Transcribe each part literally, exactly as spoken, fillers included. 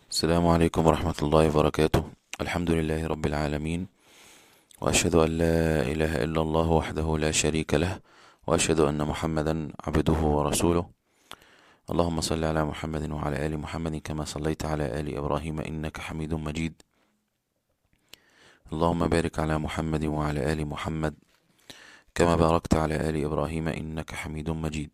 السلام عليكم ورحمة الله وبركاته. الحمد لله رب العالمين، وأشهد أن لا إله إلا الله وحده لا شريك له، وأشهد أن محمدا عبده ورسوله. اللهم صل على محمد وعلى آل محمد كما صليت على آل إبراهيم إنك حميد مجيد. اللهم بارك على محمد وعلى آل محمد كما باركت على آل إبراهيم إنك حميد مجيد.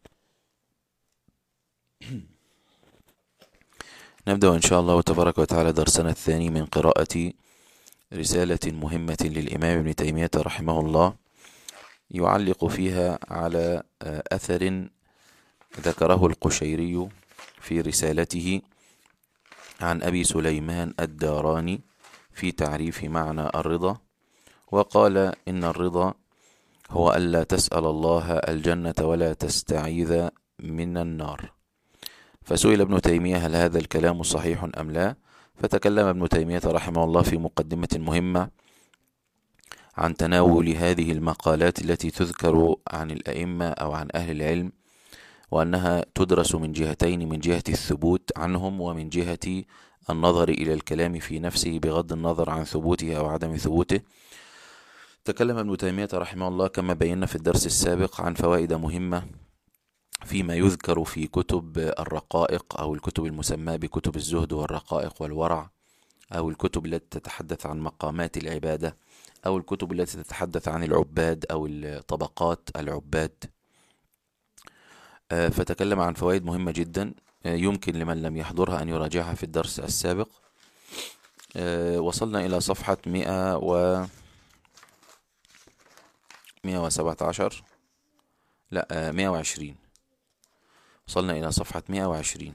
نبدأ إن شاء الله تبارك وتعالى درسنا الثاني من قراءة رسالة مهمة للإمام ابن تيمية رحمه الله، يعلق فيها على أثر ذكره القشيري في رسالته عن أبي سليمان الداراني في تعريف معنى الرضا، وقال إن الرضا هو ألا تسأل الله الجنة ولا تستعيذ من النار. فسئل ابن تيمية هل هذا الكلام صحيح أم لا؟ فتكلم ابن تيمية رحمه الله في مقدمة مهمة عن تناول هذه المقالات التي تذكر عن الأئمة أو عن أهل العلم، وأنها تدرس من جهتين: من جهة الثبوت عنهم ومن جهة النظر إلى الكلام في نفسه بغض النظر عن ثبوته أو عدم ثبوته. تكلم ابن تيمية رحمه الله كما بينا في الدرس السابق عن فوائد مهمة فيما يذكر في كتب الرقائق أو الكتب المسماة بكتب الزهد والرقائق والورع، أو الكتب التي تتحدث عن مقامات العبادة، أو الكتب التي تتحدث عن العباد أو طبقات العباد. فتكلم عن فوائد مهمة جدا يمكن لمن لم يحضرها أن يراجعها في الدرس السابق. وصلنا إلى صفحة مئة و مئة وسبعة عشر لا مئة وعشرين. وصلنا إلى صفحة مئة وعشرين.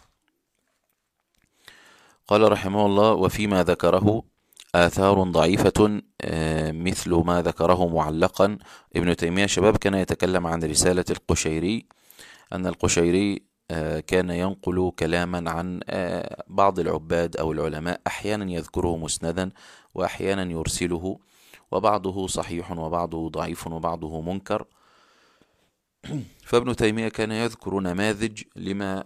قال رحمه الله: وفيما ذكره آثار ضعيفة مثل ما ذكره معلقا. ابن تيمية شباب كان يتكلم عن رسالة القشيري، أن القشيري كان ينقل كلاما عن بعض العباد أو العلماء، أحيانا يذكره مسندا وأحيانا يرسله، وبعضه صحيح وبعضه ضعيف وبعضه منكر. فابن تيمية كان يذكر نماذج لما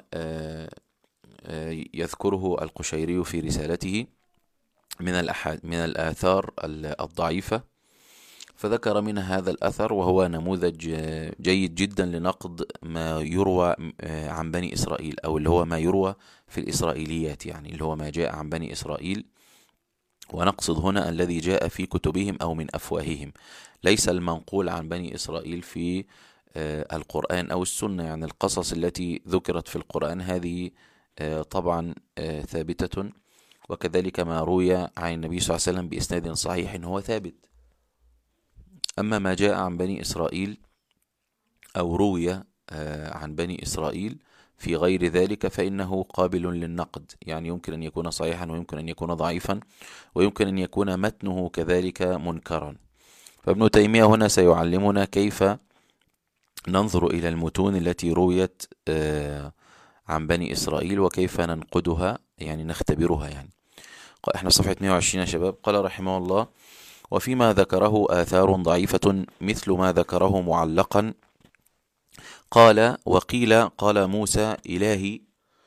يذكره القشيري في رسالته من الأحاد من الآثار الضعيفة، فذكر منها هذا الأثر، وهو نموذج جيد جدا لنقد ما يروى عن بني إسرائيل، أو اللي هو ما يروى في الإسرائيليات، يعني اللي هو ما جاء عن بني إسرائيل. ونقصد هنا الذي جاء في كتبهم أو من أفواههم، ليس المنقول عن بني إسرائيل في القرآن أو السنة. يعني القصص التي ذكرت في القرآن هذه طبعا ثابتة، وكذلك ما روي عن النبي صلى الله عليه وسلم بإسناد صحيح هو ثابت. أما ما جاء عن بني إسرائيل أو روي عن بني إسرائيل في غير ذلك فإنه قابل للنقد، يعني يمكن أن يكون صحيحا ويمكن أن يكون ضعيفا ويمكن أن يكون متنه كذلك منكرا. فابن تيمية هنا سيعلمنا كيف ننظر إلى المتون التي رويت عن بني إسرائيل وكيف ننقدها، يعني نختبرها. يعني احنا صفحة مئة وعشرين يا شباب. قال رحمه الله: وفيما ذكره آثار ضعيفة مثل ما ذكره معلقا. قال: وقيل قال موسى: إلهي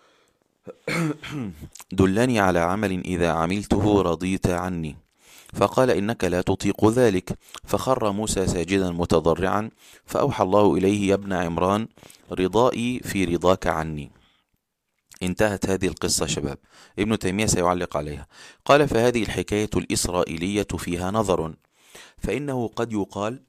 دلني على عمل إذا عملته رضيت عني. فقال: إنك لا تطيق ذلك. فخر موسى ساجدا متضرعا، فأوحى الله إليه: يا ابن عمران، رضائي في رضاك عني. انتهت هذه القصة شباب. ابن تيمية سيعلق عليها. قال: فهذه الحكاية الإسرائيلية فيها نظر، فإنه قد يقال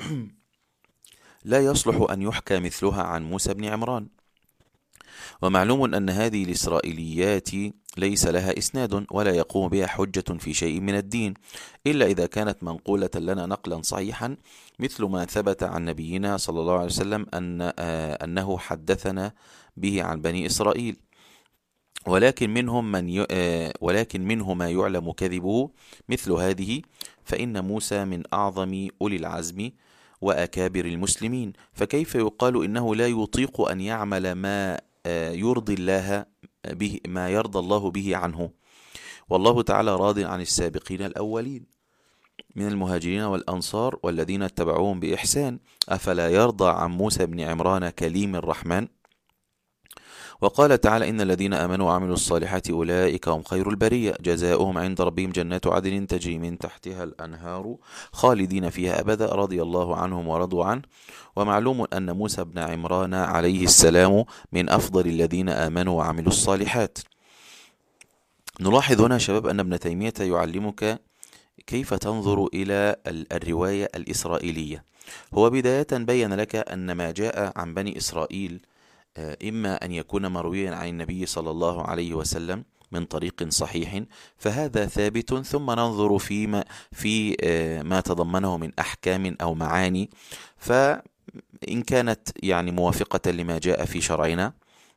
لا يصلح أن يحكى مثلها عن موسى بن عمران. ومعلوم أن هذه الإسرائيليات ليس لها إسناد ولا يقوم بها حجة في شيء من الدين، إلا إذا كانت منقولة لنا نقلا صحيحا، مثل ما ثبت عن نبينا صلى الله عليه وسلم أن أنه حدثنا به عن بني إسرائيل. ولكن منهم من ي... ولكن منه ما يعلم كذبه مثل هذه، فإن موسى من أعظم أولي العزم وأكابر المسلمين، فكيف يقال إنه لا يطيق أن يعمل ما يرضي الله به ما يرضى الله به عنه؟ والله تعالى راض عن السابقين الأولين من المهاجرين والأنصار والذين اتبعوهم بإحسان، أفلا يرضى عن موسى بن عمران كليم الرحمن؟ وقال تعالى: إن الذين آمنوا وعملوا الصالحات أولئك هم خير البرية جزاؤهم عند ربهم جنات عدن تجري من تحتها الأنهار خالدين فيها أبدا رضي الله عنهم ورضوا عنه. ومعلوم أن موسى بن عمران عليه السلام من أفضل الذين آمنوا وعملوا الصالحات. نلاحظ هنا شباب أن ابن تيمية يعلمك كيف تنظر إلى الرواية الإسرائيلية. هو بداية بين لك أن ما جاء عن بني إسرائيل إما أن يكون مرويا عن النبي صلى الله عليه وسلم من طريق صحيح فهذا ثابت، ثم ننظر فيما في ما تضمنه من أحكام أو معاني، فإن كانت يعني موافقة لما جاء في شرعنا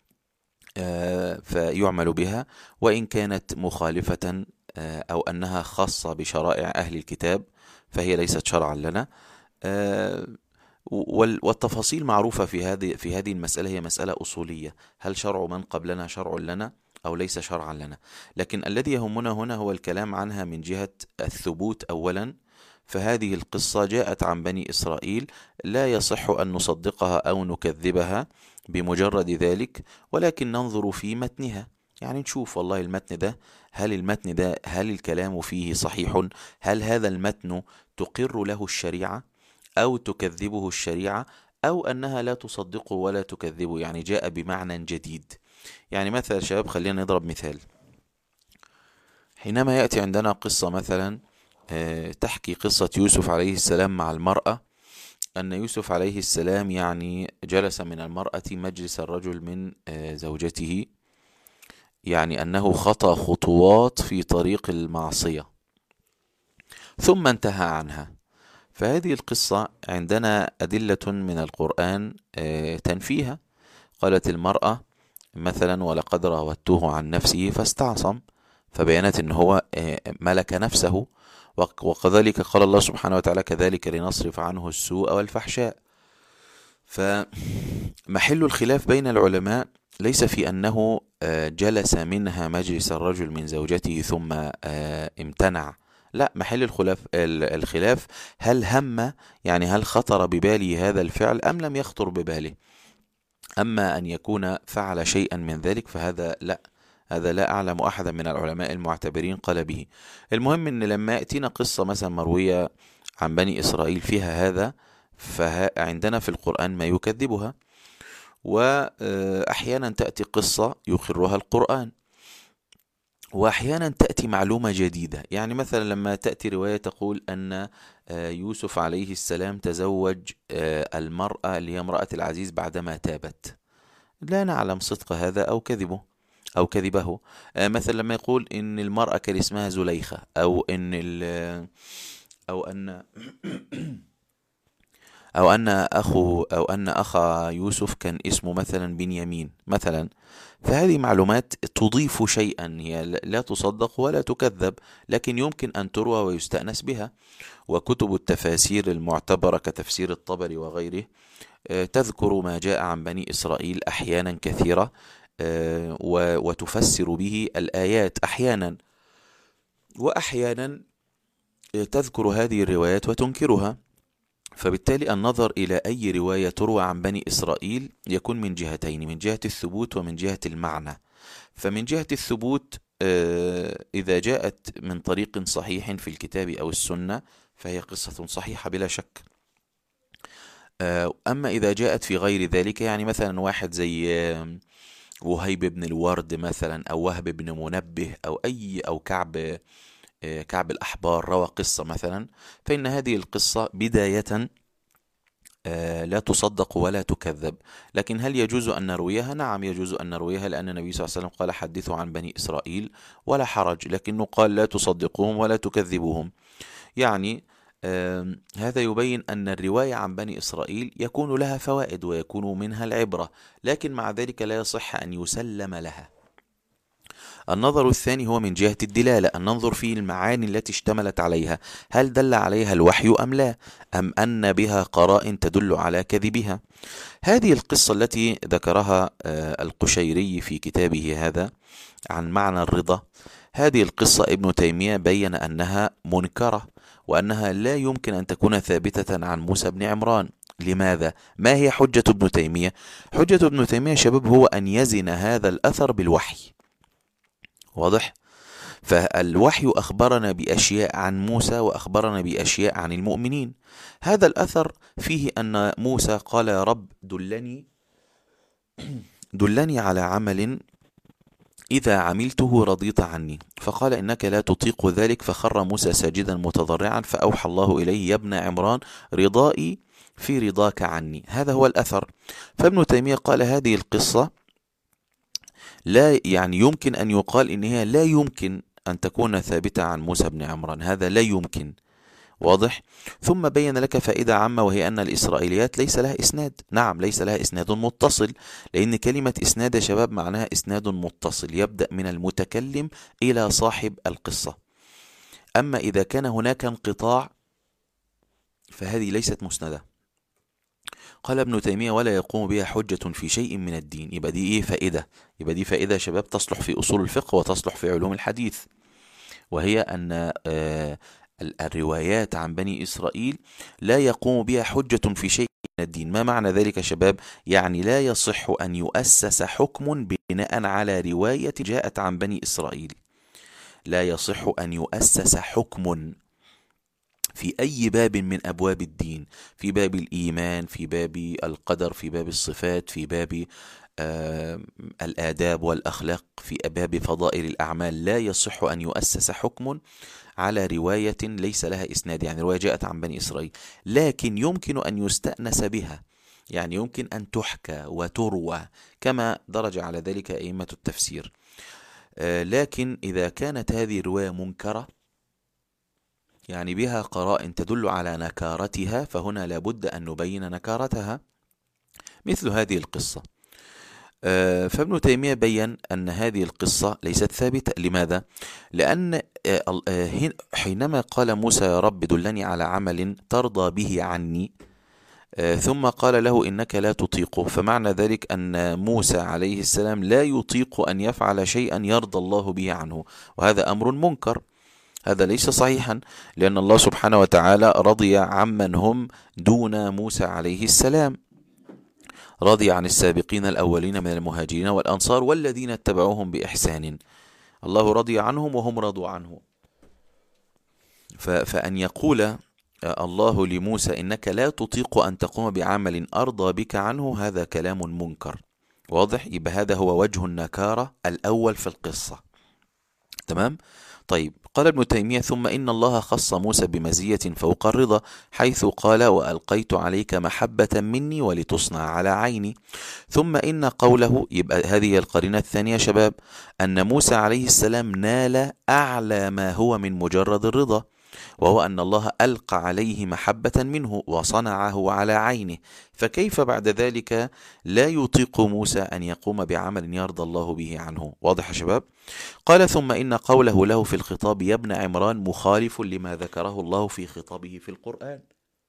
فيعمل بها، وإن كانت مخالفة أو أنها خاصة بشرائع أهل الكتاب فهي ليست شرعا لنا. والتفاصيل معروفة في هذه في هذه المسألة، هي مسألة أصولية: هل شرع من قبلنا شرع لنا أو ليس شرعا لنا؟ لكن الذي يهمنا هنا هو الكلام عنها من جهة الثبوت أولا. فهذه القصة جاءت عن بني إسرائيل، لا يصح أن نصدقها أو نكذبها بمجرد ذلك، ولكن ننظر في متنها، يعني نشوف والله المتن ده، هل المتن ده هل الكلام فيه صحيح؟ هل هذا المتن تقر له الشريعة أو تكذبه الشريعة، أو أنها لا تصدقه ولا تكذبه، يعني جاء بمعنى جديد. يعني مثلا شباب خلينا نضرب مثال. حينما يأتي عندنا قصة مثلا تحكي قصة يوسف عليه السلام مع المرأة، أن يوسف عليه السلام يعني جلس من المرأة مجلس الرجل من زوجته، يعني أنه خطى خطوات في طريق المعصية ثم انتهى عنها. فهذه القصة عندنا أدلة من القرآن تنفيها. قالت المرأة مثلا: ولقد راودته عن نفسه فاستعصم، فبينت أنه هو ملك نفسه. وكذلك قال الله سبحانه وتعالى: كذلك لنصرف عنه السوء والفحشاء. فمحل الخلاف بين العلماء ليس في أنه جلس منها مجلس الرجل من زوجته ثم امتنع، لا، محل الخلاف الخلاف هل هم، يعني هل خطر بباله هذا الفعل أم لم يخطر بباله. أما أن يكون فعل شيئا من ذلك فهذا لا، هذا لا أعلم أحدا من العلماء المعتبرين قال به. المهم أن لما يأتينا قصة مثلا مروية عن بني إسرائيل فيها هذا، فعندنا في القرآن ما يكذبها، وأحيانا تأتي قصة يقرها القرآن، وأحيانا تأتي معلومة جديدة. يعني مثلا لما تأتي رواية تقول أن يوسف عليه السلام تزوج المرأة اللي هي امرأة العزيز بعدما تابت، لا نعلم صدق هذا أو كذبه أو كذبه. مثلا لما يقول إن المرأة كان اسمها زليخة، أو إن أو أن أو أن أخو أو أن أخا يوسف كان اسمه مثلا بنيامين مثلا، فهذه معلومات تضيف شيئا، هي لا تصدق ولا تكذب، لكن يمكن أن تروى ويستأنس بها. وكتب التفاسير المعتبرة كتفسير الطبري وغيره تذكر ما جاء عن بني إسرائيل أحيانا كثيرة، وتفسر به الآيات أحيانا، وأحيانا تذكر هذه الروايات وتنكرها. فبالتالي النظر إلى أي رواية تروى عن بني إسرائيل يكون من جهتين: من جهة الثبوت ومن جهة المعنى. فمن جهة الثبوت إذا جاءت من طريق صحيح في الكتاب أو السنة فهي قصة صحيحة بلا شك. أما إذا جاءت في غير ذلك، يعني مثلا واحد زي وهيب بن الورد مثلا، أو وهب بن منبه، أو أي أو كعب كعب الأحبار روى قصة مثلا، فإن هذه القصة بداية لا تصدق ولا تكذب. لكن هل يجوز أن نرويها؟ نعم يجوز أن نرويها، لأن النبي صلى الله عليه وسلم قال: حدثوا عن بني إسرائيل ولا حرج، لكنه قال: لا تصدقوهم ولا تكذبوهم. يعني آه هذا يبين أن الرواية عن بني إسرائيل يكون لها فوائد ويكون منها العبرة، لكن مع ذلك لا يصح أن يسلم لها. النظر الثاني هو من جهة الدلالة، أن ننظر في المعاني التي اشتملت عليها، هل دل عليها الوحي أم لا، أم أن بها قرائن تدل على كذبها. هذه القصة التي ذكرها القشيري في كتابه هذا عن معنى الرضا، هذه القصة ابن تيمية بين أنها منكرة، وأنها لا يمكن أن تكون ثابتة عن موسى بن عمران، لماذا؟ ما هي حجة ابن تيمية؟ حجة ابن تيمية شباب هو أن يزن هذا الأثر بالوحي. واضح؟ فالوحي أخبرنا بأشياء عن موسى وأخبرنا بأشياء عن المؤمنين. هذا الأثر فيه أن موسى قال يا رب دلني دلني على عمل إذا عملته رضيت عني، فقال إنك لا تطيق ذلك، فخر موسى ساجدا متضرعا، فأوحى الله إليه يا ابن عمران رضائي في رضاك عني. هذا هو الأثر. فابن تيمية قال هذه القصة لا يعني يمكن أن يقال إنها لا يمكن أن تكون ثابتة عن موسى بن عمران، هذا لا يمكن. واضح؟ ثم بين لك فائدة عامة، وهي أن الإسرائيليات ليس لها إسناد. نعم ليس لها إسناد متصل، لأن كلمة إسناد يا شباب معناها إسناد متصل يبدأ من المتكلم إلى صاحب القصة. أما إذا كان هناك انقطاع فهذه ليست مسندة. قال ابن تيمية ولا يقوم بها حجة في شيء من الدين. يبقى دي إيه فائدة؟ يبقى دي فائدة يا شباب تصلح في أصول الفقه وتصلح في علوم الحديث، وهي أن آه الروايات عن بني إسرائيل لا يقوم بها حجة في شيء من الدين. ما معنى ذلك يا شباب؟ يعني لا يصح أن يؤسس حكم بناء على رواية جاءت عن بني إسرائيل. لا يصح أن يؤسس حكم في أي باب من أبواب الدين، في باب الإيمان، في باب القدر، في باب الصفات، في باب آه الآداب والأخلاق، في باب فضائل الأعمال. لا يصح أن يؤسس حكم على رواية ليس لها إسناد، يعني رواية جاءت عن بني إسرائيل، لكن يمكن أن يستأنس بها، يعني يمكن أن تحكى وتروى كما درج على ذلك أئمة التفسير. آه لكن إذا كانت هذه الرواية منكرة، يعني بها قرائن تدل على نكارتها، فهنا لابد أن نبين نكارتها، مثل هذه القصة. فابن تيمية بيّن أن هذه القصة ليست ثابتة. لماذا؟ لأن حينما قال موسى يا رب دلني على عمل ترضى به عني، ثم قال له إنك لا تطيقه، فمعنى ذلك أن موسى عليه السلام لا يطيق أن يفعل شيئا يرضى الله به عنه، وهذا أمر منكر. هذا ليس صحيحا، لأن الله سبحانه وتعالى رضي عمن هم دون موسى عليه السلام، رضي عن السابقين الأولين من المهاجرين والأنصار والذين اتبعوهم بإحسان. الله رضي عنهم وهم رضوا عنه. فأن يقول الله لموسى إنك لا تطيق أن تقوم بعمل أرضى بك عنه، هذا كلام منكر. واضح؟ يبقى هذا هو وجه النكارة الأول في القصة. تمام؟ طيب، قال ابن تيمية ثم إن الله خص موسى بمزية فوق الرضا، حيث قال وألقيت عليك محبة مني ولتصنع على عيني. ثم إن قوله، يبقى هذه القرينة الثانية شباب، أن موسى عليه السلام نال أعلى ما هو من مجرد الرضا، وهو أن الله ألقى عليه محبة منه وصنعه على عينه، فكيف بعد ذلك لا يطيق موسى أن يقوم بعمل يرضى الله به عنه؟ واضح يا شباب؟ قال ثم إن قوله له في الخطاب يا ابن عمران مخالف لما ذكره الله في خطابه في القرآن،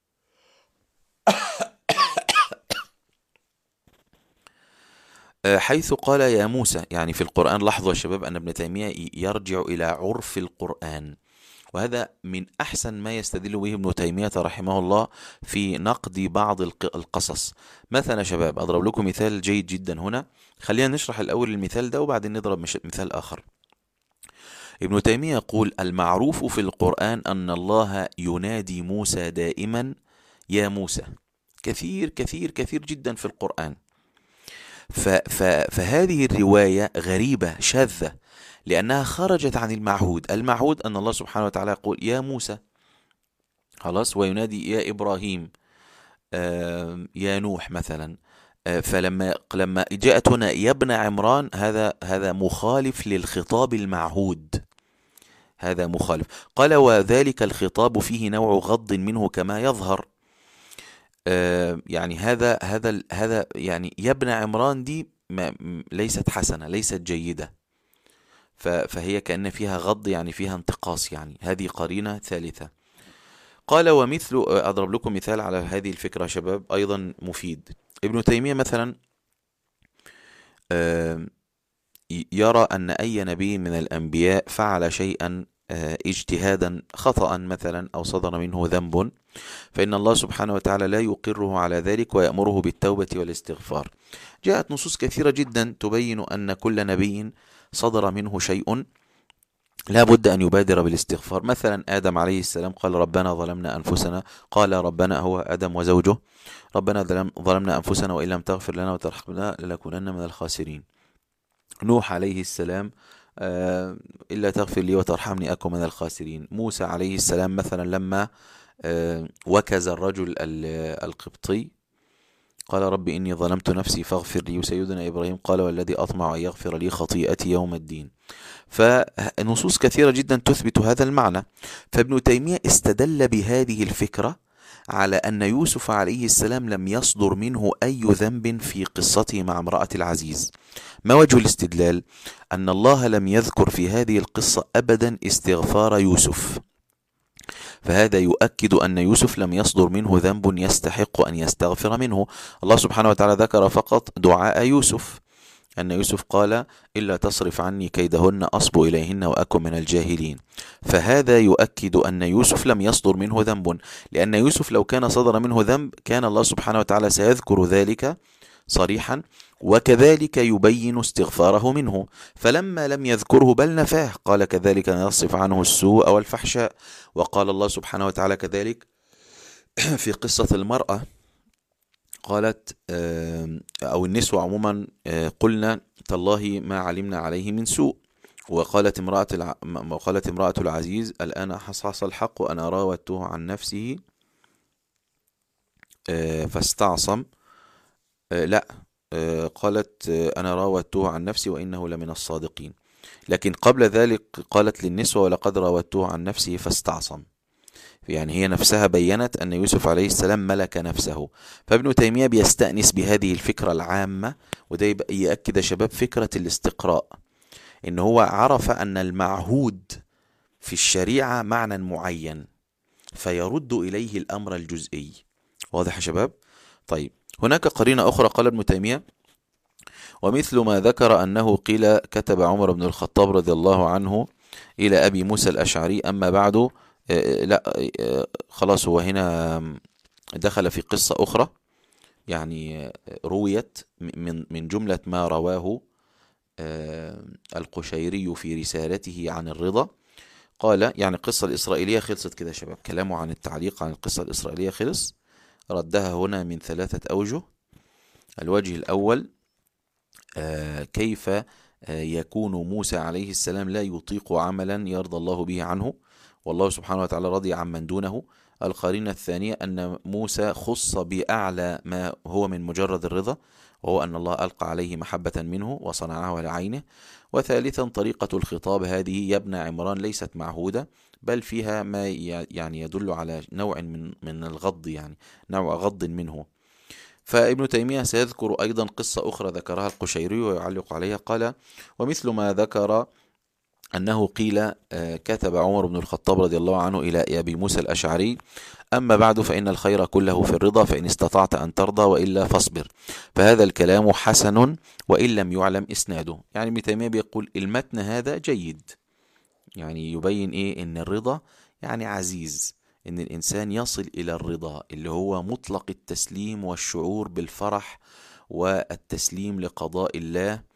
حيث قال يا موسى، يعني في القرآن. لاحظوا يا شباب أن ابن تيمية يرجع إلى عرف القرآن، وهذا من أحسن ما يستدل به ابن تيمية رحمه الله في نقد بعض القصص. مثلا شباب أضرب لكم مثال جيد جدا هنا، خلينا نشرح الأول المثال ده وبعدين نضرب مثال آخر. ابن تيمية يقول المعروف في القرآن أن الله ينادي موسى دائما يا موسى، كثير كثير كثير جدا في القرآن. فهذه الرواية غريبة شاذة، لأنها خرجت عن المعهود. المعهود أن الله سبحانه وتعالى يقول يا موسى، خلاص، وينادي يا إبراهيم، يا نوح مثلا. فلما لما جاءت هنا يا ابن عمران، هذا هذا مخالف للخطاب المعهود، هذا مخالف. قال وذلك الخطاب فيه نوع غض منه كما يظهر، يعني هذا هذا هذا يعني يا ابن عمران دي ليست حسنة، ليست جيدة، فهي كأن فيها غض، يعني فيها انتقاص، يعني هذه قرينة ثالثة. قال ومثل، أضرب لكم مثال على هذه الفكرة شباب أيضا مفيد. ابن تيمية مثلا يرى أن أي نبي من الأنبياء فعل شيئا اجتهادا خطأ مثلا أو صدر منه ذنب، فإن الله سبحانه وتعالى لا يقره على ذلك ويأمره بالتوبة والاستغفار. جاءت نصوص كثيرة جدا تبين أن كل نبي صدر منه شيء لا بد أن يبادر بالاستغفار. مثلا آدم عليه السلام قال ربنا ظلمنا أنفسنا، قال ربنا هو آدم وزوجه ربنا ظلمنا أنفسنا وإن لم تغفر لنا وترحمنا لنكونن من الخاسرين. نوح عليه السلام آه إلا تغفر لي وترحمني أكن من الخاسرين. موسى عليه السلام مثلا لما آه وكز الرجل القبطي قال رب إني ظلمت نفسي فاغفر لي. وسيدنا إبراهيم قال والذي أطمع أن يغفر لي خطيئتي يوم الدين. فنصوص كثيرة جدا تثبت هذا المعنى. فابن تيمية استدل بهذه الفكرة على أن يوسف عليه السلام لم يصدر منه أي ذنب في قصته مع امرأة العزيز. ما وجه الاستدلال؟ أن الله لم يذكر في هذه القصة أبدا استغفار يوسف، فهذا يؤكد أن يوسف لم يصدر منه ذنب يستحق أن يستغفر منه. الله سبحانه وتعالى ذكر فقط دعاء يوسف، أن يوسف قال إلا تصرف عني كيدهن أصب إليهن وأكن من الجاهلين. فهذا يؤكد أن يوسف لم يصدر منه ذنب، لأن يوسف لو كان صدر منه ذنب كان الله سبحانه وتعالى سيذكر ذلك صريحا وكذلك يبين استغفاره منه. فلما لم يذكره بل نفاه قال كذلك نصرف عنه السوء والفحشاء. وقال الله سبحانه وتعالى كذلك في قصة المرأة قالت أو النسوة عموما قلنا تالله ما علمنا عليه من سوء. وقالت امرأة الع... وقالت امرأة العزيز الآن حصحص الحق وأنا راودته عن نفسه فاستعصم. لا قالت أنا راودته عن نفسي وإنه لمن الصادقين. لكن قبل ذلك قالت للنسوة ولقد راودته عن نفسه فاستعصم. يعني هي نفسها بيّنت أن يوسف عليه السلام ملك نفسه. فابن تيمية بيستأنس بهذه الفكرة العامة، وده يأكد شباب فكرة الاستقراء، إن هو عرف أن المعهود في الشريعة معنى معين فيرد إليه الأمر الجزئي. واضح يا شباب؟ طيب هناك قرينة أخرى قال ابن تيمية ومثل ما ذكر أنه قيل كتب عمر بن الخطاب رضي الله عنه إلى أبي موسى الأشعري أما بعد. لا خلاص هو هنا دخل في قصة أخرى، يعني رويت من من جملة ما رواه القشيري في رسالته عن الرضا. قال يعني القصة الإسرائيلية خلصت كده شباب، كلامه عن التعليق عن القصة الإسرائيلية خلص. ردها هنا من ثلاثة أوجه. الوجه الأول كيف يكون موسى عليه السلام لا يطيق عملا يرضى الله به عنه والله سبحانه وتعالى رضي عمن دونه. القرينة الثانية أن موسى خص بأعلى ما هو من مجرد الرضا، وهو أن الله ألقى عليه محبة منه وصنعه على عينه. وثالثا طريقة الخطاب هذه يا ابن عمران ليست معهودة، بل فيها ما يعني يدل على نوع من من الغض، يعني نوع غض منه. فابن تيمية سيذكر أيضا قصة أخرى ذكرها القشيري ويعلق عليها. قال ومثل ما ذكر أنه قيل كتب عمر بن الخطاب رضي الله عنه إلى أبي موسى الأشعري أما بعد فإن الخير كله في الرضا فإن استطعت أن ترضى وإلا فاصبر. فهذا الكلام حسن وإن لم يعلم إسناده. يعني ابن تيمية بيقول المتن هذا جيد، يعني يبين إيه إن الرضا يعني عزيز، إن الإنسان يصل إلى الرضا اللي هو مطلق التسليم والشعور بالفرح والتسليم لقضاء الله،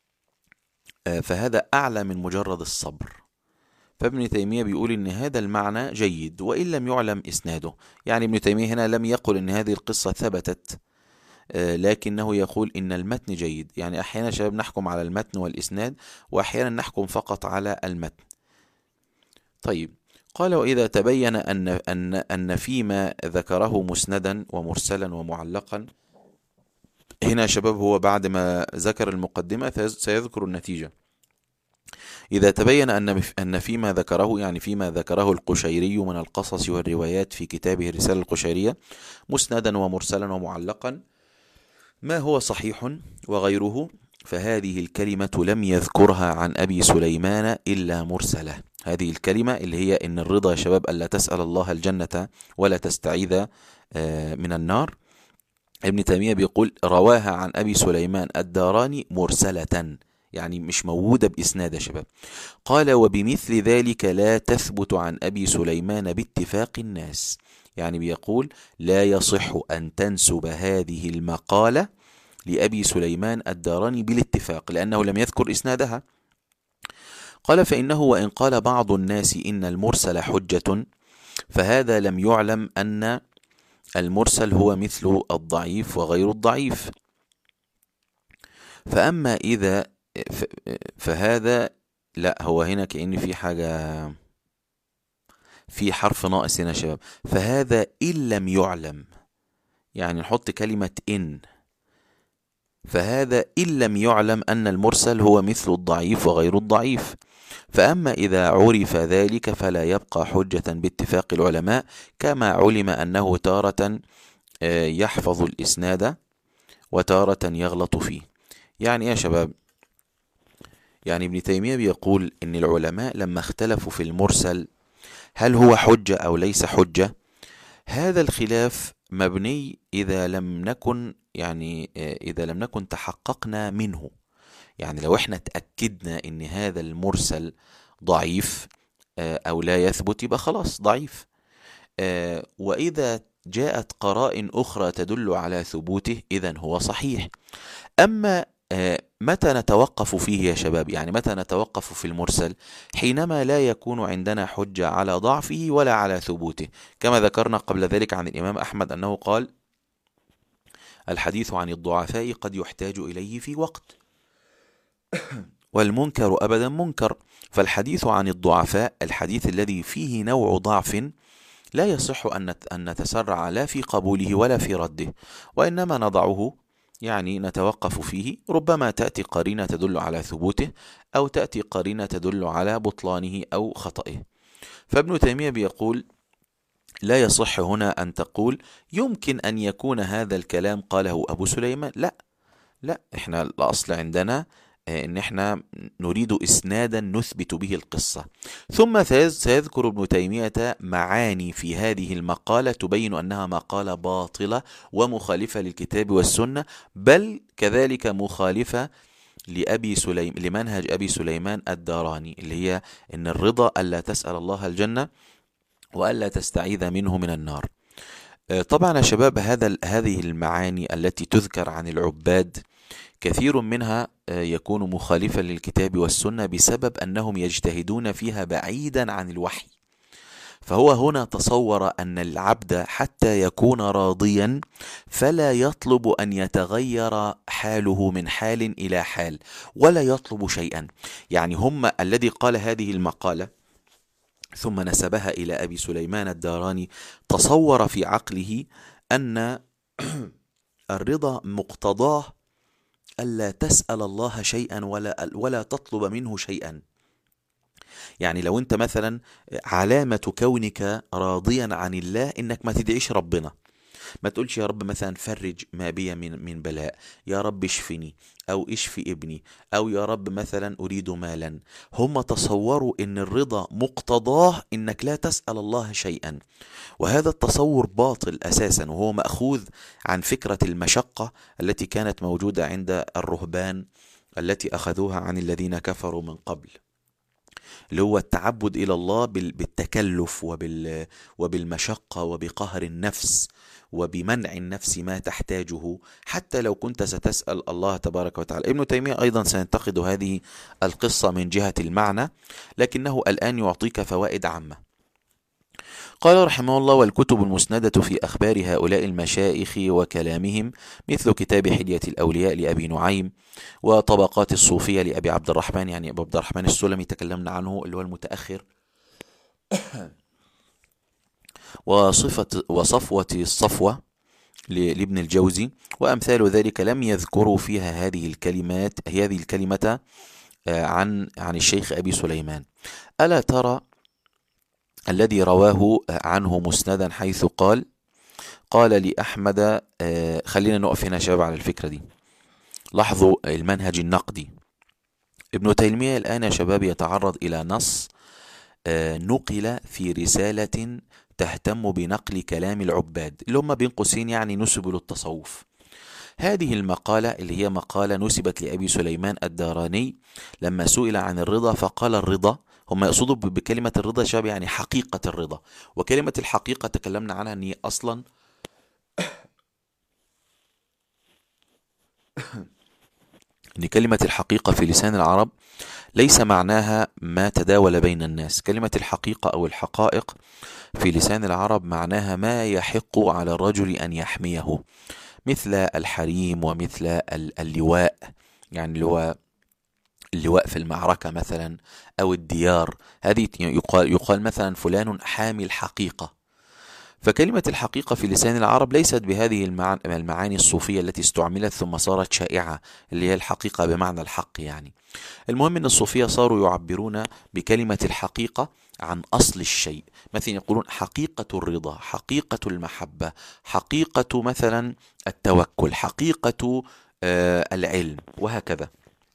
فهذا أعلى من مجرد الصبر. فابن تيمية بيقول إن هذا المعنى جيد وإن لم يعلم إسناده. يعني ابن تيمية هنا لم يقل إن هذه القصة ثبتت، لكنه يقول إن المتن جيد. يعني أحيانا شباب نحكم على المتن والإسناد، وأحيانا نحكم فقط على المتن. طيب قال وإذا تبين أن أن أن فيما ذكره مسندا ومرسلا ومعلقا. هنا شباب هو بعد ما ذكر المقدمة سيذكر النتيجة. إذا تبين أن أن فيما ذكره يعني فيما ذكره القشيري من القصص والروايات في كتابه الرسالة القشيرية مسندا ومرسلا ومعلقا ما هو صحيح وغيره، فهذه الكلمة لم يذكرها عن أبي سليمان إلا مرسلة. هذه الكلمة اللي هي إن الرضا يا شباب ألا تسأل الله الجنة ولا تستعيذ من النار. ابن تيمية بيقول رواها عن أبي سليمان الداراني مرسلة، يعني مش موجودة بإسناد يا شباب. قال وبمثل ذلك لا تثبت عن أبي سليمان باتفاق الناس، يعني بيقول لا يصح أن تنسب هذه المقالة لأبي سليمان الداراني بالاتفاق لأنه لم يذكر إسنادها. قال فإنه وإن قال بعض الناس إن المرسل حجة فهذا لم يعلم أن المرسل هو مثل الضعيف وغير الضعيف. فأما إذا فهذا لا، هو هنا كأن في حاجة، في حرف ناقص هنا يا شباب. فهذا إن لم يعلم، يعني نحط كلمة إن، فهذا إن لم يعلم أن المرسل هو مثل الضعيف وغير الضعيف. فأما إذا عرف ذلك فلا يبقى حجة باتفاق العلماء، كما علم أنه تارة يحفظ الإسناد وتارة يغلط فيه. يعني يا شباب، يعني ابن تيمية بيقول إن العلماء لما اختلفوا في المرسل هل هو حجة أو ليس حجة، هذا الخلاف مبني إذا لم نكن يعني إذا لم نكن تحققنا منه. يعني لو احنا تأكدنا إن هذا المرسل ضعيف أو لا يثبت يبقى خلاص ضعيف. وإذا جاءت قرائن أخرى تدل على ثبوته إذن هو صحيح. أما متى نتوقف فيه يا شباب؟ يعني متى نتوقف في المرسل؟ حينما لا يكون عندنا حجة على ضعفه ولا على ثبوته، كما ذكرنا قبل ذلك عن الإمام أحمد أنه قال الحديث عن الضعفاء قد يحتاج إليه في وقت، والمنكر أبدا منكر. فالحديث عن الضعفاء الحديث الذي فيه نوع ضعف لا يصح أن نتسرع لا في قبوله ولا في رده، وإنما نضعه يعني نتوقف فيه. ربما تأتي قرينة تدل على ثبوته أو تأتي قرينة تدل على بطلانه أو خطئه. فابن تيمية بيقول لا يصح هنا أن تقول يمكن أن يكون هذا الكلام قاله أبو سليمان. لا لا، إحنا الأصل عندنا إن إحنا نريد إسنادا نثبت به القصة. ثم سيذكر ابن تيمية معاني في هذه المقالة تبين أنها مقالة باطلة ومخالفة للكتاب والسنة، بل كذلك مخالفة لأبي سليم لمنهج أبي سليمان الداراني، اللي هي إن الرضا ألا تسأل الله الجنة وألا تستعيذ منه من النار. طبعا يا شباب، هذا هذه المعاني التي تذكر عن العباد كثير منها يكون مخالفا للكتاب والسنة بسبب أنهم يجتهدون فيها بعيدا عن الوحي. فهو هنا تصور أن العبد حتى يكون راضيا فلا يطلب أن يتغير حاله من حال إلى حال ولا يطلب شيئا. يعني هم الذي قال هذه المقالة ثم نسبها إلى أبي سليمان الداراني تصور في عقله أن الرضا مقتضاه ألا تسأل الله شيئا ولا ولا تطلب منه شيئا. يعني لو أنت مثلا علامة كونك راضيا عن الله إنك ما تدعيش ربنا، ما تقولش يا رب مثلا فرج ما بي من من بلاء، يا رب اشفني أو اشفي ابني، أو يا رب مثلا أريد مالا. هم تصوروا إن الرضا مقتضاه إنك لا تسأل الله شيئا، وهذا التصور باطل أساسا، وهو مأخوذ عن فكرة المشقة التي كانت موجودة عند الرهبان التي أخذوها عن الذين كفروا من قبل، اللي هو التعبد إلى الله بالتكلف وبالمشقة وبقهر النفس وبمنع النفس ما تحتاجه حتى لو كنت ستسأل الله تبارك وتعالى. ابن تيمية أيضا سينتقد هذه القصة من جهة المعنى، لكنه الآن يعطيك فوائد عامة. قال رحمه الله: والكتب المسندة في أخبار هؤلاء المشايخ وكلامهم مثل كتاب حلية الأولياء لأبي نعيم، وطبقات الصوفية لأبي عبد الرحمن، يعني أبو عبد الرحمن السلمي تكلمنا عنه اللي هو المتأخر، وصفة وصفوة الصفوة لابن الجوزي وأمثال ذلك، لم يذكروا فيها هذه الكلمات هذه الكلمة عن عن الشيخ أبي سليمان. ألا ترى الذي رواه عنه مسندا حيث قال قال لأحمد. خلينا نقف هنا شباب على الفكرة دي، لاحظوا المنهج النقدي. ابن تيمية الآن يا شباب يتعرض إلى نص نقل في رسالة تهتم بنقل كلام العباد اللي هم بين قوسين يعني نسبوا للتصوف. هذه المقالة اللي هي مقالة نسبت لأبي سليمان الداراني لما سئل عن الرضا فقال الرضا، هم يقصدوا بكلمة الرضا شباب يعني حقيقة الرضا، وكلمة الحقيقة تكلمنا عنها أن هي أصلا أن كلمة الحقيقة في لسان العرب ليس معناها ما تداول بين الناس. كلمة الحقيقة أو الحقائق في لسان العرب معناها ما يحق على الرجل أن يحميه، مثل الحريم ومثل اللواء، يعني اللواء اللواء في المعركة مثلا، أو الديار. هذه يقال, يقال مثلا فلان حامي الحقيقة. فكلمة الحقيقة في لسان العرب ليست بهذه المعاني الصوفية التي استعملت ثم صارت شائعة، اللي هي الحقيقة بمعنى الحق يعني. المهم أن الصوفية صاروا يعبرون بكلمة الحقيقة عن أصل الشيء، مثلا يقولون حقيقة الرضا، حقيقة المحبة، حقيقة مثلا التوكل، حقيقة آه العلم، وهكذا.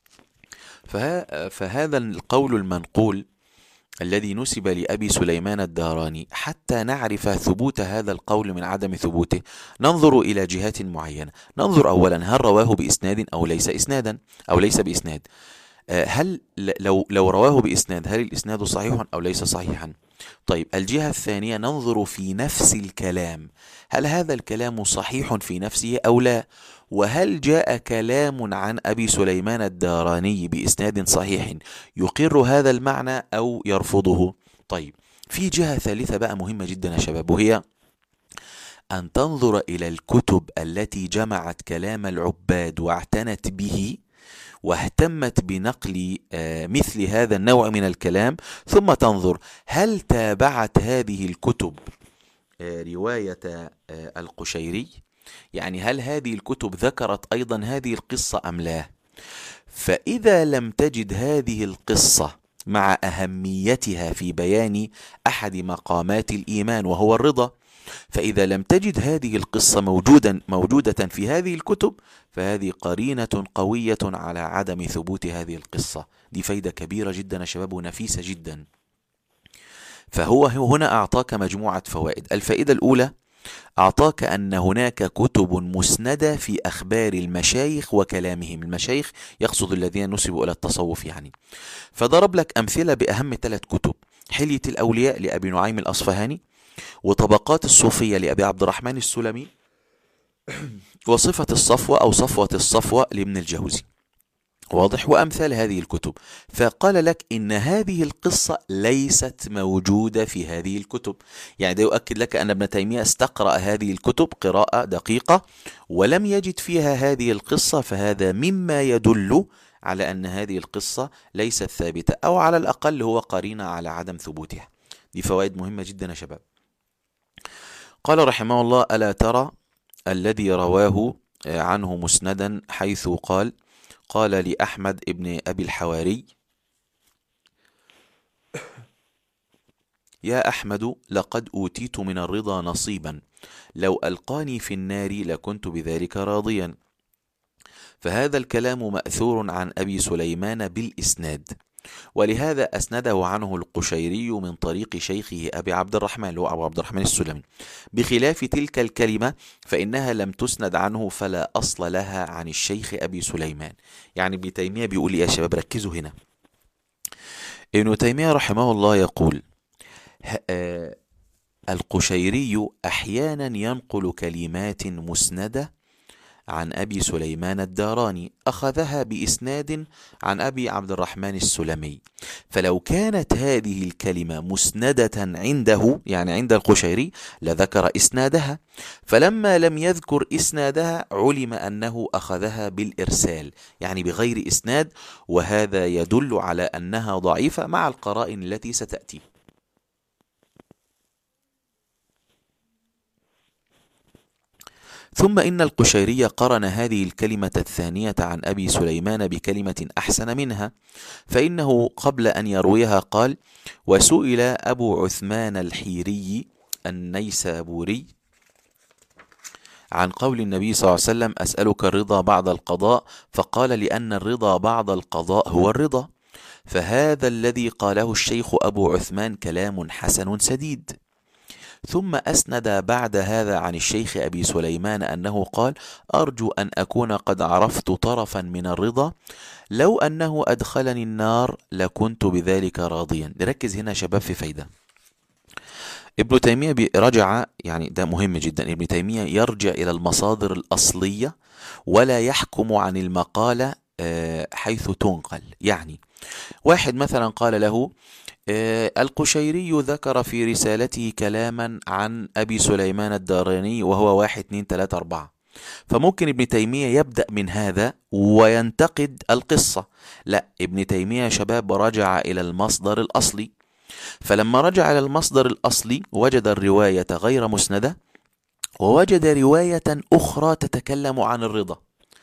فه فهذا القول المنقول الذي نسب لأبي سليمان الداراني، حتى نعرف ثبوت هذا القول من عدم ثبوته ننظر إلى جهات معينة. ننظر أولا هل رواه بإسناد أو ليس إسنادا أو ليس بإسناد. هل لو لو رواه بإسناد هل الإسناد صحيح أو ليس صحيحا؟ طيب الجهة الثانية ننظر في نفس الكلام، هل هذا الكلام صحيح في نفسه أو لا؟ وهل جاء كلام عن أبي سليمان الداراني بإسناد صحيح يقر هذا المعنى أو يرفضه؟ طيب في جهة ثالثة بقى مهمة جدا يا شباب، وهي أن تنظر إلى الكتب التي جمعت كلام العباد واعتنت به واهتمت بنقل مثل هذا النوع من الكلام، ثم تنظر هل تابعت هذه الكتب رواية القشيري، يعني هل هذه الكتب ذكرت أيضا هذه القصة أم لا؟ فإذا لم تجد هذه القصة مع أهميتها في بيان أحد مقامات الإيمان وهو الرضا، فإذا لم تجد هذه القصة موجودا موجودة في هذه الكتب، فهذه قرينة قوية على عدم ثبوت هذه القصة. دي فايدة كبيرة جدا يا شباب ونفيسة جدا. فهو هنا أعطاك مجموعة فوائد. الفائدة الأولى أعطاك أن هناك كتب مسندة في أخبار المشايخ وكلامهم. المشايخ يقصد الذين نسبوا إلى التصوف يعني. فضرب لك أمثلة بأهم ثلاث كتب: حلية الأولياء لأبي نعيم الأصفهاني، وطبقات الصوفية لأبي عبد الرحمن السلمي، وصفة الصفوة أو صفوة الصفوة لابن الجوزي. واضح؟ وأمثال هذه الكتب. فقال لك إن هذه القصة ليست موجودة في هذه الكتب، يعني ده يؤكد لك أن ابن تيمية استقرأ هذه الكتب قراءة دقيقة ولم يجد فيها هذه القصة، فهذا مما يدل على أن هذه القصة ليست ثابتة، أو على الأقل هو قرينة على عدم ثبوتها. دي فوائد مهمة جدا يا شباب. قال رحمه الله: ألا ترى الذي رواه عنه مسندا حيث قال: قال لأحمد ابن أبي الحواري: يا أحمد لقد أوتيت من الرضا نصيبا، لو ألقاني في النار لكنت بذلك راضيا. فهذا الكلام مأثور عن أبي سليمان بالإسناد، ولهذا أسنده عنه القشيري من طريق شيخه أبي عبد الرحمن اللي هو أبو عبد الرحمن السلمي، بخلاف تلك الكلمة فإنها لم تسند عنه فلا أصل لها عن الشيخ أبي سليمان. يعني ابن تيمية بيقول يا شباب ركزوا هنا، ابن تيمية رحمه الله يقول: القشيري أحيانا ينقل كلمات مسندة عن أبي سليمان الداراني أخذها بإسناد عن أبي عبد الرحمن السلمي، فلو كانت هذه الكلمة مسندة عنده يعني عند القشيري لذكر إسنادها، فلما لم يذكر إسنادها علم أنه أخذها بالإرسال يعني بغير إسناد، وهذا يدل على أنها ضعيفة مع القرائن التي ستأتي. ثم إن القشيري قرن هذه الكلمة الثانية عن أبي سليمان بكلمة أحسن منها، فإنه قبل أن يرويها قال: وسئل أبو عثمان الحيري النيسابوري عن قول النبي صلى الله عليه وسلم: أسألك الرضا بعد القضاء، فقال: لأن الرضا بعد القضاء هو الرضا. فهذا الذي قاله الشيخ أبو عثمان كلام حسن سديد. ثم أسند بعد هذا عن الشيخ أبي سليمان أنه قال: أرجو أن أكون قد عرفت طرفا من الرضا، لو أنه أدخلني النار لكنت بذلك راضيا. نركز هنا شباب في فايدة. ابن تيمية رجع، يعني ده مهم جدا، ابن تيمية يرجع إلى المصادر الأصلية ولا يحكم عن المقالة حيث تنقل. يعني واحد مثلا قال له: القشيري ذكر في رسالته كلاما عن أبي سليمان الداراني وهو واحد اثنين ثلاثة أربعة، فممكن ابن تيمية يبدأ من هذا وينتقد القصة. لا، ابن تيمية شباب رجع إلى المصدر الأصلي، فلما رجع إلى المصدر الأصلي وجد الرواية غير مسندة، ووجد رواية أخرى تتكلم عن الرضا،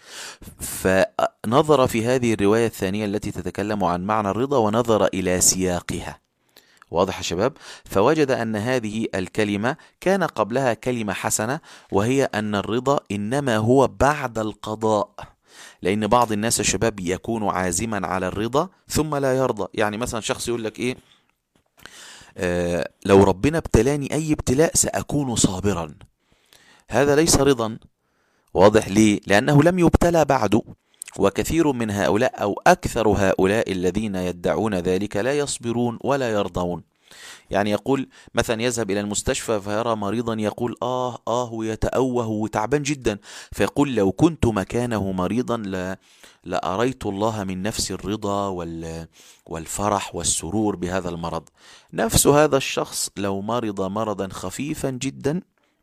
فنظر في هذه الرواية الثانية التي تتكلم عن معنى الرضا ونظر إلى سياقها. واضح يا شباب؟ فوجد أن هذه الكلمة كان قبلها كلمة حسنة، وهي أن الرضا إنما هو بعد القضاء، لأن بعض الناس الشباب يكون عازما على الرضا ثم لا يرضى. يعني مثلا شخص يقول لك إيه، آه لو ربنا ابتلاني أي ابتلاء سأكون صابرا، هذا ليس رضا. واضح ليه؟ لأنه لم يبتلى بعد، وكثير من هؤلاء أو أكثر هؤلاء الذين يدعون ذلك لا يصبرون ولا يرضون. يعني يقول مثلا يذهب إلى المستشفى فيرى مريضا يقول آه آه ويتأوه وتعبان جدا، فيقول لو كنت مكانه مريضا لا لأريت الله من نفس الرضا والفرح والسرور بهذا المرض. نفس هذا الشخص لو مرض مرضا خفيفا جدا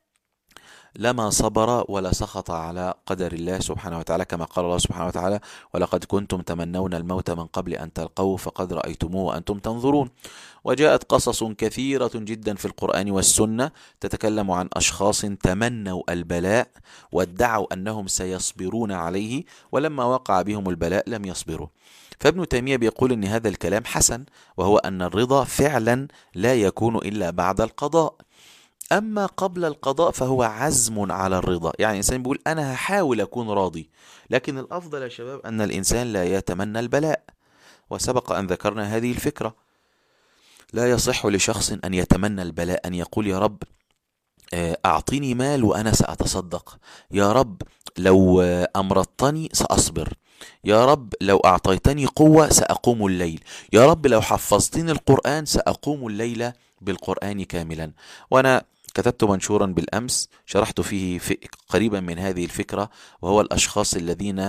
لما صبر ولا سخط على قدر الله سبحانه وتعالى، كما قال الله سبحانه وتعالى: ولقد كنتم تمنون الموت من قبل أن تلقوه فقد رأيتموه وأنتم تنظرون. وجاءت قصص كثيرة جدا في القرآن والسنة تتكلم عن أشخاص تمنوا البلاء وادعوا أنهم سيصبرون عليه، ولما وقع بهم البلاء لم يصبروا. فابن تيمية بيقول أن هذا الكلام حسن، وهو أن الرضا فعلا لا يكون إلا بعد القضاء، أما قبل القضاء فهو عزم على الرضا. يعني الإنسان بيقول أنا هحاول أكون راضي، لكن الأفضل يا شباب أن الإنسان لا يتمنى البلاء، وسبق أن ذكرنا هذه الفكرة. لا يصح لشخص أن يتمنى البلاء، أن يقول يا رب أعطيني مال وأنا سأتصدق، يا رب لو أمرضتني سأصبر، يا رب لو أعطيتني قوة سأقوم الليل، يا رب لو حفظتني القرآن سأقوم الليل بالقرآن كاملا. وأنا كتبت منشورا بالأمس شرحت فيه في قريبا من هذه الفكرة، وهو الأشخاص الذين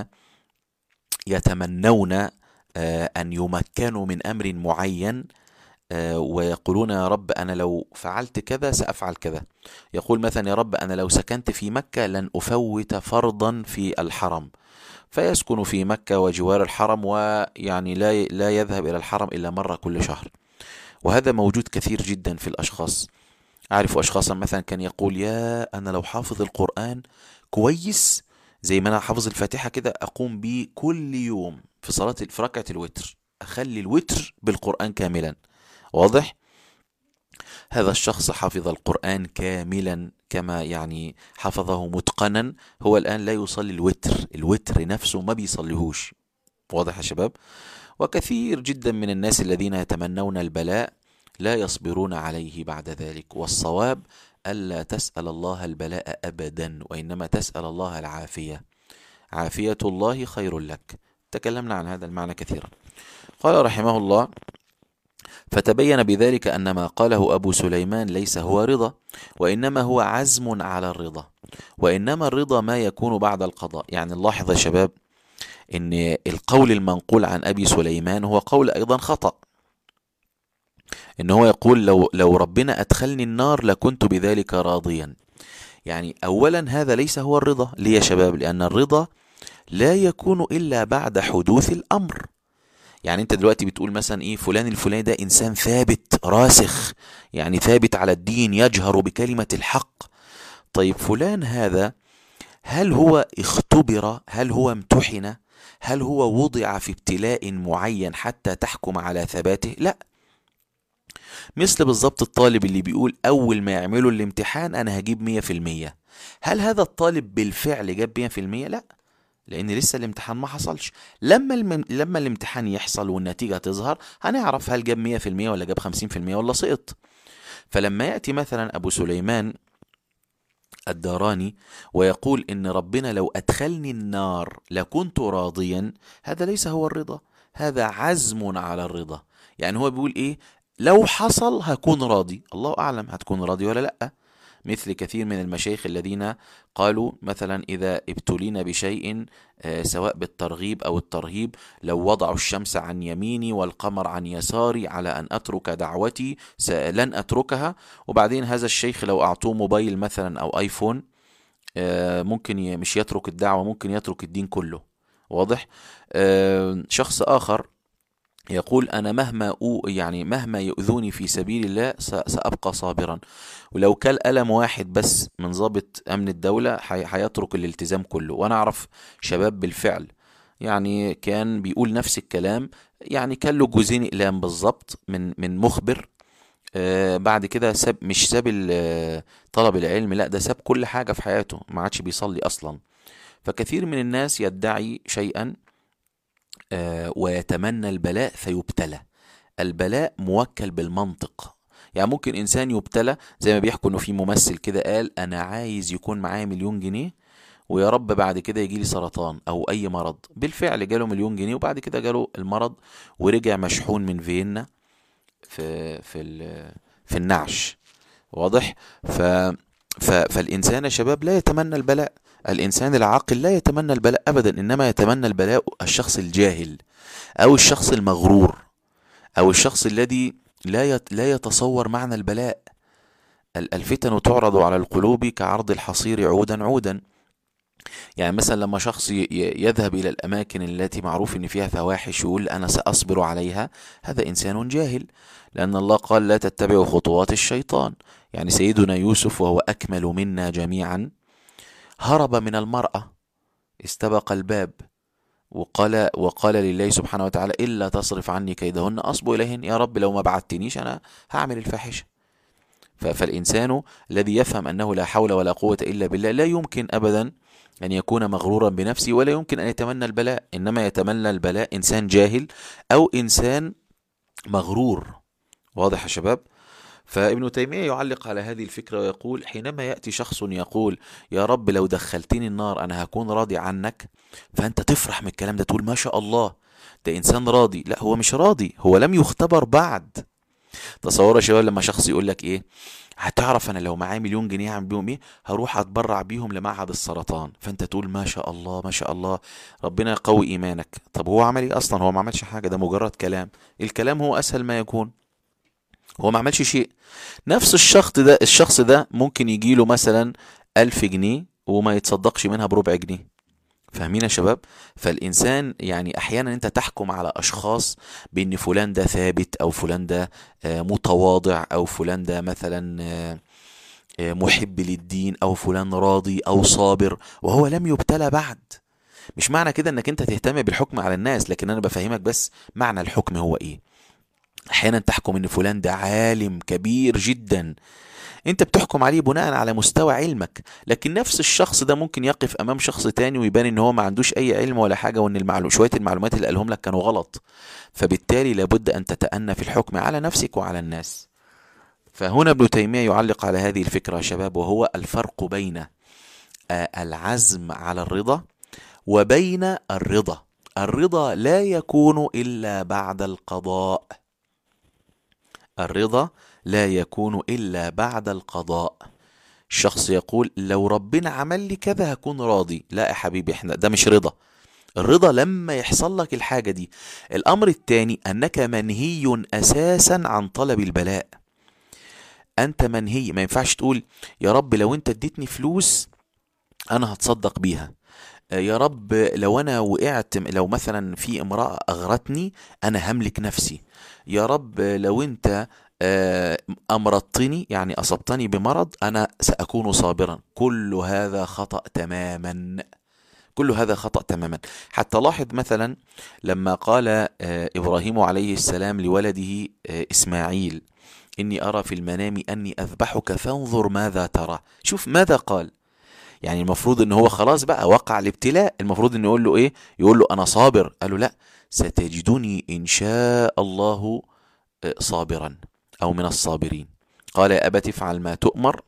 يتمنون أن يمكنوا من أمر معين ويقولون يا رب أنا لو فعلت كذا سأفعل كذا. يقول مثلا يا رب أنا لو سكنت في مكة لن أفوت فرضا في الحرم، فيسكن في مكة وجوار الحرم، ويعني لا لا يذهب إلى الحرم إلا مرة كل شهر. وهذا موجود كثير جدا في الأشخاص. أعرف أشخاصا مثلا كان يقول يا أنا لو حافظ القرآن كويس زي ما أنا حافظ الفاتحة كده أقوم به كل يوم في صلاة في ركعة الوتر، أخلي الوتر بالقرآن كاملا. واضح؟ هذا الشخص حفظ القرآن كاملا كما يعني حفظه متقنا، هو الآن لا يصلي الوتر، الوتر نفسه ما بيصليهوش. واضح يا شباب؟ وكثير جدا من الناس الذين يتمنون البلاء لا يصبرون عليه بعد ذلك. والصواب ألا تسأل الله البلاء أبدا، وإنما تسأل الله العافية. عافية الله خير لك. تكلمنا عن هذا المعنى كثيرا. قال رحمه الله: فتبين بذلك أن ما قاله أبو سليمان ليس هو رضا، وإنما هو عزم على الرضا، وإنما الرضا ما يكون بعد القضاء. يعني نلاحظ يا شباب إن القول المنقول عن أبي سليمان هو قول أيضا خطأ، إن هو يقول لو لو ربنا أدخلني النار لكنت بذلك راضيا. يعني أولا هذا ليس هو الرضا. ليه يا شباب؟ لأن الرضا لا يكون إلا بعد حدوث الأمر. يعني أنت دلوقتي بتقول مثلا إيه، فلان الفلاني ده إنسان ثابت راسخ، يعني ثابت على الدين، يجهر بكلمة الحق. طيب فلان هذا هل هو اختبر؟ هل هو امتحن؟ هل هو وضع في ابتلاء معين حتى تحكم على ثباته؟ لا. مثل بالضبط الطالب اللي بيقول أول ما يعملوا الامتحان أنا هجيب مية في المية، هل هذا الطالب بالفعل جاب مية في المية؟ لا، لأن لسه الامتحان ما حصلش. لما الم... لما الامتحان يحصل والنتيجة تظهر هنعرف هل جاب مية في المية ولا جاب خمسين في المية ولا سقط. فلما يأتي مثلا أبو سليمان الداراني ويقول إن ربنا لو أدخلني النار لكنت راضيا، هذا ليس هو الرضا، هذا عزم على الرضا. يعني هو بيقول إيه؟ لو حصل هكون راضي، الله أعلم هتكون راضي ولا لأ. مثل كثير من المشايخ الذين قالوا مثلا إذا ابتلينا بشيء سواء بالترغيب أو الترهيب، لو وضعوا الشمس عن يميني والقمر عن يساري على أن أترك دعوتي لن أتركها. وبعدين هذا الشيخ لو أعطوه موبايل مثلا أو آيفون ممكن مش يترك الدعوة، ممكن يترك الدين كله. واضح؟ شخص آخر يقول أنا مهما أو يعني مهما يؤذوني في سبيل الله سأبقى صابرا، ولو كان ألم واحد بس من ضابط أمن الدولة هيترك الالتزام كله. وأنا أعرف شباب بالفعل يعني كان بيقول نفس الكلام، يعني كان له جوزين إقلام بالضبط من من مخبر. آه بعد كده ساب، مش ساب طلب العلم، لا ده ساب كل حاجة في حياته، ما عادش بيصلي أصلا. فكثير من الناس يدعي شيئا آه ويتمنى البلاء فيبتلى. البلاء موكل بالمنطق. يعني ممكن إنسان يبتلى زي ما بيحكوا إنه في ممثل كده قال أنا عايز يكون معايا مليون جنيه ويا رب بعد كده يجي لي سرطان أو أي مرض. بالفعل جاله مليون جنيه وبعد كده جاله المرض ورجع مشحون من فيينا في في في النعش. واضح؟ ف ف فالإنسان يا شباب لا يتمنى البلاء، الإنسان العاقل لا يتمنى البلاء أبدا، إنما يتمنى البلاء الشخص الجاهل أو الشخص المغرور أو الشخص الذي لا لا يتصور معنى البلاء. الفتن تعرض على القلوب كعرض الحصير عودا عودا. يعني مثلا لما شخص يذهب إلى الأماكن التي معروف إن فيها فواحش يقول أنا سأصبر عليها، هذا إنسان جاهل، لأن الله قال لا تتبعوا خطوات الشيطان. يعني سيدنا يوسف وهو أكمل منا جميعا هرب من المرأة، استبق الباب وقال وقال لله سبحانه وتعالى إلا تصرف عني كيدهن أصب إليهن، يا رب لو ما بعدتنيش أنا هعمل الفاحشة. فالإنسان الذي يفهم أنه لا حول ولا قوة إلا بالله لا يمكن أبدا أن يكون مغرورا بنفسه ولا يمكن أن يتمنى البلاء، إنما يتمنى البلاء إنسان جاهل أو إنسان مغرور. واضح يا شباب؟ فابن تيمية يعلق على هذه الفكرة ويقول حينما يأتي شخص يقول يا رب لو دخلتني النار أنا هكون راضي عنك، فأنت تفرح من الكلام ده، تقول ما شاء الله ده إنسان راضي. لا، هو مش راضي، هو لم يختبر بعد. تصور يا شباب لما شخص يقول لك إيه، هتعرف أنا لو معايا مليون جنيه هعمل بيهم إيه، هروح أتبرع بيهم لمعهد السرطان. فأنت تقول ما شاء الله ما شاء الله ربنا يقوي إيمانك. طب هو عمل إيه أصلا؟ هو ما عملش حاجة، ده مجرد كلام. الكلام هو أسهل ما يكون، هو ما عملش شيء. نفس الشخص ده الشخص ده ممكن يجيله مثلا ألف جنيه وما يتصدقش منها بربع جنيه. فاهمين يا شباب؟ فالإنسان يعني أحيانا أنت تحكم على أشخاص بأن فلان ده ثابت أو فلان ده متواضع أو فلان ده مثلا محب للدين أو فلان راضي أو صابر وهو لم يبتلى بعد. مش معنى كده أنك أنت تهتم بالحكم على الناس، لكن أنا بفهمك بس معنى الحكم هو إيه. أحيانا تحكم أن فلان ده عالم كبير جدا، انت بتحكم عليه بناء على مستوى علمك، لكن نفس الشخص ده ممكن يقف امام شخص تاني ويبان ان هو ما عندوش اي علم ولا حاجة، وان المعلومات شوية المعلومات اللي قالهم لك كانوا غلط. فبالتالي لابد ان تتأنى في الحكم على نفسك وعلى الناس. فهنا ابن تيمية يعلق على هذه الفكرة يا شباب، وهو الفرق بين العزم على الرضا وبين الرضا. الرضا لا يكون إلا بعد القضاء، الرضا لا يكون إلا بعد القضاء. الشخص يقول لو ربنا عمل لي كذا هكون راضي، لا يا حبيبي، احنا ده مش رضا. الرضا لما يحصل لك الحاجة دي. الأمر الثاني أنك منهي أساسا عن طلب البلاء. أنت منهي، ما ينفعش تقول يا رب لو أنت اديتني فلوس أنا هتصدق بيها، يا رب لو أنا وقعت، لو مثلا في امرأة أغرتني أنا هملك نفسي، يا رب لو أنت أمرضتني يعني أصبتني بمرض أنا سأكون صابرا. كل هذا خطأ تماما، كل هذا خطأ تماما. حتى لاحظ مثلا لما قال إبراهيم عليه السلام لولده إسماعيل إني أرى في المنام أني أذبحك فانظر ماذا ترى. شوف ماذا قال. يعني المفروض إن هو خلاص بقى وقع الابتلاء، المفروض إنه يقول له إيه، يقول له أنا صابر. قال له لا، ستجدني إن شاء الله صابرا أو من الصابرين. قال يا أبت افعل ما تؤمر،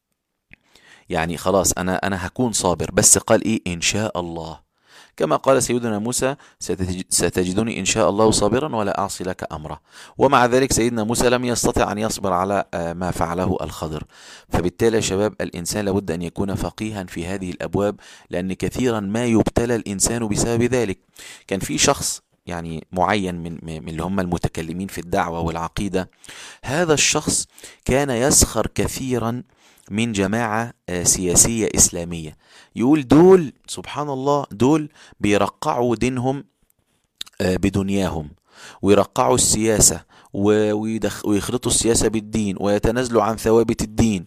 يعني خلاص أنا أنا هكون صابر، بس قال إيه؟ إن شاء الله، كما قال سيدنا موسى ستجدني إن شاء الله صابرا ولا أعصي لك أمره. ومع ذلك سيدنا موسى لم يستطع أن يصبر على ما فعله الخضر. فبالتالي يا شباب الإنسان لابد أن يكون فقيها في هذه الأبواب، لأن كثيرا ما يبتلى الإنسان بسبب ذلك. كان في شخص يعني معين من من اللي هم المتكلمين في الدعوة والعقيدة، هذا الشخص كان يسخر كثيرا من جماعة سياسية إسلامية، يقول دول سبحان الله دول بيرقعوا دينهم بدنياهم، ويرقعوا السياسة ويخلطوا السياسة بالدين، ويتنازلوا عن ثوابت الدين،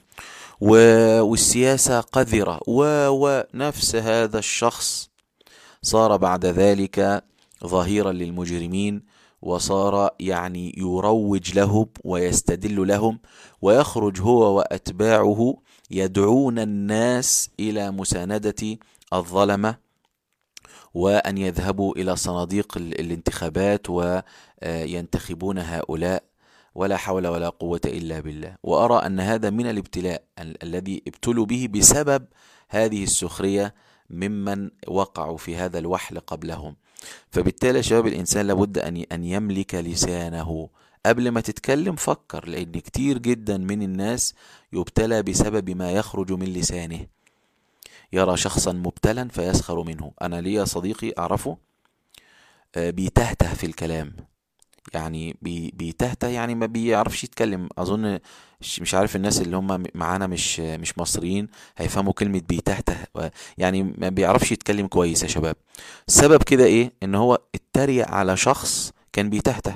والسياسة قذرة، ونفس هذا الشخص صار بعد ذلك ظهيرا للمجرمين، وصار يعني يروج لهم ويستدل لهم، ويخرج هو وأتباعه يدعون الناس إلى مساندة الظلمة، وأن يذهبوا إلى صناديق الانتخابات وينتخبون هؤلاء، ولا حول ولا قوة إلا بالله. وأرى أن هذا من الابتلاء الذي ابتلوا به بسبب هذه السخرية ممن وقعوا في هذا الوحل قبلهم. فبالتالي شباب الإنسان لابد أن أن يملك لسانه. قبل ما تتكلم فكر، لأن كتير جدا من الناس يبتلى بسبب ما يخرج من لسانه. يرى شخصا مبتلا فيسخر منه. أنا ليا صديقي أعرفه بيتهته في الكلام، يعني بيتهته يعني ما بيعرفش يتكلم. أظن مش عارف الناس اللي هم معانا مش مش مصريين هيفهموا كلمة بيتهته، يعني ما بيعرفش يتكلم كويس يا شباب. السبب كده إيه؟ إن هو اتريق على شخص كان بيتهته،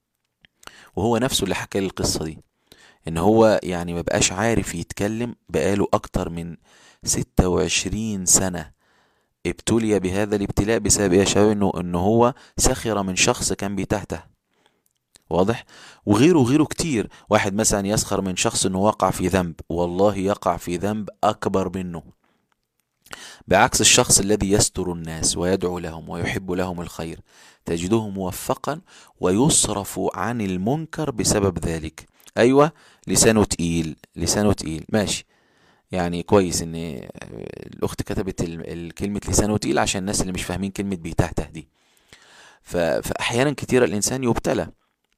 وهو نفسه اللي حكى لي القصة دي، إن هو يعني ما بقاش عارف يتكلم بقاله أكتر من ستة وعشرين سنة. ابتلي بهذا الابتلاء بسبب يا شباب إنه إنه هو سخر من شخص كان بيتهته. واضح؟ وغيره غيره كتير. واحد مثلا يسخر من شخص انه وقع في ذنب، والله يقع في ذنب اكبر منه، بعكس الشخص الذي يستر الناس ويدعو لهم ويحب لهم الخير، تجده موفقا ويصرف عن المنكر بسبب ذلك. ايوه لسانه تقيل، لسانه تقيل ماشي، يعني كويس ان الاخت كتبت الكلمة لسانه تقيل عشان الناس اللي مش فاهمين كلمة بيتهته دي. فاحيانا كتير الانسان يبتلى.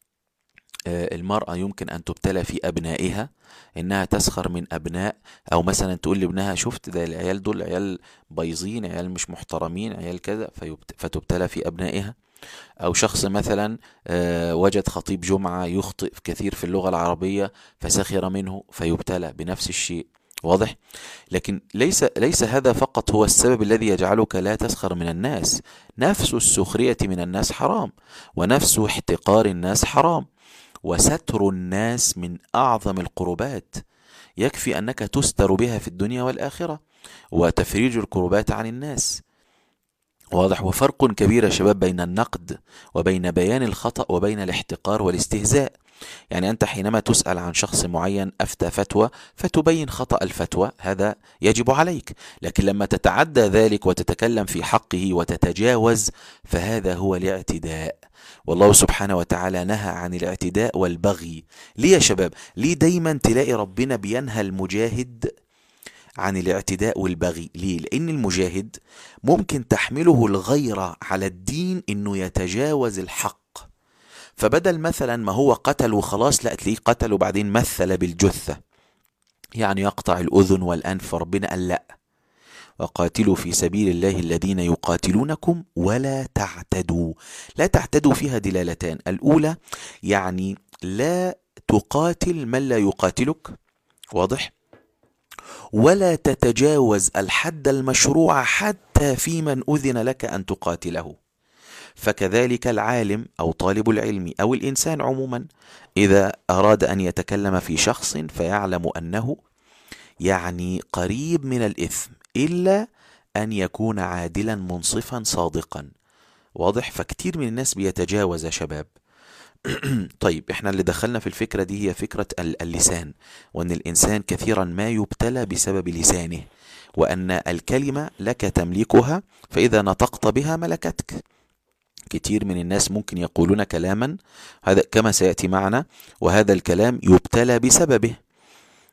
المرأة يمكن أن تبتلى في أبنائها، إنها تسخر من أبناء، أو مثلا تقول لابنها شفت ده العيال دول عيال بايظين، عيال مش محترمين، عيال كذا، فتبتلى في أبنائها. أو شخص مثلا وجد خطيب جمعة يخطئ كثير في اللغة العربية فسخر منه فيبتلى بنفس الشيء. واضح؟ لكن ليس ليس هذا فقط هو السبب الذي يجعلك لا تسخر من الناس. نفس السخرية من الناس حرام، ونفس احتقار الناس حرام، وستر الناس من أعظم القربات، يكفي أنك تستر بها في الدنيا والآخرة، وتفريج الكربات عن الناس. واضح؟ وفرق كبير يا شباب بين النقد وبين بيان الخطأ وبين الاحتقار والاستهزاء. يعني أنت حينما تسأل عن شخص معين أفتى فتوى فتبين خطأ الفتوى، هذا يجب عليك، لكن لما تتعدى ذلك وتتكلم في حقه وتتجاوز فهذا هو الاعتداء. والله سبحانه وتعالى نهى عن الاعتداء والبغي. ليه يا شباب؟ ليه دايما تلاقي ربنا بينهى المجاهد عن الاعتداء والبغي؟ ليه؟ لأن المجاهد ممكن تحمله الغيرة على الدين إنه يتجاوز الحق، فبدل مثلا ما هو قتل وخلاص، لا تلاقيه قتل وبعدين مثل بالجثة، يعني يقطع الأذن والأنف. ربنا قال لا، وقاتلوا في سبيل الله الذين يقاتلونكم ولا تعتدوا. لا تعتدوا فيها دلالتان. الأولى يعني لا تقاتل من لا يقاتلك، واضح؟ ولا تتجاوز الحد المشروع حتى في من أذن لك أن تقاتله. فكذلك العالم أو طالب العلم أو الإنسان عموما إذا أراد أن يتكلم في شخص فيعلم أنه يعني قريب من الإثم، إلا أن يكون عادلا منصفا صادقا. واضح؟ فكتير من الناس بيتجاوز يا شباب. طيب احنا اللي دخلنا في الفكرة دي هي فكرة اللسان، وأن الإنسان كثيرا ما يبتلى بسبب لسانه، وأن الكلمة لك تملكها، فإذا نطقت بها ملكتك. كتير من الناس ممكن يقولون كلاما هذا كما سيأتي معنا، وهذا الكلام يبتلى بسببه.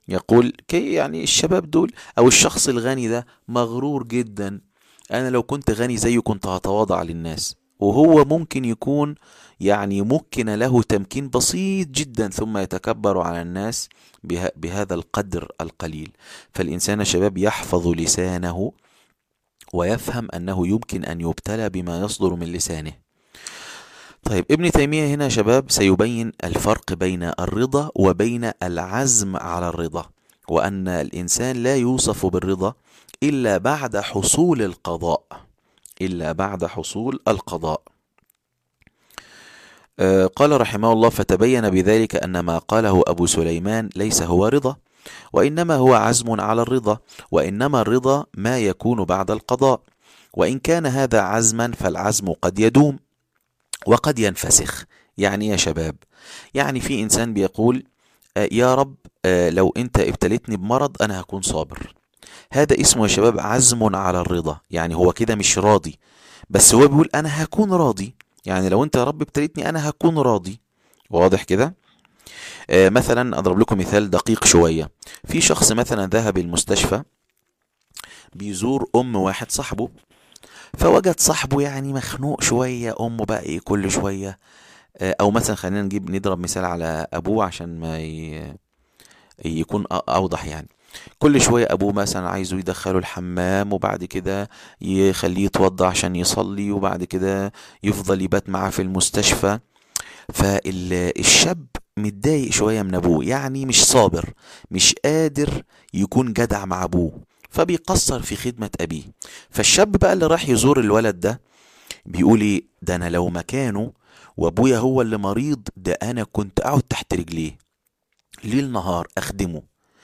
يقول كي يعني الشباب دول أو الشخص الغني ده مغرور جدا، أنا لو كنت غني زيه كنت هتواضع للناس، وهو ممكن يكون يعني ممكن له تمكين بسيط جدا ثم يتكبر على الناس به بهذا القدر القليل. فالإنسان شباب يحفظ لسانه ويفهم أنه يمكن أن يبتلى بما يصدر من لسانه. طيب ابن تيمية هنا شباب سيبين الفرق بين الرضا وبين العزم على الرضا، وأن الإنسان لا يوصف بالرضا إلا بعد حصول القضاء، إلا بعد حصول القضاء. آه قال رحمه الله: فتبين بذلك أن ما قاله أبو سليمان ليس هو رضا، وإنما هو عزم على الرضا، وإنما الرضا ما يكون بعد القضاء، وإن كان هذا عزما فالعزم قد يدوم وقد ينفسخ. يعني يا شباب، يعني في إنسان بيقول آه يا رب آه لو أنت ابتليتني بمرض أنا هكون صابر، هذا اسمه يا شباب عزم على الرضا، يعني هو كده مش راضي، بس هو بيقول أنا هكون راضي، يعني لو أنت يا رب ابتليتني أنا هكون راضي. واضح كده؟ آه مثلا أضرب لكم مثال دقيق شوية. في شخص مثلا ذهب المستشفى بيزور أم واحد صاحبه، فوجد صاحبه يعني مخنوق شوية، أمه بقى إيه كل شوية، او مثلا خلينا نجيب نضرب مثال على ابوه عشان ما ي... يكون اوضح. يعني كل شوية ابوه مثلا عايزه يدخله الحمام، وبعد كده يخليه يتوضى عشان يصلي، وبعد كده يفضل يبات معاه في المستشفى. فالشاب متضايق شوية من ابوه، يعني مش صابر، مش قادر يكون جدع مع ابوه، فبيقصر في خدمة ابيه. فالشاب بقى اللي راح يزور الولد ده بيقول ايه ده، انا لو مكانه وابويا هو اللي مريض ده انا كنت اقعد تحت رجليه ليل نهار اخدمه.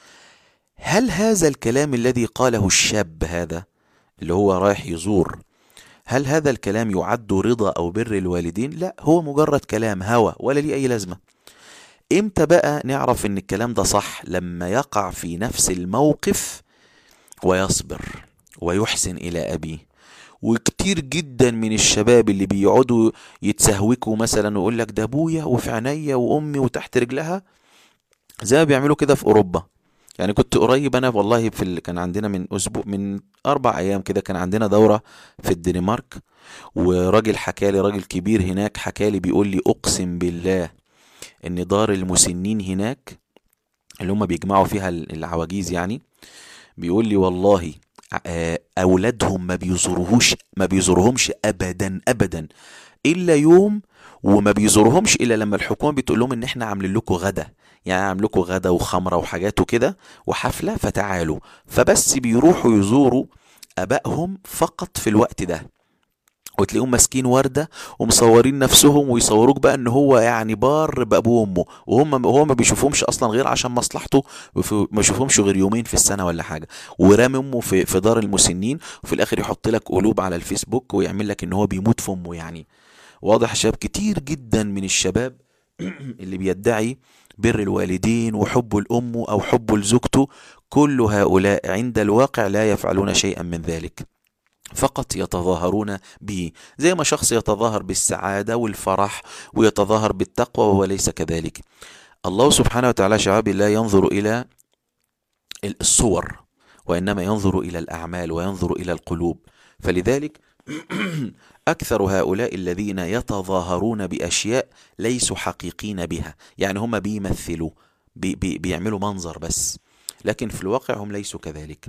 هل هذا الكلام الذي قاله الشاب هذا اللي هو رايح يزور، هل هذا الكلام يعد رضا او بر الوالدين؟ لا، هو مجرد كلام هوى ولا ليه اي لازمة. امتى بقى نعرف ان الكلام ده صح؟ لما يقع في نفس الموقف ويصبر ويحسن الى ابيه. وكتير جدا من الشباب اللي بيقعدوا يتسهوكوا مثلا ويقول لك ده ابويا وفي عينيا وامي وتحت رجلها، زي ما بيعملوا كده في اوروبا. يعني كنت قريب انا والله في ال... كان عندنا من اسبوع من اربع ايام كده كان عندنا دورة في الدنمارك، وراجل حكالي، راجل كبير هناك حكالي بيقول لي اقسم بالله ان دار المسنين هناك اللي هم بيجمعوا فيها العواجيز، يعني بيقول لي والله اولادهم ما بيزورهوش ما بيزورهمش ابدا ابدا الا يوم، وما بيزورهمش الا لما الحكومه بتقول لهم ان احنا عاملين لكم غدا، يعني عاملين لكم غدا وخمره وحاجات وكده وحفله فتعالوا. فبس بيروحوا يزوروا ابائهم فقط في الوقت ده، وتلاقيهم ماسكين ورده ومصورين نفسهم ويصوروك بقى ان هو يعني بار بابوه وامه، وهم هو ما بيشوفهمش اصلا غير عشان مصلحته، ما بيشوفهمش غير يومين في السنه ولا حاجه، ورامي امه في في دار المسنين، وفي الاخر يحط لك قلوب على الفيسبوك ويعمل لك ان هو بيموت في امه يعني. واضح شباب كتير جدا من الشباب اللي بيدعي بر الوالدين وحب الام او حب لزوجته، كل هؤلاء عند الواقع لا يفعلون شيئا من ذلك، فقط يتظاهرون به، زي ما شخص يتظاهر بالسعادة والفرح ويتظاهر بالتقوى وهو ليس كذلك. الله سبحانه وتعالى شعب لا ينظر إلى الصور، وإنما ينظر إلى الأعمال وينظر إلى القلوب. فلذلك أكثر هؤلاء الذين يتظاهرون بأشياء ليسوا حقيقين بها، يعني هم بيمثلوا بي بي بيعملوا منظر بس، لكن في الواقع هم ليسوا كذلك.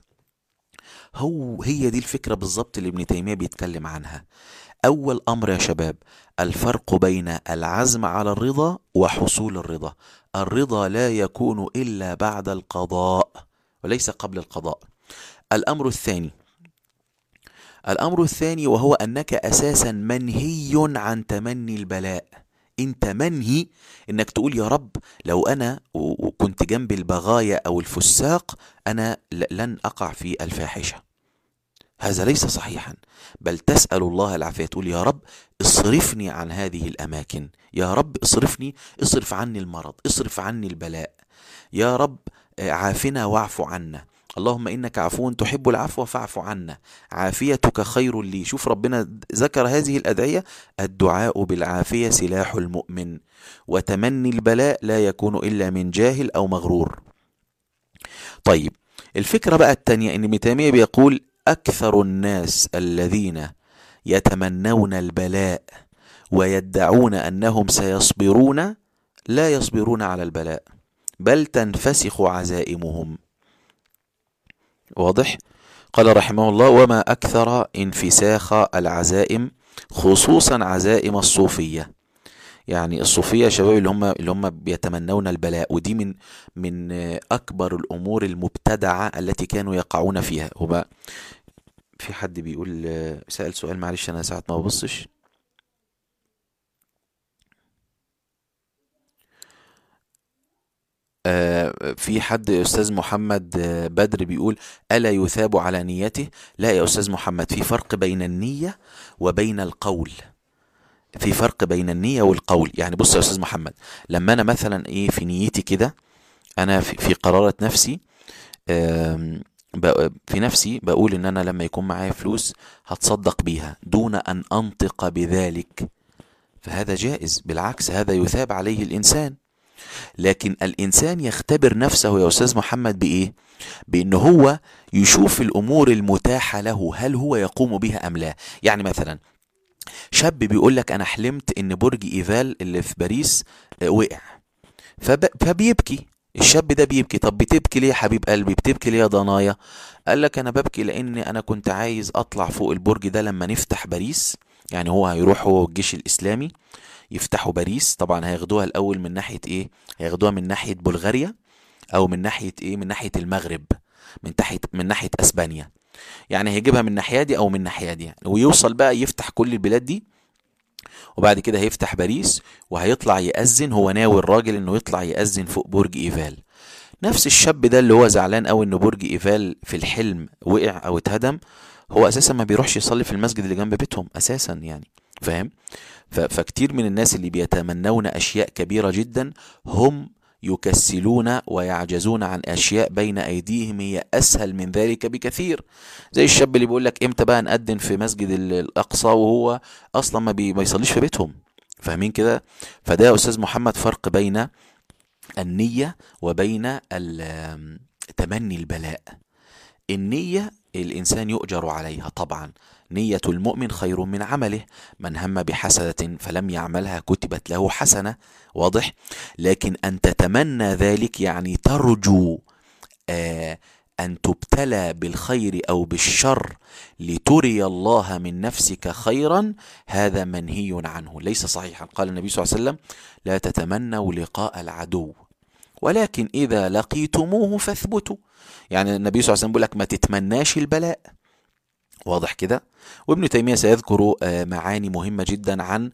هو هي دي الفكرة بالظبط اللي ابن تيمية بيتكلم عنها. أول أمر يا شباب الفرق بين العزم على الرضا وحصول الرضا. الرضا لا يكون إلا بعد القضاء وليس قبل القضاء. الأمر الثاني الأمر الثاني وهو أنك أساسا منهي عن تمني البلاء. انت منهي انك تقول يا رب لو انا وكنت جنب البغايا او الفساق انا لن اقع في الفاحشة. هذا ليس صحيحا، بل تسأل الله العافية، تقول يا رب اصرفني عن هذه الاماكن، يا رب اصرفني، اصرف عني المرض، اصرف عني البلاء، يا رب عافنا واعف عنا، اللهم إنك عفو تحب العفو فاعف عنا، عافيتك خير لي. شوف ربنا ذكر هذه الأدعية: الدعاء بالعافية سلاح المؤمن، وتمني البلاء لا يكون إلا من جاهل أو مغرور. طيب، الفكرة بقى التانية ان ابن تيمية بيقول اكثر الناس الذين يتمنون البلاء ويدعون انهم سيصبرون لا يصبرون على البلاء، بل تنفسخ عزائمهم. واضح؟ قال رحمه الله: وما أكثر انفساخ العزائم، خصوصا عزائم الصوفية. يعني الصوفية شباب اللي هم اللي هم بيتمنون البلاء، ودي من من أكبر الأمور المبتدعة التي كانوا يقعون فيها. هو في حد بيقول سأل سؤال، معلش أنا ساعة ما ببصش. في حد أستاذ محمد بدر بيقول: ألا يثاب على نيته؟ لا يا أستاذ محمد، في فرق بين النية وبين القول. في فرق بين النية والقول. يعني بص يا أستاذ محمد، لما أنا مثلا إيه في نيتي كده، أنا في, في قرارة نفسي في نفسي بقول إن أنا لما يكون معايا فلوس هتصدق بيها دون أن أنطق بذلك، فهذا جائز، بالعكس هذا يثاب عليه الإنسان. لكن الإنسان يختبر نفسه يا أستاذ محمد بإيه؟ بأنه هو يشوف الأمور المتاحة له، هل هو يقوم بها أم لا. يعني مثلا شاب بيقول لك أنا حلمت إن برج إيفال اللي في باريس وقع، فب... فبيبكي الشاب ده بيبكي. طب بتبكي ليه يا حبيب قلبي؟ بتبكي ليه يا ضنايا؟ قال لك أنا ببكي لأن أنا كنت عايز أطلع فوق البرج ده لما نفتح باريس. يعني هو هيروح هو والجيش الإسلامي يفتحوا باريس، طبعا هياخدوها الأول من ناحية إيه؟ هياخدوها من ناحية بلغاريا، أو من ناحية إيه؟ من ناحية المغرب، من تحت من ناحية أسبانيا. يعني هيجيبها من الناحية دي أو من الناحية دي، ويوصل بقى يفتح كل البلاد دي، وبعد كده هيفتح باريس وهيطلع يأذن. هو ناوي الراجل إنه يطلع يأذن فوق برج إيفال. نفس الشاب ده اللي هو زعلان قوي إن برج إيفال في الحلم وقع أو اتهدم، هو أساسا ما بيروحش يصلي في المسجد اللي جنب بيتهم أساسا، يعني فاهم؟ فكتير من الناس اللي بيتمنون أشياء كبيرة جدا هم يكسلون ويعجزون عن أشياء بين أيديهم هي أسهل من ذلك بكثير. زي الشاب اللي بيقول لك إمتى بقى نأذن في مسجد الأقصى وهو أصلا ما بيصليش في بيتهم. فاهمين كده؟ فده يا أستاذ محمد فرق بين النية وبين تمني البلاء. النية الإنسان يؤجر عليها طبعا، نية المؤمن خير من عمله، من هم بحسنة فلم يعملها كتبت له حسنة. واضح؟ لكن أن تتمنى ذلك يعني ترجو آه أن تبتلى بالخير أو بالشر لتري الله من نفسك خيرا، هذا منهي عنه، ليس صحيحا. قال النبي صلى الله عليه وسلم: لا تتمنوا لقاء العدو، ولكن إذا لقيتموه فاثبتوا. يعني النبي صلى الله عليه وسلم بيقول لك ما تتمناش البلاء. واضح كده؟ وابن تيمية سيذكر معاني مهمة جدا عن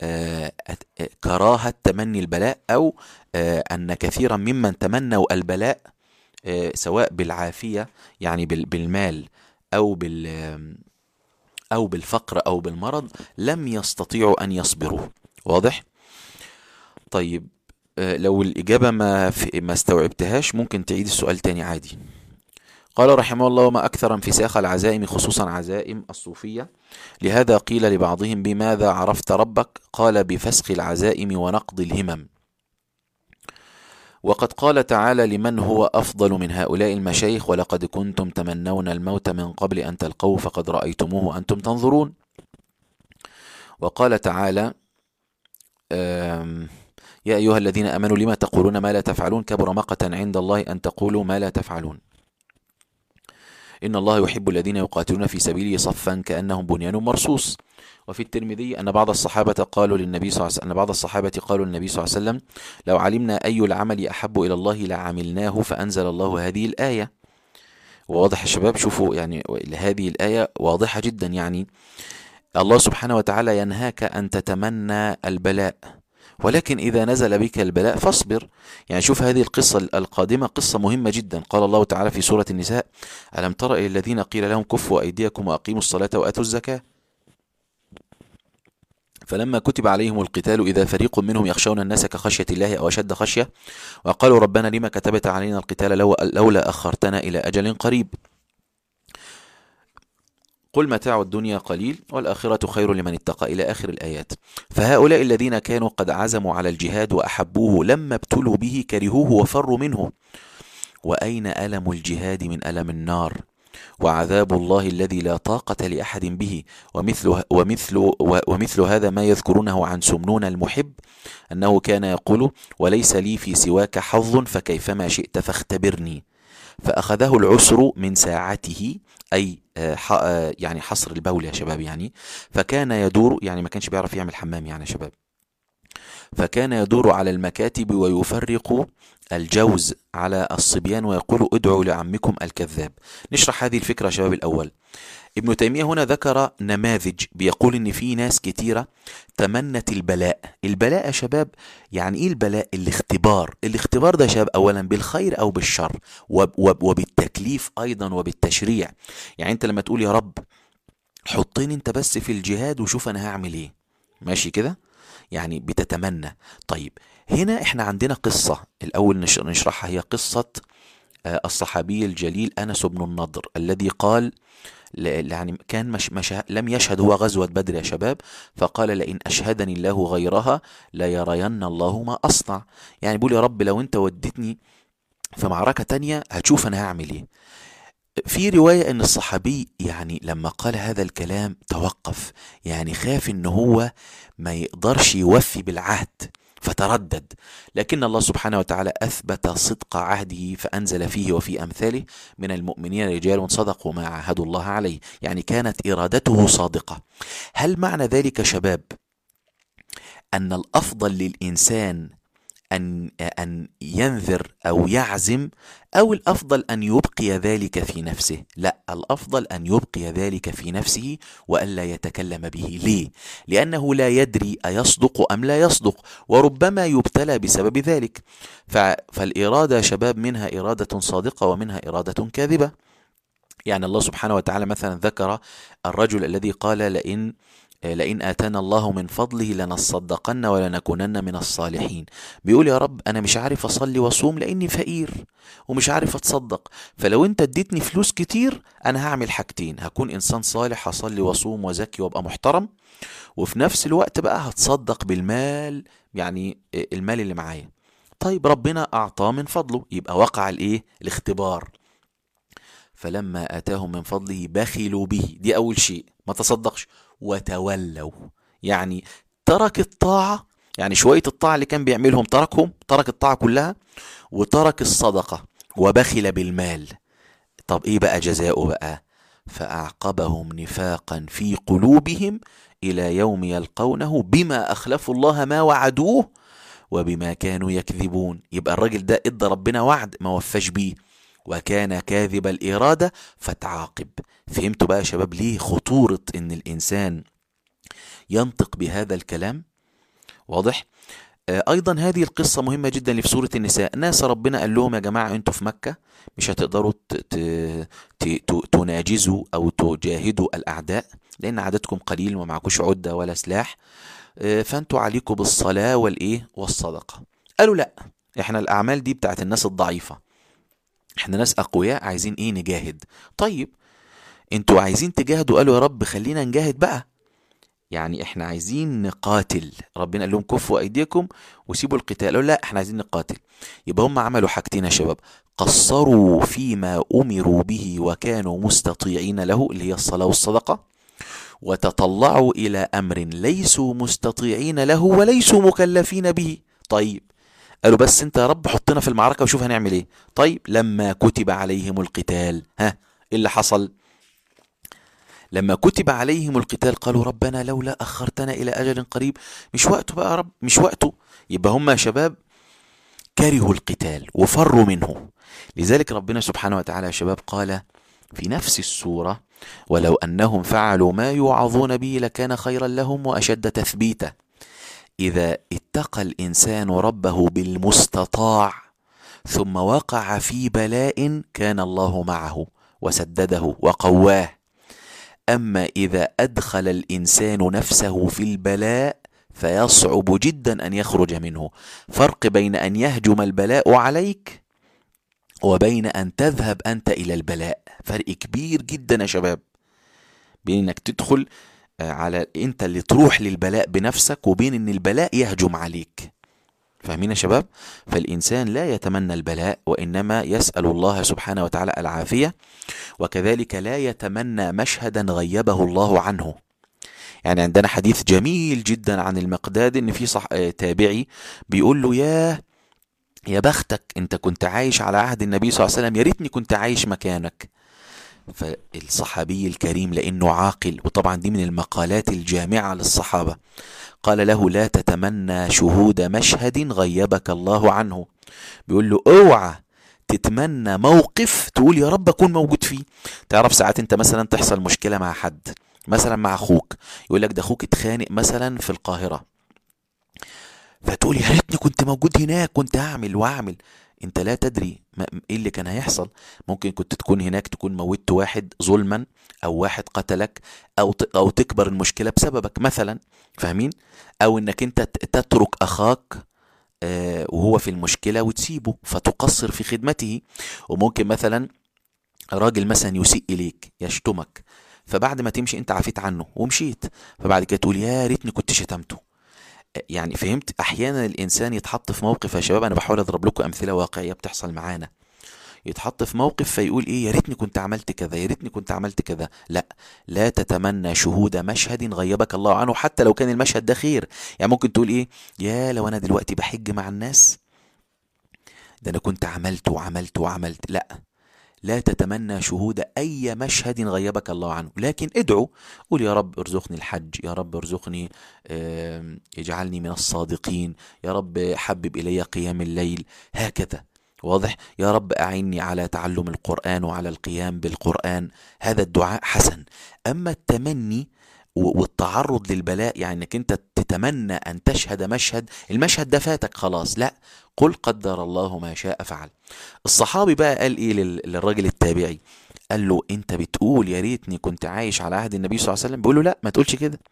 كراهة تمني البلاء، أو أن كثيرا ممن تمنوا البلاء سواء بالعافية يعني بالمال أو بال أو بالفقر أو بالمرض لم يستطيعوا أن يصبروا. واضح؟ طيب، لو الإجابة ما ما استوعبتهاش ممكن تعيد السؤال تاني عادي. قال رحمه الله: وما أكثر انفساخ العزائم، خصوصا عزائم الصوفية. لهذا قيل لبعضهم: بماذا عرفت ربك؟ قال: بفسخ العزائم ونقض الهمم. وقد قال تعالى: لمن هو أفضل من هؤلاء المشايخ ولقد كنتم تمنون الموت من قبل أن تلقوه فقد رأيتموه وأنتم تنظرون. وقال تعالى: يا أيها الذين آمنوا لما تقولون ما لا تفعلون كبر مقتا عند الله أن تقولوا ما لا تفعلون إن الله يحب الذين يقاتلون في سبيله صفا كأنهم بنيان مرصوص. وفي الترمذي أن بعض الصحابة قالوا للنبي صلى الله عليه وسلم أن بعض الصحابة قالوا للنبي صلى الله عليه وسلم: لو علمنا أي العمل أحب إلى الله لعملناه، فأنزل الله هذه الآية. وواضح يا شباب، شوفوا يعني هذه الآية واضحة جدا. يعني الله سبحانه وتعالى ينهاك أن تتمنى البلاء، ولكن إذا نزل بك البلاء فاصبر. يعني شوف هذه القصة القادمة قصة مهمة جدا. قال الله تعالى في سورة النساء: ألم تر إلى الذين قيل لهم كفوا أيديكم وأقيموا الصلاة وآتوا الزكاة فلما كتب عليهم القتال إذا فريق منهم يخشون الناس كخشية الله أو أشد خشية وقالوا ربنا لما كتبت علينا القتال لولا أخرتنا إلى أجل قريب قل متاع الدنيا قليل والآخرة خير لمن اتقى، إلى آخر الآيات. فهؤلاء الذين كانوا قد عزموا على الجهاد وأحبوه لما ابتلوا به كرهوه وفروا منه، وأين ألم الجهاد من ألم النار، وعذاب الله الذي لا طاقة لأحد به، ومثل, ومثل, ومثل هذا ما يذكرونه عن سمنون المحب أنه كان يقول: وليس لي في سواك حظ فكيفما شئت فاختبرني. فأخذه العسر من ساعته، أي يعني حصر البول يا شباب، يعني فكان يدور، يعني ما كانش بيعرف يعمل حمام يعني يا شباب، فكان يدور على المكاتب ويفرق الجوز على الصبيان ويقول: ادعوا لعمكم الكذاب. نشرح هذه الفكرة يا شباب. الأول، ابن تيمية هنا ذكر نماذج، بيقول ان في ناس كتيرة تمنت البلاء. البلاء يا شباب يعني ايه البلاء؟ الاختبار. الاختبار ده يا شباب اولا بالخير او بالشر، وبالتكليف ايضا وبالتشريع. يعني انت لما تقول يا رب حطيني انت بس في الجهاد وشوف انا هعمل ايه، ماشي كده، يعني بتتمنى. طيب هنا احنا عندنا قصة الاول نشرحها، هي قصة الصحابي الجليل أنس بن النضر الذي قال، يعني كان مش مش لم يشهد هو غزوة بدر يا شباب، فقال: لئن أشهدني الله غيرها ليرين الله ما أصنع. يعني بيقول يا رب لو أنت ودتني في معركة تانية هتشوف أنا هعمل إيه. في رواية أن الصحابي يعني لما قال هذا الكلام توقف، يعني خاف أنه هو ما يقدرش يوفي بالعهد فتردد، لكن الله سبحانه وتعالى أثبت صدق عهده فأنزل فيه وفي أمثاله: من المؤمنين رجال صدقوا ما عاهدوا الله عليه. يعني كانت إرادته صادقة. هل معنى ذلك شباب أن الأفضل للإنسان أن أن ينذر أو يعزم، أو الأفضل أن يبقي ذلك في نفسه؟ لا، الأفضل أن يبقي ذلك في نفسه وألا يتكلم به. ليه؟ لأنه لا يدري أيصدق أم لا يصدق، وربما يبتلى بسبب ذلك. فالإرادة يا شباب منها إرادة صادقة ومنها إرادة كاذبة. يعني الله سبحانه وتعالى مثلا ذكر الرجل الذي قال: لئن لئن آتانا الله من فضله لنصدقن ولنكونن من الصالحين. بيقول يا رب أنا مش عارف أصلي وأصوم لأني فقير ومش عارف أتصدق، فلو أنت اديتني فلوس كتير أنا هعمل حاجتين: هكون إنسان صالح، هصلي وأصوم وزكي وأبقى محترم، وفي نفس الوقت بقى هتصدق بالمال، يعني المال اللي معايا. طيب ربنا أعطاه من فضله، يبقى وقع الإيه؟ الاختبار. فلما آتاهم من فضله بخلوا به، دي أول شيء، ما تصدقش. وتولوا، يعني ترك الطاعة، يعني شوية الطاعة اللي كان بيعملهم تركهم، ترك الطاعة كلها وترك الصدقة وبخل بالمال. طب ايه بقى جزاؤه بقى؟ فأعقبهم نفاقا في قلوبهم إلى يوم يلقونه بما أخلفوا الله ما وعدوه وبما كانوا يكذبون. يبقى الراجل ده ادى ربنا وعد ما وفاش بيه، وكان كاذب الإرادة فتعاقب. فهمتوا بقى يا شباب ليه خطورة ان الإنسان ينطق بهذا الكلام؟ واضح؟ آه أيضا هذه القصة مهمة جدا اللي في سورة النساء. ناس ربنا قال لهم يا جماعة انتوا في مكة مش هتقدروا تناجزوا أو تجاهدوا الأعداء لأن عددكم قليل وما معكوش عدة ولا سلاح، آه فانتوا عليكم بالصلاة والإيه والصدقة. قالوا لا، احنا الأعمال دي بتاعت الناس الضعيفة، احنا ناس أقوياء عايزين ايه نجاهد. طيب انتوا عايزين تجاهدوا، قالوا يا رب خلينا نجاهد بقى، يعني احنا عايزين نقاتل. ربنا قال لهم كفوا ايديكم وسيبوا القتال، قالوا لا احنا عايزين نقاتل. يبقى هم عملوا حاجتين يا شباب: قصروا فيما امروا به وكانوا مستطيعين له، اللي هي الصلاة والصدقة، وتطلعوا الى امر ليسوا مستطيعين له وليسوا مكلفين به. طيب قالوا بس انت يا رب حطنا في المعركة وشوف هنعمل ايه. طيب لما كتب عليهم القتال، ها ايه اللي حصل؟ لما كتب عليهم القتال قالوا ربنا لولا أخرتنا إلى أجل قريب. مش وقته بقى يا رب، مش وقته. يبقى هم يا شباب كرهوا القتال وفروا منه. لذلك ربنا سبحانه وتعالى يا شباب قال في نفس السورة: ولو أنهم فعلوا ما يوعظون به لكان خيرا لهم وأشد تثبيتا. إذا اتقى الإنسان ربه بالمستطاع ثم وقع في بلاء كان الله معه وسدده وقواه. أما إذا أدخل الإنسان نفسه في البلاء فيصعب جدا أن يخرج منه. فرق بين أن يهجم البلاء عليك وبين أن تذهب أنت إلى البلاء، فرق كبير جدا يا شباب، بين أنك تدخل على أنت اللي تروح للبلاء بنفسك وبين أن البلاء يهجم عليك. فاهمين يا شباب؟ فالإنسان لا يتمنى البلاء، وإنما يسأل الله سبحانه وتعالى العافية. وكذلك لا يتمنى مشهدا غيبه الله عنه. يعني عندنا حديث جميل جدا عن المقداد، ان في صح... آه، تابعي بيقول له: يا يا بختك، انت كنت عايش على عهد النبي صلى الله عليه وسلم، يا ريتني كنت عايش مكانك. فالصحابي الكريم لانه عاقل، وطبعا دي من المقالات الجامعة للصحابة، قال له: لا تتمنى شهود مشهد غيبك الله عنه. بيقول له: اوعى تتمنى موقف تقول يا رب اكون موجود فيه. تعرف ساعات انت مثلا تحصل مشكلة مع حد، مثلا مع اخوك، يقول لك ده اخوك اتخانق مثلا في القاهرة، فتقول يا ريتني كنت موجود هناك، كنت هعمل واعمل. انت لا تدري ما ايه اللي كان هيحصل. ممكن كنت تكون هناك تكون موتت واحد ظلما، او واحد قتلك، او ت- او تكبر المشكلة بسببك مثلا. فاهمين؟ او انك انت ت- تترك اخاك آه، وهو في المشكلة وتسيبه فتقصر في خدمته. وممكن مثلا راجل مثلا يسيء إليك، يشتمك، فبعد ما تمشي انت عفيت عنه ومشيت، فبعد كده تقول يا ريتني كنت شتمته. يعني فهمت؟ احيانا الانسان يتحط في موقف يا شباب، انا بحاول اضرب لكم امثله واقعيه بتحصل معانا. يتحط في موقف فيقول ايه، يا ريتني كنت عملت كذا، يا ريتني كنت عملت كذا. لا، لا تتمنى شهود مشهد غيبك الله عنه، حتى لو كان المشهد ده خير. يعني ممكن تقول ايه، يا لو انا دلوقتي بحج مع الناس، ده انا كنت عملت وعملت وعملت. لا، لا تتمنى شهود أي مشهد غيبك الله عنه، لكن ادعو. قول يا رب ارزقني الحج، يا رب ارزقني، آم، اجعلني من الصادقين، يا رب حبب إلي قيام الليل، هكذا. واضح؟ يا رب أعني على تعلم القرآن وعلى القيام بالقرآن. هذا الدعاء حسن. أما التمني و- والتعرض للبلاء، يعني انك انت تتمنى ان تشهد مشهد، المشهد ده فاتك خلاص، لا، قل قدر الله ما شاء فعل. الصحابي بقى قال ايه لل- للراجل التابعي؟ قال له: انت بتقول يا ريتني كنت عايش على عهد النبي صلى الله عليه وسلم؟ بيقول له: لا، ما تقولش كده.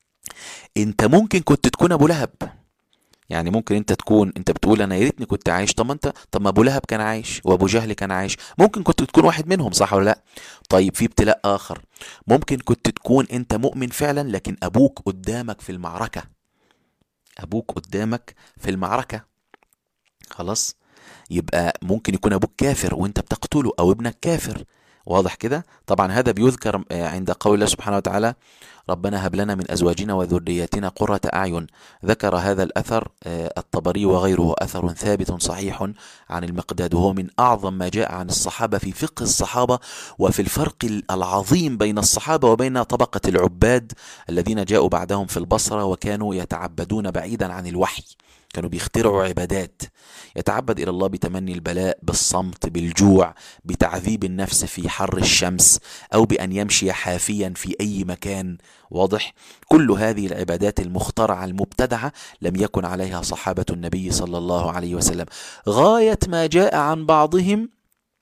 انت ممكن كنت تكون ابو لهب. يعني ممكن انت تكون، انت بتقول انا يا ريتني كنت عايش، طب ما انت، طب ما ابو لهب كان عايش وابو جهل كان عايش، ممكن كنت تكون واحد منهم، صح ولا لا؟ طيب في ابتلاء اخر، ممكن كنت تكون انت مؤمن فعلا، لكن ابوك قدامك في المعركة، ابوك قدامك في المعركة، خلاص، يبقى ممكن يكون ابوك كافر وانت بتقتله، او ابنك كافر. واضح كده؟ طبعا هذا بيذكر آه، عند قول الله سبحانه وتعالى: ربنا هب لنا من ازواجنا وذرياتنا قرة اعين. ذكر هذا الاثر آه، الطبري وغيره، اثر ثابت صحيح عن المقداد، وهو من اعظم ما جاء عن الصحابة في فقه الصحابة، وفي الفرق العظيم بين الصحابة وبين طبقة العباد الذين جاءوا بعدهم في البصرة، وكانوا يتعبدون بعيدا عن الوحي، كانوا بيخترعوا عبادات، يتعبد إلى الله بتمني البلاء، بالصمت، بالجوع، بتعذيب النفس في حر الشمس، أو بأن يمشي حافيا في أي مكان. واضح؟ كل هذه العبادات المخترعة المبتدعة لم يكن عليها صحابة النبي صلى الله عليه وسلم. غاية ما جاء عن بعضهم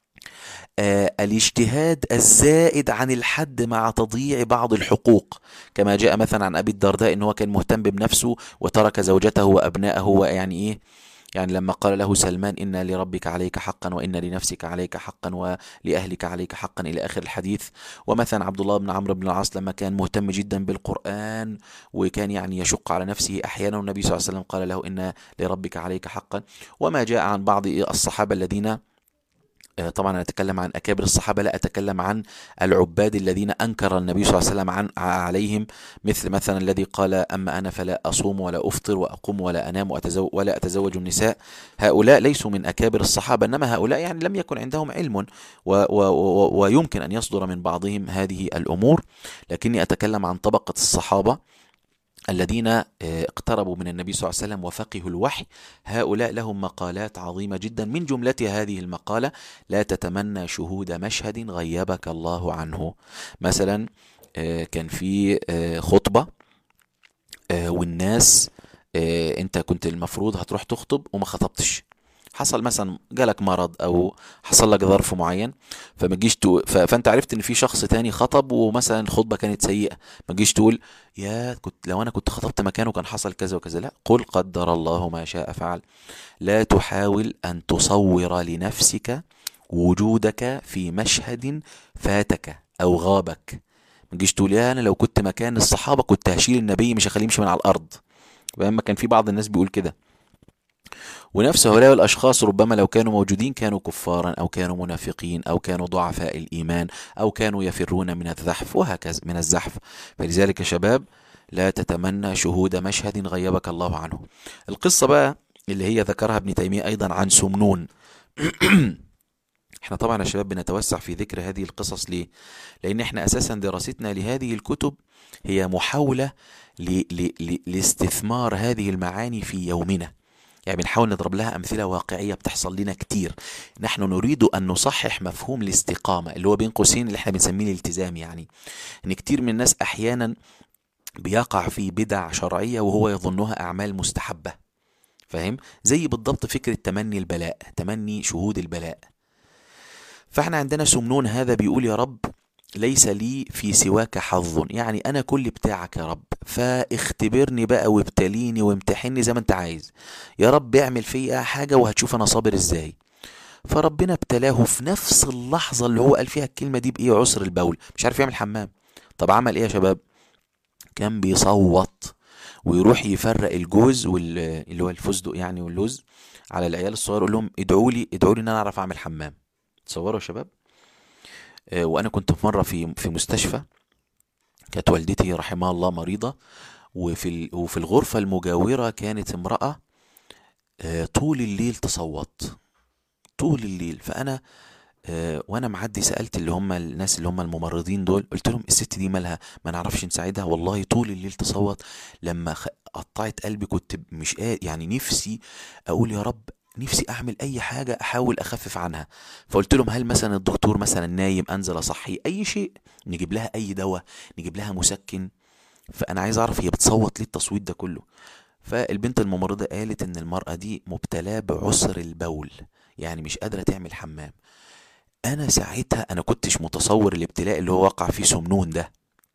آه الاجتهاد الزائد عن الحد مع تضييع بعض الحقوق، كما جاء مثلا عن أبي الدرداء أنه كان مهتم بنفسه وترك زوجته وأبنائه، ويعني إيه، يعني لما قال له سلمان: إن لربك عليك حقا، وإن لنفسك عليك حقا، ولأهلك عليك حقا، إلى آخر الحديث. ومثلا عبد الله بن عمرو بن العاص لما كان مهتم جدا بالقرآن، وكان يعني يشق على نفسه أحيانا، والنبي صلى الله عليه وسلم قال له: إن لربك عليك حقا. وما جاء عن بعض الصحابة الذين، آه، طبعا أنا أتكلم عن أكابر الصحابة، لا أتكلم عن العباد الذين أنكر النبي صلى الله عليه وسلم عن عليهم، مثل مثلا الذي قال: أما أنا فلا أصوم ولا أفطر وأقوم ولا أنام وأتزوج ولا أتزوج النساء. هؤلاء ليسوا من أكابر الصحابة، إنما هؤلاء يعني لم يكن عندهم علم، و و و ويمكن أن يصدر من بعضهم هذه الأمور. لكني أتكلم عن طبقة الصحابة الذين آه، اقتربوا من النبي صلى الله عليه وسلم وفقهوا الوحي. هؤلاء لهم مقالات عظيمة جدا، من جملتها هذه المقالة: لا تتمنى شهود مشهد غيبك الله عنه. مثلا آه، كان في آه، خطبة، آه، والناس، آه، انت كنت المفروض هتروح تخطب وما خطبتش، حصل مثلا جالك مرض او حصل لك ظرف معين، فما تجيش تقول، ف... فانت عرفت ان في شخص تاني خطب ومثلا الخطبه كانت سيئه، ما تجيش تقول يا كنت لو انا كنت خطبت مكانه كان حصل كذا وكذا. لا، قل قدر الله ما شاء فعل. لا تحاول ان تصور لنفسك وجودك في مشهد فاتك او غابك. ما تجيش تقول يا انا لو كنت مكان الصحابه كنت هشيل النبي مش هخليه يمشي من على الارض. لما كان في بعض الناس بيقول كده، ونفس هؤلاء الأشخاص ربما لو كانوا موجودين كانوا كفارا أو كانوا منافقين أو كانوا ضعفاء الإيمان أو كانوا يفرون من الزحف وهكذا من الزحف. فلذلك شباب لا تتمنى شهود مشهد غيبك الله عنه. القصة بقى اللي هي ذكرها ابن تيمية أيضا عن سمنون. احنا طبعا يا شباب بنتوسع في ذكر هذه القصص ليه؟ لأن احنا أساسا دراستنا لهذه الكتب هي محاولة ل... ل... ل... لاستثمار هذه المعاني في يومنا. يعني بنحاول نضرب لها أمثلة واقعية بتحصل لنا كتير. نحن نريد أن نصحح مفهوم الاستقامة اللي هو بين قوسين اللي احنا بنسميه الالتزام. يعني ان كتير من الناس أحيانا بيقع في بدع شرعية وهو يظنها أعمال مستحبة. فاهم؟ زي بالضبط فكرة تمني البلاء، تمني شهود البلاء. فاحنا عندنا سمنون هذا بيقول يا رب ليس لي في سواك حظ، يعني انا كل بتاعك يا رب، فاختبرني بقى وابتليني وامتحني زي ما انت عايز يا رب، اعمل فيا حاجة وهتشوف انا صابر ازاي. فربنا ابتلاه في نفس اللحظة اللي هو قال فيها الكلمة دي بإيه، عسر البول، مش عارف يعمل حمام. طب عمل ايه يا شباب؟ كان بيصوت ويروح يفرق الجوز وال اللي هو الفستق يعني واللوز على العيال الصغير، يقول لهم ادعوا لي ادعوا لي ان انا اعرف اعمل حمام. تصوروا يا شباب. آه، وانا كنت في مره في في مستشفى، كانت والدتي رحمها الله مريضه، وفي ال- وفي الغرفه المجاوره كانت امراه آه، طول الليل تصوت، طول الليل. فانا آه، وانا معدي سالت اللي هم الناس اللي هم الممرضين دول، قلت لهم الست دي مالها، ما نعرفش نساعدها، والله طول الليل تصوت. لما خ- قطعت قلبي كنت مش قادر، يعني نفسي اقول يا رب، نفسي اعمل اي حاجه احاول اخفف عنها. فقلت لهم هل مثلا الدكتور مثلا نايم، انزل اصحي، اي شيء، نجيب لها اي دواء، نجيب لها مسكن. فانا عايز اعرف هي بتصوت ليه التصويت ده كله. فالبنت الممرضه قالت ان المراه دي مبتلاه بعسر البول، يعني مش قادره تعمل حمام. انا ساعتها انا كنتش متصور الابتلاء اللي هو وقع فيه سمنون ده.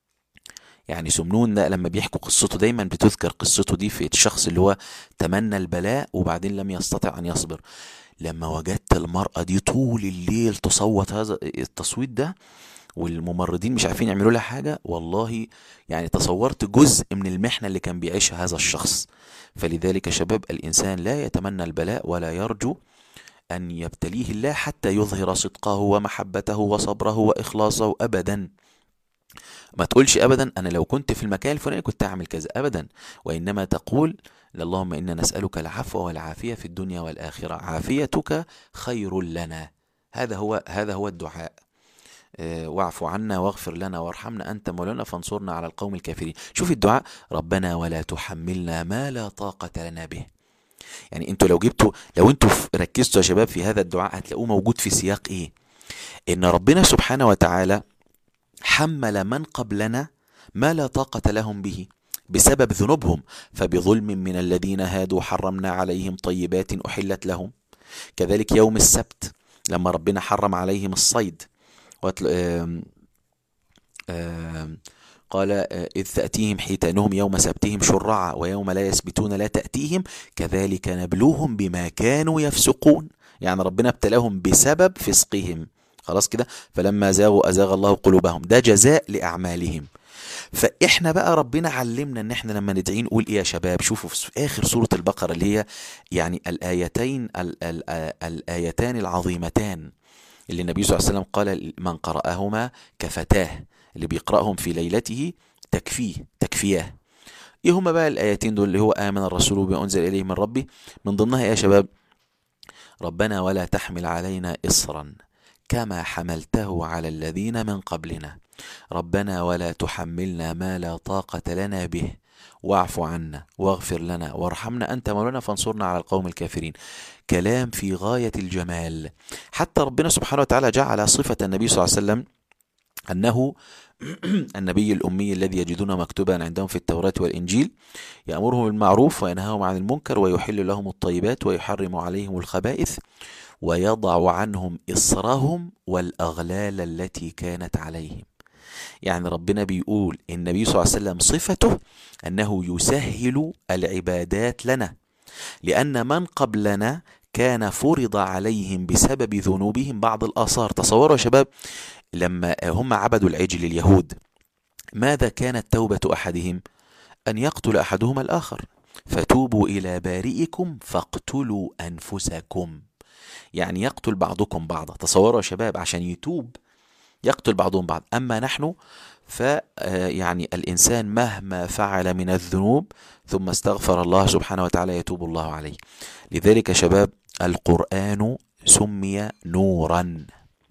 يعني سمنون ده لما بيحكوا قصته دايما بتذكر قصته دي في الشخص اللي هو تمنى البلاء وبعدين لم يستطع ان يصبر. لما وجدت المرأة دي طول الليل تصوت هذا التصويت ده والممرضين مش عارفين يعملوا لها حاجة، والله يعني تصورت جزء من المحنة اللي كان بيعيشها هذا الشخص. فلذلك يا شباب الإنسان لا يتمنى البلاء ولا يرجو أن يبتليه الله حتى يظهر صدقه ومحبته وصبره وإخلاصه أبدا. ما تقولش أبدا أنا لو كنت في المكان الفلاني كنت أعمل كذا، أبدا. وإنما تقول اللهم إنا نسألك العفو والعافية في الدنيا والآخرة، عافيتك خير لنا. هذا هو هذا هو الدعاء. آه، واعف عنا واغفر لنا وارحمنا أنت مولانا فانصرنا على القوم الكافرين. شوف الدعاء، ربنا ولا تحملنا ما لا طاقة لنا به. يعني انتوا لو جبتوا، لو انتوا ركزتوا يا شباب في هذا الدعاء هتلاقوه موجود في سياق ايه؟ ان ربنا سبحانه وتعالى حمل من قبلنا ما لا طاقة لهم به بسبب ذنوبهم، فبظلم من الذين هادوا حرمنا عليهم طيبات أحلت لهم. كذلك يوم السبت لما ربنا حرم عليهم الصيد، آم آم قال إذ تأتيهم حيتانهم يوم سبتهم شرعا ويوم لا يسبتون لا تأتيهم كذلك نبلوهم بما كانوا يفسقون. يعني ربنا ابتلاهم بسبب فسقهم، خلاص كده. فلما زاغوا أزاغ الله قلوبهم، ده جزاء لأعمالهم. فإحنا بقى ربنا علمنا إن إحنا لما ندعي نقول إيه يا شباب؟ شوفوا في آخر سورة البقرة اللي هي يعني الآيتين ال ال الآيتان العظيمتان اللي النبي صلى الله عليه وسلم قال من قرأهما كفتاه، اللي بيقرأهم في ليلته تكفيه تكفياه. ايه هما بقى الايتين دول اللي هو امن الرسول بما انزل اليه من ربه؟ من ضمنها يا شباب ربنا ولا تحمل علينا اصرا كما حملته على الذين من قبلنا، ربنا ولا تحملنا ما لا طاقة لنا به واعف عنا واغفر لنا وارحمنا أنت مولانا فانصرنا على القوم الكافرين. كلام في غاية الجمال. حتى ربنا سبحانه وتعالى جعل صفة النبي صلى الله عليه وسلم أنه النبي الأمي الذي يجدونه مكتوبا عندهم في التوراة والإنجيل، يأمرهم بالمعروف وينهاهم عن المنكر ويحل لهم الطيبات ويحرم عليهم الخبائث ويضع عنهم إصرهم والأغلال التي كانت عليهم. يعني ربنا بيقول النبي صلى الله عليه وسلم صفته أنه يسهل العبادات لنا، لأن من قبلنا كان فرض عليهم بسبب ذنوبهم بعض الآثار. تصوروا يا شباب لما هم عبدوا العجل اليهود، ماذا كانت توبة أحدهم؟ أن يقتل أحدهما الآخر. فتوبوا إلى بارئكم فاقتلوا أنفسكم. يعني يقتل بعضكم بعضا. تصوروا يا شباب، عشان يتوب يقتل بعضهم بعض. أما نحن ف يعني الإنسان مهما فعل من الذنوب ثم استغفر الله سبحانه وتعالى يتوب الله عليه. لذلك يا شباب القرآن سمي نورا،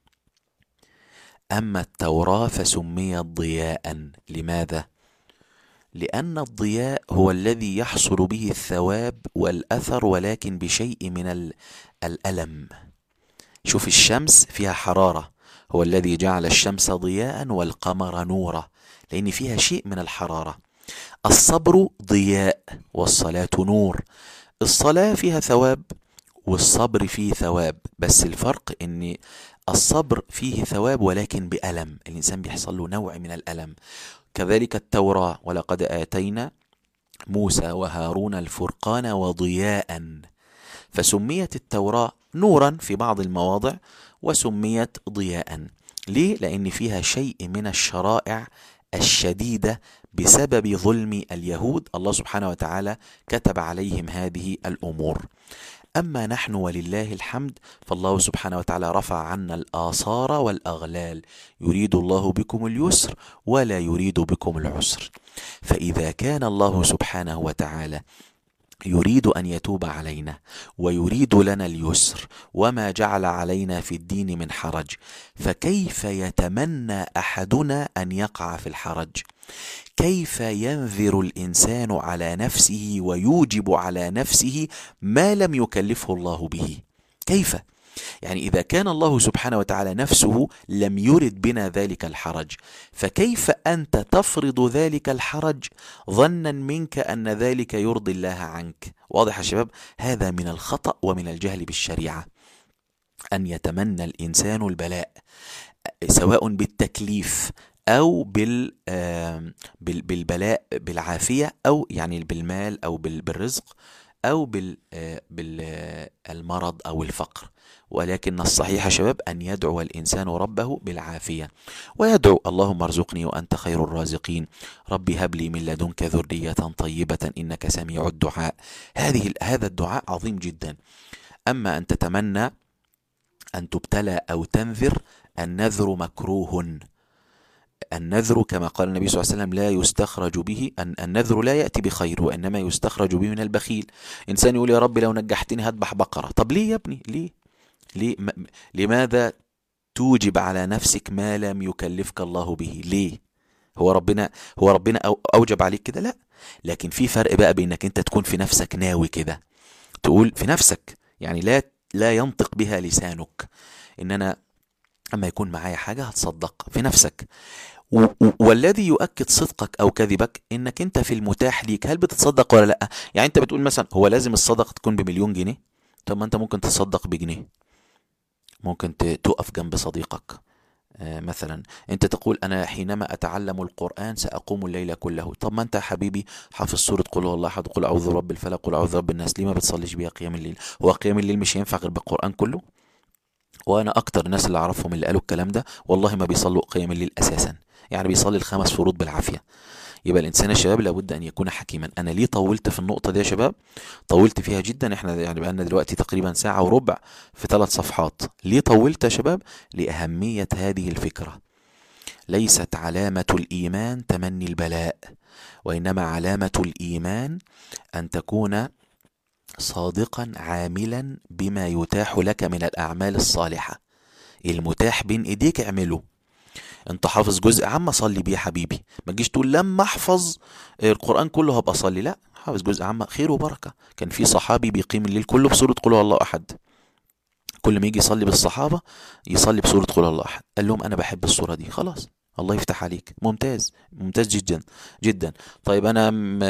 أما التوراة فسميت ضياء. لماذا؟ لأن الضياء هو الذي يحصل به الثواب والأثر، ولكن بشيء من الألم. شوف الشمس فيها حرارة، هو الذي جعل الشمس ضياء والقمر نورا، لأن فيها شيء من الحرارة. الصبر ضياء والصلاة نور. الصلاة فيها ثواب والصبر فيه ثواب، بس الفرق ان الصبر فيه ثواب ولكن بألم، الإنسان بيحصل له نوع من الألم. كذلك التوراة، ولقد آتينا موسى وهارون الفرقان وضياء. فسميت التوراة نورا في بعض المواضع وسميت ضياء. ليه؟ لأن فيها شيء من الشرائع الشديدة بسبب ظلم اليهود، الله سبحانه وتعالى كتب عليهم هذه الأمور. أما نحن ولله الحمد فالله سبحانه وتعالى رفع عنا الآثار والأغلال، يريد الله بكم اليسر ولا يريد بكم العسر. فإذا كان الله سبحانه وتعالى يريد أن يتوب علينا ويريد لنا اليسر وما جعل علينا في الدين من حرج، فكيف يتمنى أحدنا أن يقع في الحرج؟ كيف ينذر الإنسان على نفسه ويوجب على نفسه ما لم يكلفه الله به؟ كيف؟ يعني إذا كان الله سبحانه وتعالى نفسه لم يرد بنا ذلك الحرج، فكيف أنت تفرض ذلك الحرج ظنا منك أن ذلك يرضي الله عنك؟ واضح يا شباب؟ هذا من الخطأ ومن الجهل بالشريعة، أن يتمنى الإنسان البلاء سواء بالتكليف أو بال بالبلاء بالعافية، أو يعني بالمال أو بالرزق، أو بالمرض أو الفقر. ولكن الصحيح يا شباب أن يدعو الإنسان ربه بالعافية، ويدعو اللهم ارزقني وأنت خير الرازقين، ربي هب لي من لدنك ذرية طيبة إنك سميع الدعاء. هذه هذا الدعاء عظيم جدا. أما أن تتمنى أن تبتلى أو تنذر، النذر مكروه. النذر كما قال النبي صلى الله عليه وسلم لا يستخرج به، أن النذر لا يأتي بخير وإنما يستخرج به من البخيل. إنسان يقول يا رب لو نجحتني هذبح بقرة. طب ليه يا ابني؟ ليه؟ ليه؟ لماذا توجب على نفسك ما لم يكلفك الله به؟ ليه؟ هو ربنا هو ربنا أوجب عليك كده؟ لا. لكن في فرق بقى بينك أنت تكون في نفسك ناوي كده، تقول في نفسك، يعني لا لا ينطق بها لسانك، إن أنا أما يكون معايا حاجة هتصدق في نفسك. والذي يؤكد صدقك أو كذبك إنك أنت في المتاح ليك، هل بتتصدق ولا لأ؟ يعني أنت بتقول مثلا هو لازم الصدقة تكون بمليون جنيه؟ طب ما أنت ممكن تصدق بجنيه، ممكن تقف جنب صديقك. آه مثلا أنت تقول أنا حينما أتعلم القرآن سأقوم الليل كله. طب ما أنت يا حبيبي حافظ سورة قل هو الله أحد، قل أعوذ برب الفلق، قل أعوذ برب الناس، ليه ما بتصليش بيها قيام الليل؟ هو قيام الليل مش ينفع غير بالقرآن كله؟ وأنا أكتر الناس اللي أعرفهم اللي قالوا الكلام ده والله ما بيصلوا قيام الليل أساسا، يعني بيصلي الخمس فروض بالعافية. يبقى الإنسان يا شباب لابد أن يكون حكيما. أنا ليه طولت في النقطة دي يا شباب؟ طولت فيها جدا. احنا يعني بقالنا دلوقتي تقريبا ساعة وربع في ثلاث صفحات. ليه طولت يا شباب؟ لأهمية هذه الفكرة. ليست علامة الإيمان تمني البلاء، وإنما علامة الإيمان أن تكون صادقا عاملا بما يتاح لك من الأعمال الصالحة. المتاح بين إيديك اعمله. انت حافظ جزء عام صلي بيه يا حبيبي، ما تجيش تقول لما احفظ القرآن كله هبقى اصلي. لا، حافظ جزء عام خير وبركة. كان في صحابي بيقيم الليل كله بسورة قل هو الله احد، كل ما يجي يصلي بالصحابة يصلي بسورة قل هو الله احد. قال لهم انا بحب السورة دي، خلاص الله يفتح عليك. ممتاز ممتاز جدا جدا. طيب انا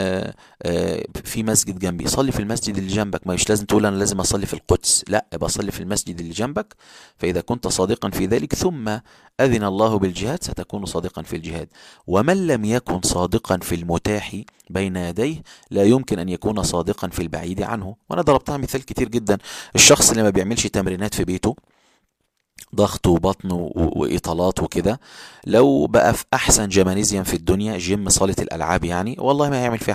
في مسجد جنبي، صلي في المسجد اللي جنبك، مش لازم تقول انا لازم اصلي في القدس، لا، ابقى صلي في المسجد اللي جنبك. فاذا كنت صادقا في ذلك ثم اذن الله بالجهاد ستكون صادقا في الجهاد. ومن لم يكن صادقا في المتاح بين يديه لا يمكن ان يكون صادقا في البعيد عنه. وانا ضربتها مثال كتير جدا. الشخص اللي ما بيعملش تمرينات في بيته، ضغط وبطن وإطالات وكده، لو بقى في أحسن جمانيزيوم في الدنيا، جيم صالة الألعاب يعني، والله ما هيعمل فيها حاجة.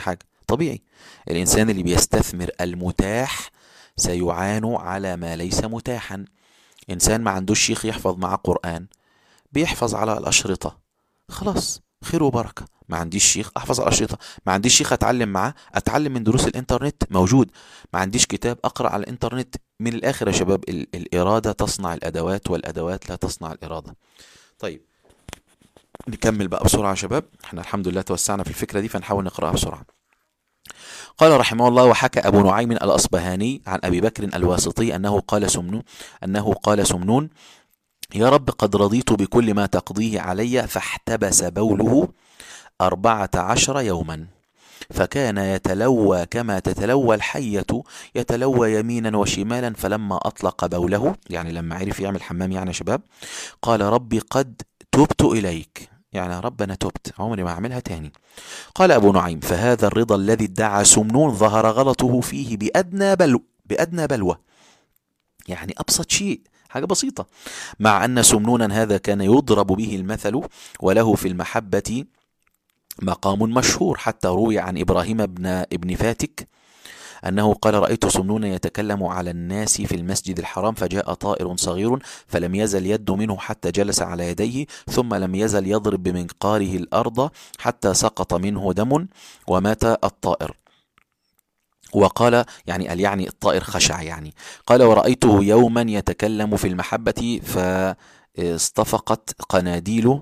طبيعي. الإنسان اللي بيستثمر المتاح سيعان على ما ليس متاحا. إنسان ما عندوش شيخ يحفظ معه قرآن، بيحفظ على الأشرطة، خلاص خير وبركة. ما عنديش شيخ أحفظ على الأشرطة، ما عنديش شيخ أتعلم معاه، أتعلم من دروس الإنترنت موجود، ما عنديش كتاب أقرأ على الإنترنت. من الآخر يا شباب، ال الإرادة تصنع الأدوات والأدوات لا تصنع الإرادة. طيب نكمل بقى بسرعة يا شباب، احنا الحمد لله توسعنا في الفكرة دي فنحاول نقرأها بسرعة. قال رحمه الله: وحكى أبو نعيم الأصبهاني عن أبي بكر الواسطي أنه قال سمنون أنه قال سمنون: يا رب قد رضيت بكل ما تقضيه علي. فاحتبس بوله أربعة عشر يوما، فكان يتلوى كما تتلوى الحية، يتلوى يمينا وشمالا. فلما أطلق بوله، يعني لما عرف يعمل حمام يعني يا شباب، قال: ربي قد تبت إليك، يعني يا رب أنا تبت، عمري ما أعملها تاني. قال أبو نعيم: فهذا الرضا الذي ادعى سمنون ظهر غلطه فيه بأدنى بلو بأدنى بلوى، يعني أبسط شيء، حاجة بسيطة، مع أن سمنونا هذا كان يضرب به المثل، وله في المحبة مقام مشهور، حتى روي عن إبراهيم بن ابن فاتك أنه قال: رأيت سمنونا يتكلم على الناس في المسجد الحرام، فجاء طائر صغير فلم يزل يد منه حتى جلس على يديه، ثم لم يزل يضرب بمنقاره الأرض حتى سقط منه دم ومات الطائر. وقال يعني قال يعني الطائر خشع يعني. قال: ورأيته يوما يتكلم في المحبة فاصطفقت قناديل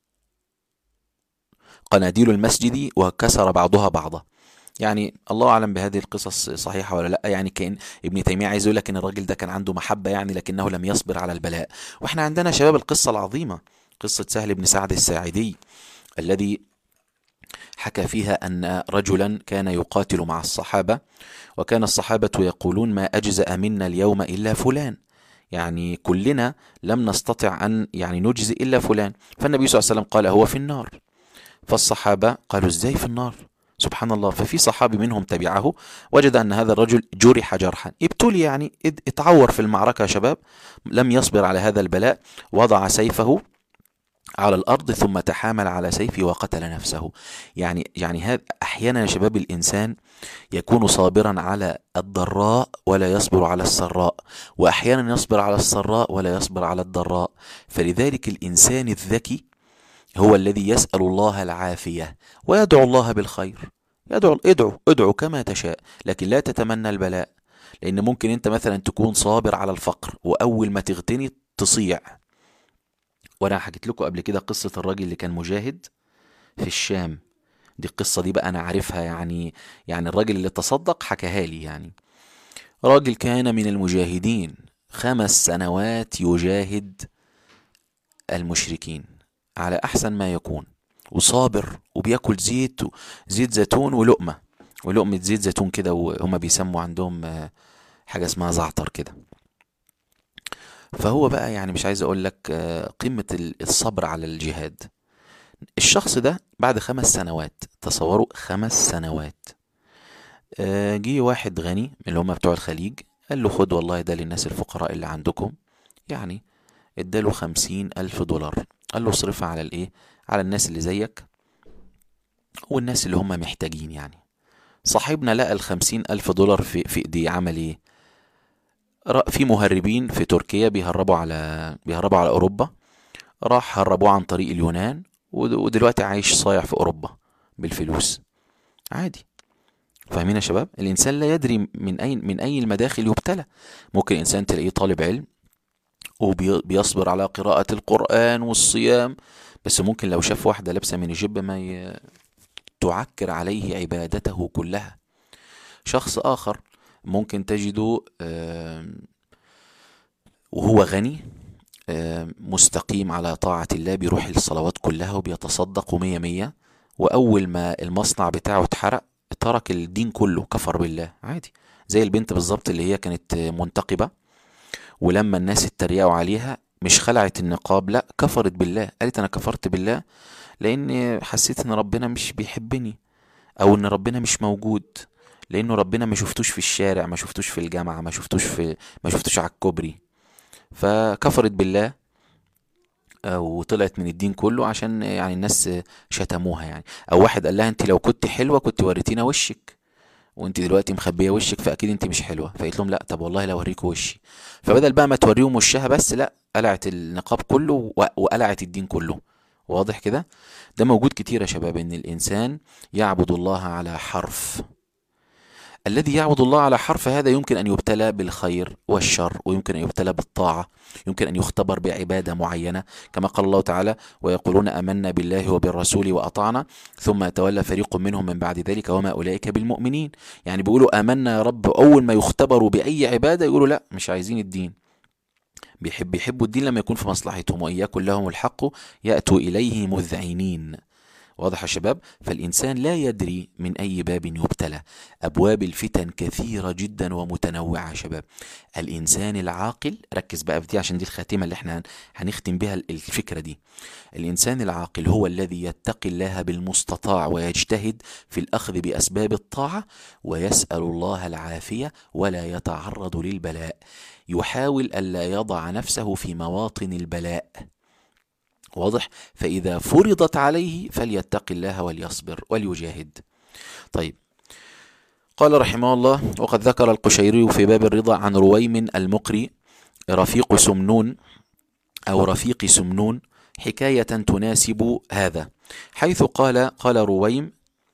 قناديل المسجد وكسر بعضها بعضا. يعني الله أعلم بهذه القصص صحيحة ولا لا. يعني كأن ابن تيمية عايز يقول لك ان الراجل ده كان عنده محبة يعني، لكنه لم يصبر على البلاء. واحنا عندنا شباب القصة العظيمة، قصة سهل بن سعد الساعدي الذي حكى فيها أن رجلا كان يقاتل مع الصحابة، وكان الصحابة يقولون: ما أجزأ منا اليوم إلا فلان، يعني كلنا لم نستطع أن يعني نجزئ إلا فلان. فالنبي صلى الله عليه وسلم قال: هو في النار. فالصحابة قالوا: ازاي في النار؟ سبحان الله. ففي صحابي منهم تبعه، وجد أن هذا الرجل جرح جرحا، ابتلي يعني اتعور في المعركة يا شباب، لم يصبر على هذا البلاء، وضع سيفه على الأرض ثم تحامل على سيفه وقتل نفسه. يعني يعني هذا أحيانا يا شباب الإنسان يكون صابرا على الضراء ولا يصبر على السراء، وأحيانا يصبر على السراء ولا يصبر على الضراء. فلذلك الإنسان الذكي هو الذي يسأل الله العافية ويدعو الله بالخير. يدعو ادعو ادعو كما تشاء، لكن لا تتمنى البلاء، لأن ممكن أنت مثلا تكون صابر على الفقر وأول ما تغتني تصيع. وأنا حكيت لكم قبل كده قصة الراجل اللي كان مجاهد في الشام، دي القصة دي بقى أنا عارفها يعني. يعني الراجل اللي تصدق حكاها لي، يعني راجل كان من المجاهدين، خمس سنوات يجاهد المشركين على أحسن ما يكون، وصابر وبياكل زيت زيت زيتون ولقمة ولقمة زيت زيتون كده، وهم بيسموا عندهم حاجة اسمها زعتر كده. فهو بقى يعني مش عايز أقول لك قمة الصبر على الجهاد. الشخص ده بعد خمس سنوات، تصوروا خمس سنوات، جه واحد غني من اللي هم بتوع الخليج، قال له: خد والله ده للناس الفقراء اللي عندكم، يعني اداله خمسين ألف دولار، قال له اصرفها على الايه، على الناس اللي زيك والناس اللي هم محتاجين. يعني صاحبنا لقى الخمسين ألف دولار في في ايديه، عمل ايه؟ في مهربين في تركيا بيهربوا على بيهربوا على اوروبا، راح هربوه عن طريق اليونان، ودلوقتي عايش صايع في اوروبا بالفلوس عادي. فاهمين يا شباب؟ الانسان لا يدري من اي من اي المداخل يبتلى. ممكن انسان تلاقيه طالب علم وبيصبر على قراءة القرآن والصيام، بس ممكن لو شاف واحدة لابسة من الجب ما ي... تعكر عليه عبادته كلها. شخص آخر ممكن تجده وهو غني مستقيم على طاعة الله، بيروح الصلوات كلها وبيتصدق ومية مية، وأول ما المصنع بتاعه اتحرق ترك الدين كله، كفر بالله عادي. زي البنت بالظبط اللي هي كانت منتقبة، ولما الناس اتريقوا عليها مش خلعت النقاب، لا كفرت بالله، قالت انا كفرت بالله لان حسيت ان ربنا مش بيحبني، او ان ربنا مش موجود، لانه ربنا ما شفتوش في الشارع، ما شفتوش في الجامعة، ما شفتوش في ما شفتوش على الكوبري. فكفرت بالله وطلعت من الدين كله عشان يعني الناس شتموها يعني. او واحد قال لها: انت لو كنت حلوة كنت وريتينا وشك، وانت دلوقتي مخبيه وشك فاكيد انت مش حلوه، فقلت لهم لا طب والله لو اوريكوا وشي. فبدل بقى ما توريهم وشها بس، لا قلعت النقاب كله و- وقلعت الدين كله. واضح كده؟ ده موجود كتير يا شباب، ان الانسان يعبد الله على حرف. الذي يعبد الله على حرف هذا يمكن أن يبتلى بالخير والشر، ويمكن أن يبتلى بالطاعة، يمكن أن يختبر بعبادة معينة، كما قال الله تعالى: ويقولون آمنا بالله وبالرسول وأطعنا ثم يتولى فريق منهم من بعد ذلك وما أولئك بالمؤمنين. يعني بيقولوا آمنا يا رب، أول ما يختبروا بأي عبادة يقولوا لا مش عايزين الدين. بيحب يحبوا الدين لما يكون في مصلحتهم، وإن يكن لهم الحق يأتوا إليه مذعنين. واضح يا شباب؟ فالإنسان لا يدري من أي باب يبتلى. أبواب الفتن كثيرة جدا ومتنوعة يا شباب. الإنسان العاقل، ركز بقى في دي عشان دي الخاتمة اللي احنا هنختم بها الفكرة دي. الإنسان العاقل هو الذي يتقي الله بالمستطاع ويجتهد في الأخذ بأسباب الطاعة، ويسأل الله العافية ولا يتعرض للبلاء. يحاول ألا يضع نفسه في مواطن البلاء. واضح؟ فإذا فرضت عليه فليتق الله وليصبر وليجاهد. طيب، قال رحمه الله: وقد ذكر القشيري في باب الرضا عن رويم المقري رفيق سمنون أو رفيق سمنون حكاية تناسب هذا، حيث قال قال رويم: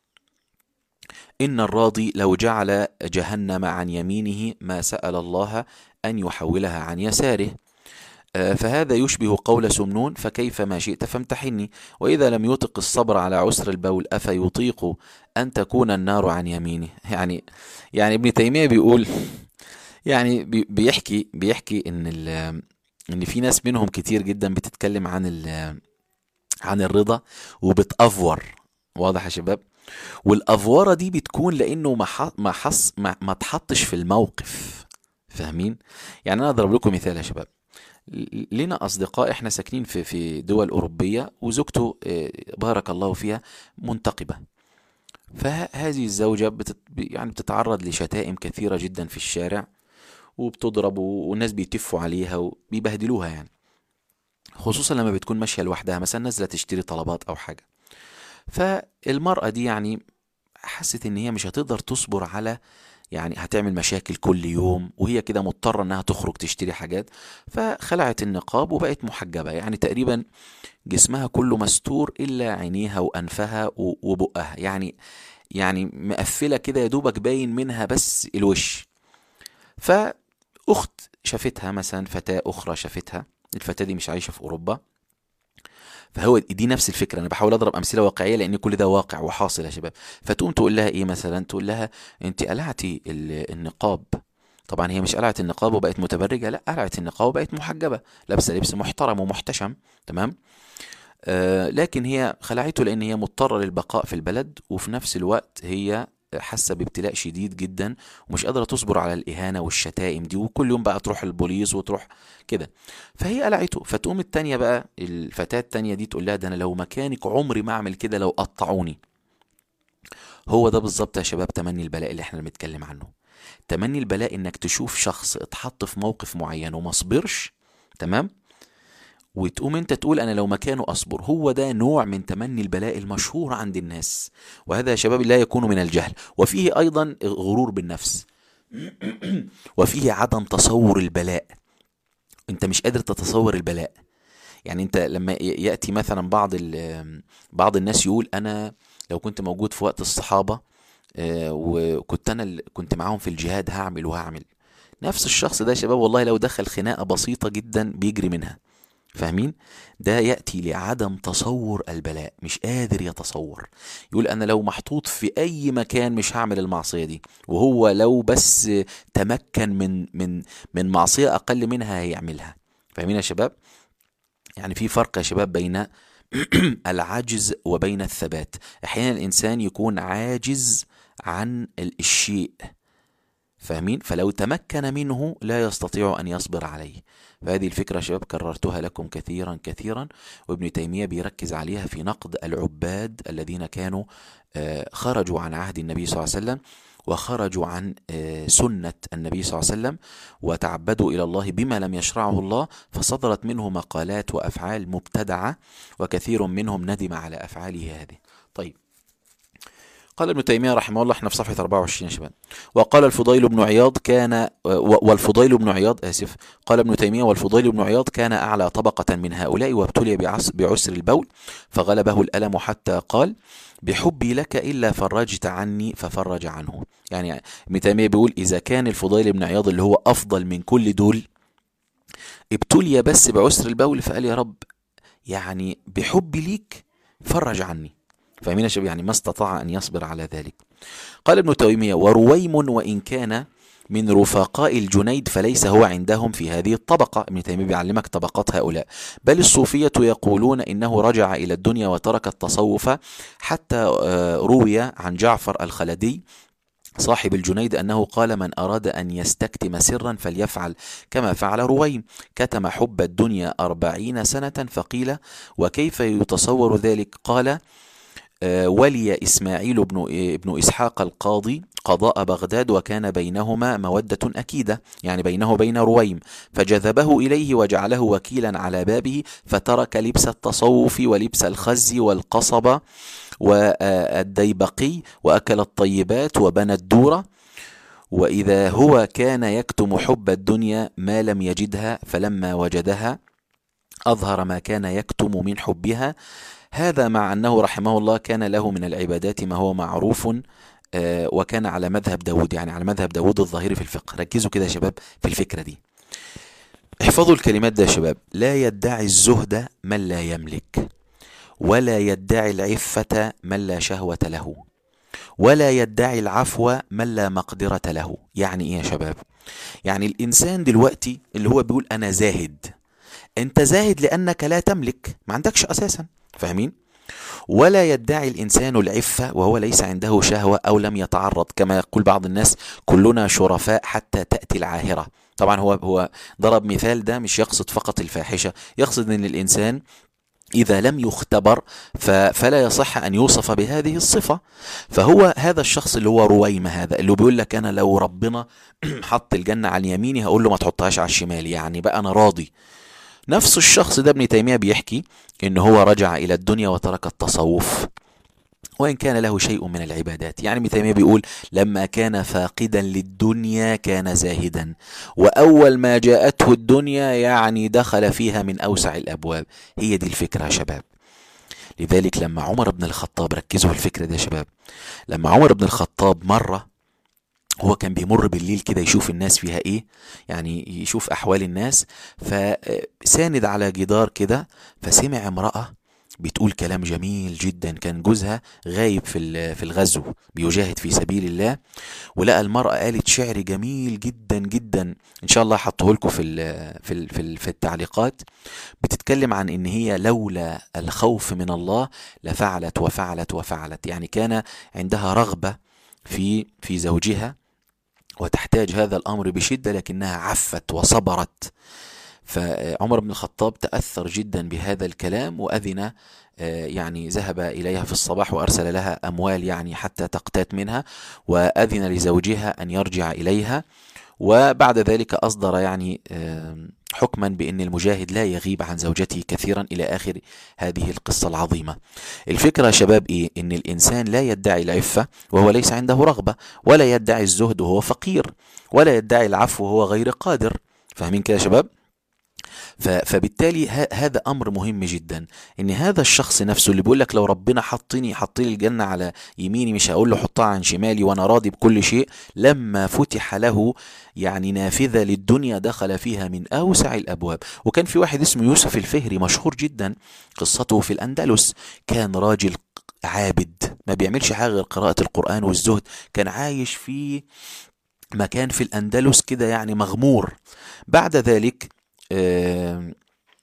إن الراضي لو جعل جهنم عن يمينه ما سأل الله أن يحولها عن يساره، فهذا يشبه قول سمنون: فكيف ما شئت فامتحني، وإذا لم يطق الصبر على عسر البول أفيطيق أن تكون النار عن يمينه. يعني يعني ابن تيمية بيقول، يعني بيحكي بيحكي إن إن في ناس منهم كتير جدا بتتكلم عن عن الرضا وبتأفور. واضح يا شباب؟ والأفورة دي بتكون لأنه ما حص ما ما تحطش في الموقف. فاهمين؟ يعني أنا أضرب لكم مثال يا شباب. لنا أصدقاء إحنا ساكنين في في دول أوروبية، وزوجته بارك الله فيها منتقبة. فهذه الزوجة بتت يعني بتتعرض لشتائم كثيرة جدا في الشارع، وبتضرب والناس بيتفوا عليها وبيبهدلوها، يعني خصوصا لما بتكون ماشية لوحدها مثلا نازلة تشتري طلبات أو حاجة. فالمرأة دي يعني حست إن هي مش هتقدر تصبر على، يعني هتعمل مشاكل كل يوم وهي كده مضطرة انها تخرج تشتري حاجات، فخلعت النقاب وبقت محجبة، يعني تقريبا جسمها كله مستور الا عينيها وانفها وبقها، يعني يعني مقفلة كده يا دوبك باين منها بس الوش. فأخت شافتها مثلا، فتاة أخرى شافتها، الفتاة دي مش عايشة في أوروبا، فهو دي نفس الفكرة. أنا بحاول أضرب أمثلة واقعية لأن كل ده واقع وحاصل يا شباب. فتقوم تقول لها إيه مثلا؟ تقول لها: أنت قلعتي النقاب. طبعا هي مش قلعت النقاب وبقت متبرجة، لا، قلعت النقاب وبقت محجبة، لابسة لبس محترم ومحتشم، تمام. آه لكن هي خلعته لأن هي مضطرة للبقاء في البلد، وفي نفس الوقت هي حاسة بابتلاء شديد جدا ومش قادرة تصبر على الإهانة والشتائم دي، وكل يوم بقى تروح البوليس وتروح كده، فهي قلعته. فتقوم التانية بقى، الفتاة التانية دي، تقول لها: ده أنا لو مكانك عمري ما أعمل كده لو قطعوني. هو ده بالظبط يا شباب تمني البلاء اللي احنا بنتكلم عنه. تمني البلاء انك تشوف شخص اتحط في موقف معين وما صبرش، تمام، وتقوم انت تقول انا لو مكانه اصبر. هو ده نوع من تمني البلاء المشهور عند الناس، وهذا يا شباب لا يكون من الجهل، وفيه ايضا غرور بالنفس وفيه عدم تصور البلاء. انت مش قادر تتصور البلاء. يعني انت لما يأتي مثلا بعض بعض الناس يقول: انا لو كنت موجود في وقت الصحابة وكنت انا كنت معاهم في الجهاد هعمل وهعمل. نفس الشخص ده يا شباب والله لو دخل خناقة بسيطة جدا بيجري منها. فاهمين؟ ده يأتي لعدم تصور البلاء، مش قادر يتصور. يقول أنا لو محطوط في أي مكان مش هعمل المعصية دي، وهو لو بس تمكن من من من معصية أقل منها هيعملها. فاهمين يا شباب؟ يعني في فرق يا شباب بين العجز وبين الثبات. أحيانا الإنسان يكون عاجز عن الشيء، فاهمين؟ فلو تمكن منه لا يستطيع أن يصبر عليه. فهذه الفكرة شباب كررتها لكم كثيرا كثيرا، وابن تيمية بيركز عليها في نقد العباد الذين كانوا خرجوا عن عهد النبي صلى الله عليه وسلم، وخرجوا عن سنة النبي صلى الله عليه وسلم، وتعبدوا إلى الله بما لم يشرعه الله، فصدرت منه مقالات وأفعال مبتدعة، وكثير منهم ندم على أفعاله هذه. طيب، قال ابن تيمية رحمه الله، احنا في صفحة أربعة وعشرين يا شباب. وقال الفضيل بن عياض كان والفضيل بن عياض آسف قال ابن تيمية: والفضيل بن عياض كان أعلى طبقة من هؤلاء، وابتلي بعسر البول فغلبه الألم حتى قال: بحبي لك إلا فرجت عني ففرج عنه. يعني ابن تيمية بيقول إذا كان الفضيل بن عياض اللي هو أفضل من كل دول ابتلي بس بعسر البول، فقال يا رب يعني بحبي ليك فرج عني. فاهمين يا شباب؟ يعني ما استطاع أن يصبر على ذلك. قال ابن تيمية: ورويم وإن كان من رفقاء الجنيد فليس هو عندهم في هذه الطبقة. ابن تيمية بيعلمك طبقات هؤلاء. بل الصوفية يقولون إنه رجع إلى الدنيا وترك التصوف، حتى روي عن جعفر الخلدي صاحب الجنيد أنه قال: من أراد أن يستكتم سرا فليفعل كما فعل رويم، كتم حب الدنيا أربعين سنة. فقيل: وكيف يتصور ذلك؟ قال: ولي إسماعيل بن, ابن إسحاق القاضي قضاء بغداد، وكان بينهما مودة أكيدة، يعني بينه وبين رويم، فجذبه إليه وجعله وكيلا على بابه، فترك لبس التصوف ولبس الخز والقصب والديبقي، وأكل الطيبات وبنى الدورة. وإذا هو كان يكتم حب الدنيا ما لم يجدها، فلما وجدها أظهر ما كان يكتم من حبها. هذا مع أنه رحمه الله كان له من العبادات ما هو معروف، وكان على مذهب داود، يعني على مذهب داود الظاهري في الفقه. ركزوا كده يا شباب في الفكرة دي، احفظوا الكلمات ده يا شباب. لا يدعي الزهد من لا يملك، ولا يدعي العفة من لا شهوة له، ولا يدعي العفو من لا مقدرة له. يعني ايه يا شباب؟ يعني الإنسان دلوقتي اللي هو بيقول أنا زاهد، أنت زاهد لأنك لا تملك، ما عندكش أساسا، فاهمين؟ ولا يدعي الإنسان العفة وهو ليس عنده شهوة أو لم يتعرض، كما يقول بعض الناس: كلنا شرفاء حتى تأتي العاهرة. طبعا هو هو ضرب مثال، ده مش يقصد فقط الفاحشة، يقصد أن الإنسان إذا لم يختبر فلا يصح أن يوصف بهذه الصفة. فهو هذا الشخص اللي هو رويمة، هذا اللي بيقول لك أنا لو ربنا حط الجنة عن يميني هقول له ما تحطهاش على الشمال، يعني بقى أنا راضي. نفس الشخص ده ابن تيمية بيحكي إن هو رجع إلى الدنيا وترك التصوف، وإن كان له شيء من العبادات. يعني ابن تيمية بيقول لما كان فاقدا للدنيا كان زاهدا، وأول ما جاءته الدنيا يعني دخل فيها من أوسع الأبواب. هي دي الفكرة يا شباب. لذلك لما عمر بن الخطاب، ركزوا في الفكرة دي يا شباب، لما عمر بن الخطاب مرة هو كان بيمر بالليل كده يشوف الناس فيها ايه، يعني يشوف احوال الناس، فساند على جدار كده، فسمع امرأة بتقول كلام جميل جدا. كان جوزها غايب في في الغزو بيجاهد في سبيل الله، ولقى المرأة قالت شعر جميل جدا جدا، ان شاء الله حطه لكم في في في, في التعليقات. بتتكلم عن ان هي لولا الخوف من الله لفعلت وفعلت وفعلت، يعني كان عندها رغبة في في زوجها وتحتاج هذا الأمر بشدة، لكنها عفت وصبرت. فعمر بن الخطاب تأثر جدا بهذا الكلام، وأذن يعني ذهب إليها في الصباح وأرسل لها أموال يعني حتى تقتات منها، وأذن لزوجها أن يرجع إليها. وبعد ذلك أصدر يعني حكما بأن المجاهد لا يغيب عن زوجته كثيرا إلى آخر هذه القصة العظيمة. الفكرة يا شباب إيه؟ إن الإنسان لا يدعي العفة وهو ليس عنده رغبة، ولا يدعي الزهد وهو فقير، ولا يدعي العفو وهو غير قادر. فاهمين كده يا شباب؟ فبالتالي هذا أمر مهم جدا، إن هذا الشخص نفسه اللي بيقول لك لو ربنا حطني حطي لي الجنة على يميني مش هقول له حطها عن شمالي وأنا راضي بكل شيء، لما فتح له يعني نافذة للدنيا دخل فيها من أوسع الأبواب. وكان في واحد اسمه يوسف الفهري مشهور جدا، قصته في الأندلس. كان راجل عابد ما بيعملش حاجة غير قراءة القرآن والزهد، كان عايش في مكان في الأندلس كده يعني مغمور. بعد ذلك آه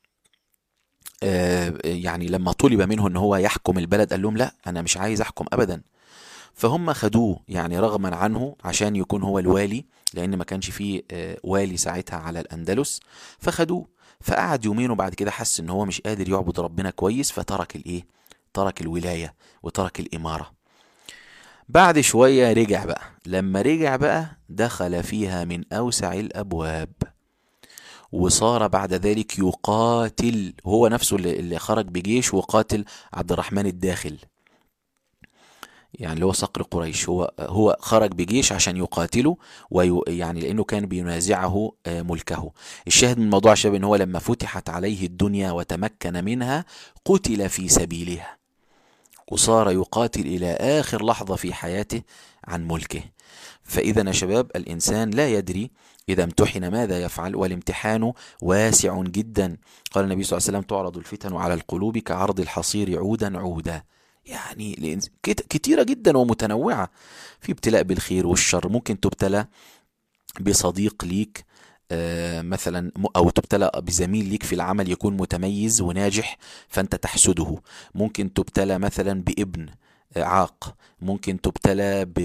آه يعني لما طلب منه ان هو يحكم البلد قال لهم لا انا مش عايز احكم ابدا. فهم خدوه يعني رغما عنه عشان يكون هو الوالي، لان ما كانش فيه آه والي ساعتها على الاندلس، فخدوه. فقعد يومين وبعد كده حس ان هو مش قادر يعبد ربنا كويس، فترك الايه ترك الولاية وترك الامارة. بعد شوية رجع بقى، لما رجع بقى دخل فيها من اوسع الابواب، وصار بعد ذلك يقاتل، هو نفسه اللي خرج بجيش وقاتل عبد الرحمن الداخل. يعني اللي هو صقر قريش، هو هو خرج بجيش عشان يقاتله، ويعني لأنه كان بينازعه ملكه. الشاهد من الموضوع يا شباب إن هو لما فتحت عليه الدنيا وتمكن منها قتل في سبيلها، وصار يقاتل إلى آخر لحظة في حياته عن ملكه. فإذا يا شباب الإنسان لا يدري إذا امتحن ماذا يفعل، والامتحان واسع جدا. قال النبي صلى الله عليه وسلم: تعرض الفتن على القلوب كعرض الحصير عودا عودا. يعني كتيرة جدا ومتنوعة، في ابتلاء بالخير والشر. ممكن تبتلى بصديق ليك مثلا، أو تبتلى بزميل ليك في العمل يكون متميز وناجح فأنت تحسده. ممكن تبتلى مثلا بابن عاق، ممكن تبتلى ب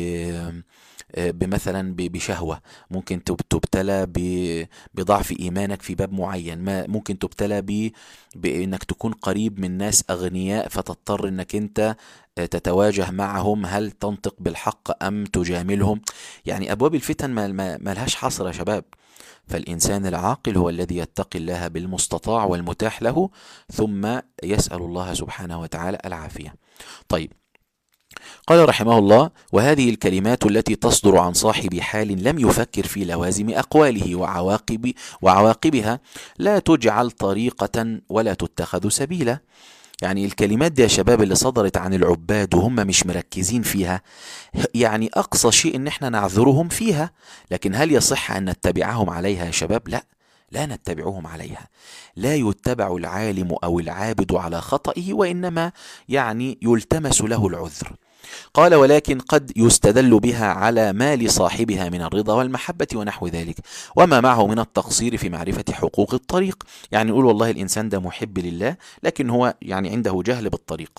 بمثلا بشهوة، ممكن تبتلى بضعف إيمانك في باب معين، ما ممكن تبتلى ب... بأنك تكون قريب من ناس أغنياء فتضطر أنك أنت تتواجه معهم، هل تنطق بالحق أم تجاملهم؟ يعني أبواب الفتن ما لهاش حصر يا شباب. فالإنسان العاقل هو الذي يتقي الله بالمستطاع والمتاح له، ثم يسأل الله سبحانه وتعالى العافية. طيب، قال رحمه الله: وهذه الكلمات التي تصدر عن صاحب حال لم يفكر في لوازم أقواله وعواقب وعواقبها لا تجعل طريقة ولا تتخذ سبيلا. يعني الكلمات دي يا شباب اللي صدرت عن العباد وهم مش مركزين فيها، يعني أقصى شيء إن احنا نعذرهم فيها، لكن هل يصح أن نتبعهم عليها يا شباب؟ لا، لا نتبعهم عليها. لا يتبع العالم أو العابد على خطئه، وإنما يعني يلتمس له العذر. قال: ولكن قد يستدل بها على ما لصاحبها من الرضا والمحبة ونحو ذلك، وما معه من التقصير في معرفة حقوق الطريق. يعني نقول والله الإنسان ده محب لله، لكن هو يعني عنده جهل بالطريق.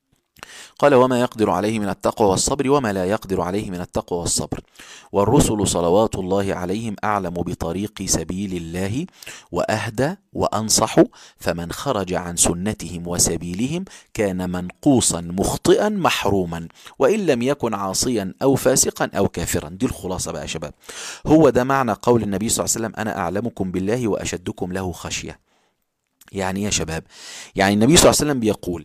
قال: وما يقدر عليه من التقوى والصبر وما لا يقدر عليه من التقوى والصبر. والرسل صلوات الله عليهم أعلم بطريق سبيل الله وأهدى وأنصح، فمن خرج عن سنتهم وسبيلهم كان منقوصا مخطئا محروما، وإن لم يكن عاصيا أو فاسقا أو كافرا. دي الخلاصة بقى يا شباب. هو ده معنى قول النبي صلى الله عليه وسلم: أنا أعلمكم بالله وأشدكم له خشية. يعني يا شباب، يعني النبي صلى الله عليه وسلم بيقول: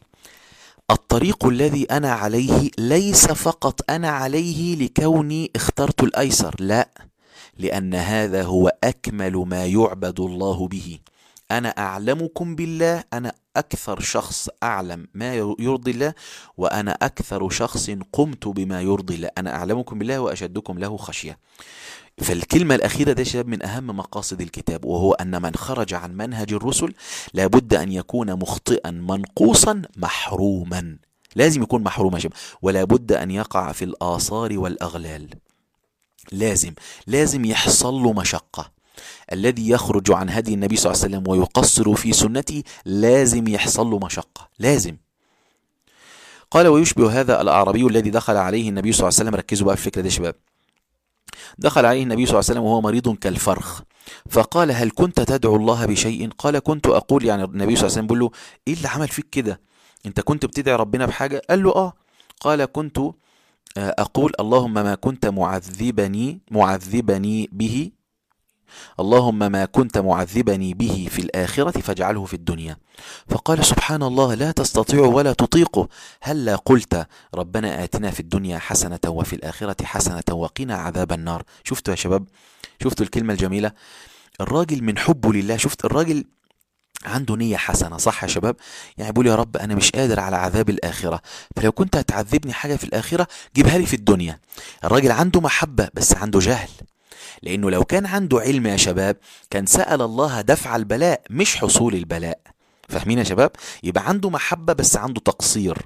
الطريق الذي أنا عليه ليس فقط أنا عليه لكوني اخترت الأيسر، لا، لأن هذا هو أكمل ما يعبد الله به. أنا أعلمكم بالله، أنا أكثر شخص أعلم ما يرضي الله، وأنا أكثر شخص قمت بما يرضي الله. أنا أعلمكم بالله وأشدكم له خشية. فالكلمة الأخيرة ده شباب من أهم مقاصد الكتاب، وهو أن من خرج عن منهج الرسل لابد أن يكون مخطئا منقوصا محروما. لازم يكون محروم يا شباب، ولا بد أن يقع في الآثار والأغلال. لازم لازم يحصل له مشقة. الذي يخرج عن هدي النبي صلى الله عليه وسلم ويقصر في سنته لازم يحصل له مشقة، لازم. قال: ويشبه هذا الأعرابي الذي دخل عليه النبي صلى الله عليه وسلم. ركزوا بقى في الفكرة دي شباب. دخل عليه النبي صلى الله عليه وسلم وهو مريض كالفرخ، فقال: هل كنت تدعو الله بشيء؟ قال: كنت أقول. يعني النبي صلى الله عليه وسلم بيقول له: إيه اللي عمل فيك كده؟ أنت كنت بتدعي ربنا بحاجة؟ قال له: آه. قال: كنت أقول: اللهم ما كنت معذبني معذبني به اللهم ما كنت معذبني به في الآخرة فاجعله في الدنيا. فقال: سبحان الله، لا تستطيع ولا تطيقه. هلا قلت ربنا آتنا في الدنيا حسنة وفي الآخرة حسنة وقنا عذاب النار. شفتوا يا شباب؟ شفتوا الكلمة الجميلة؟ الراجل من حبه لله، شفت الراجل عنده نية حسنة، صح يا شباب؟ يعني بيقول: يا رب أنا مش قادر على عذاب الآخرة، فلو كنت هتعذبني حاجة في الآخرة جيبها لي في الدنيا. الراجل عنده محبة بس عنده جهل، لأنه لو كان عنده علم يا شباب كان سأل الله دفع البلاء مش حصول البلاء. فاهمين يا شباب؟ يبقى عنده محبة بس عنده تقصير.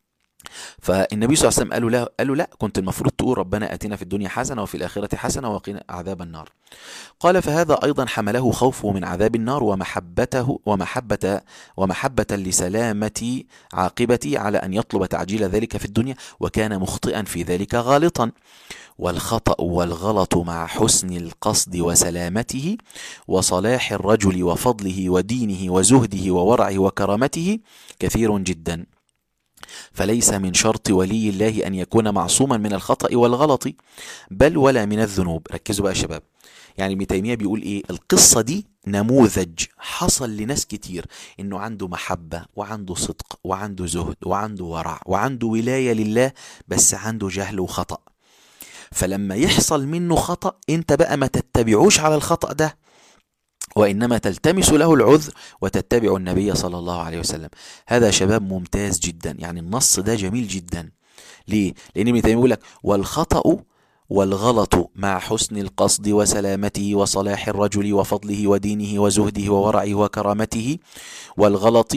فالنبي صلى الله عليه وسلم قالوا لا قالوا لا كنت المفروض تقول ربنا آتنا في الدنيا حسنة وفي الآخرة حسنة وقنا عذاب النار. قال: فهذا أيضا حمله خوفه من عذاب النار ومحبته ومحبة ومحبة لسلامة عاقبتي على أن يطلب تعجيل ذلك في الدنيا، وكان مخطئا في ذلك غالطا. والخطأ والغلط مع حسن القصد وسلامته وصلاح الرجل وفضله ودينه وزهده وورعه وكرامته كثير جدا. فليس من شرط ولي الله أن يكون معصوما من الخطأ والغلط بل ولا من الذنوب. ركزوا بقى يا شباب، يعني ابن تيمية بيقول ايه؟ القصة دي نموذج حصل لناس كتير، انه عنده محبة وعنده صدق وعنده زهد وعنده ورع وعنده ولاية لله، بس عنده جهل وخطأ. فلما يحصل منه خطأ انت بقى ما تتبعوش على الخطأ ده، وإنما تلتمس له العذر وتتبع النبي صلى الله عليه وسلم. هذا شباب ممتاز جدا، يعني النص ده جميل جدا. ليه؟ لأن ابن تيمية يقول لك والخطأ والغلط مع حسن القصد وسلامته وصلاح الرجل وفضله ودينه وزهده وورعه وكرامته، والغلط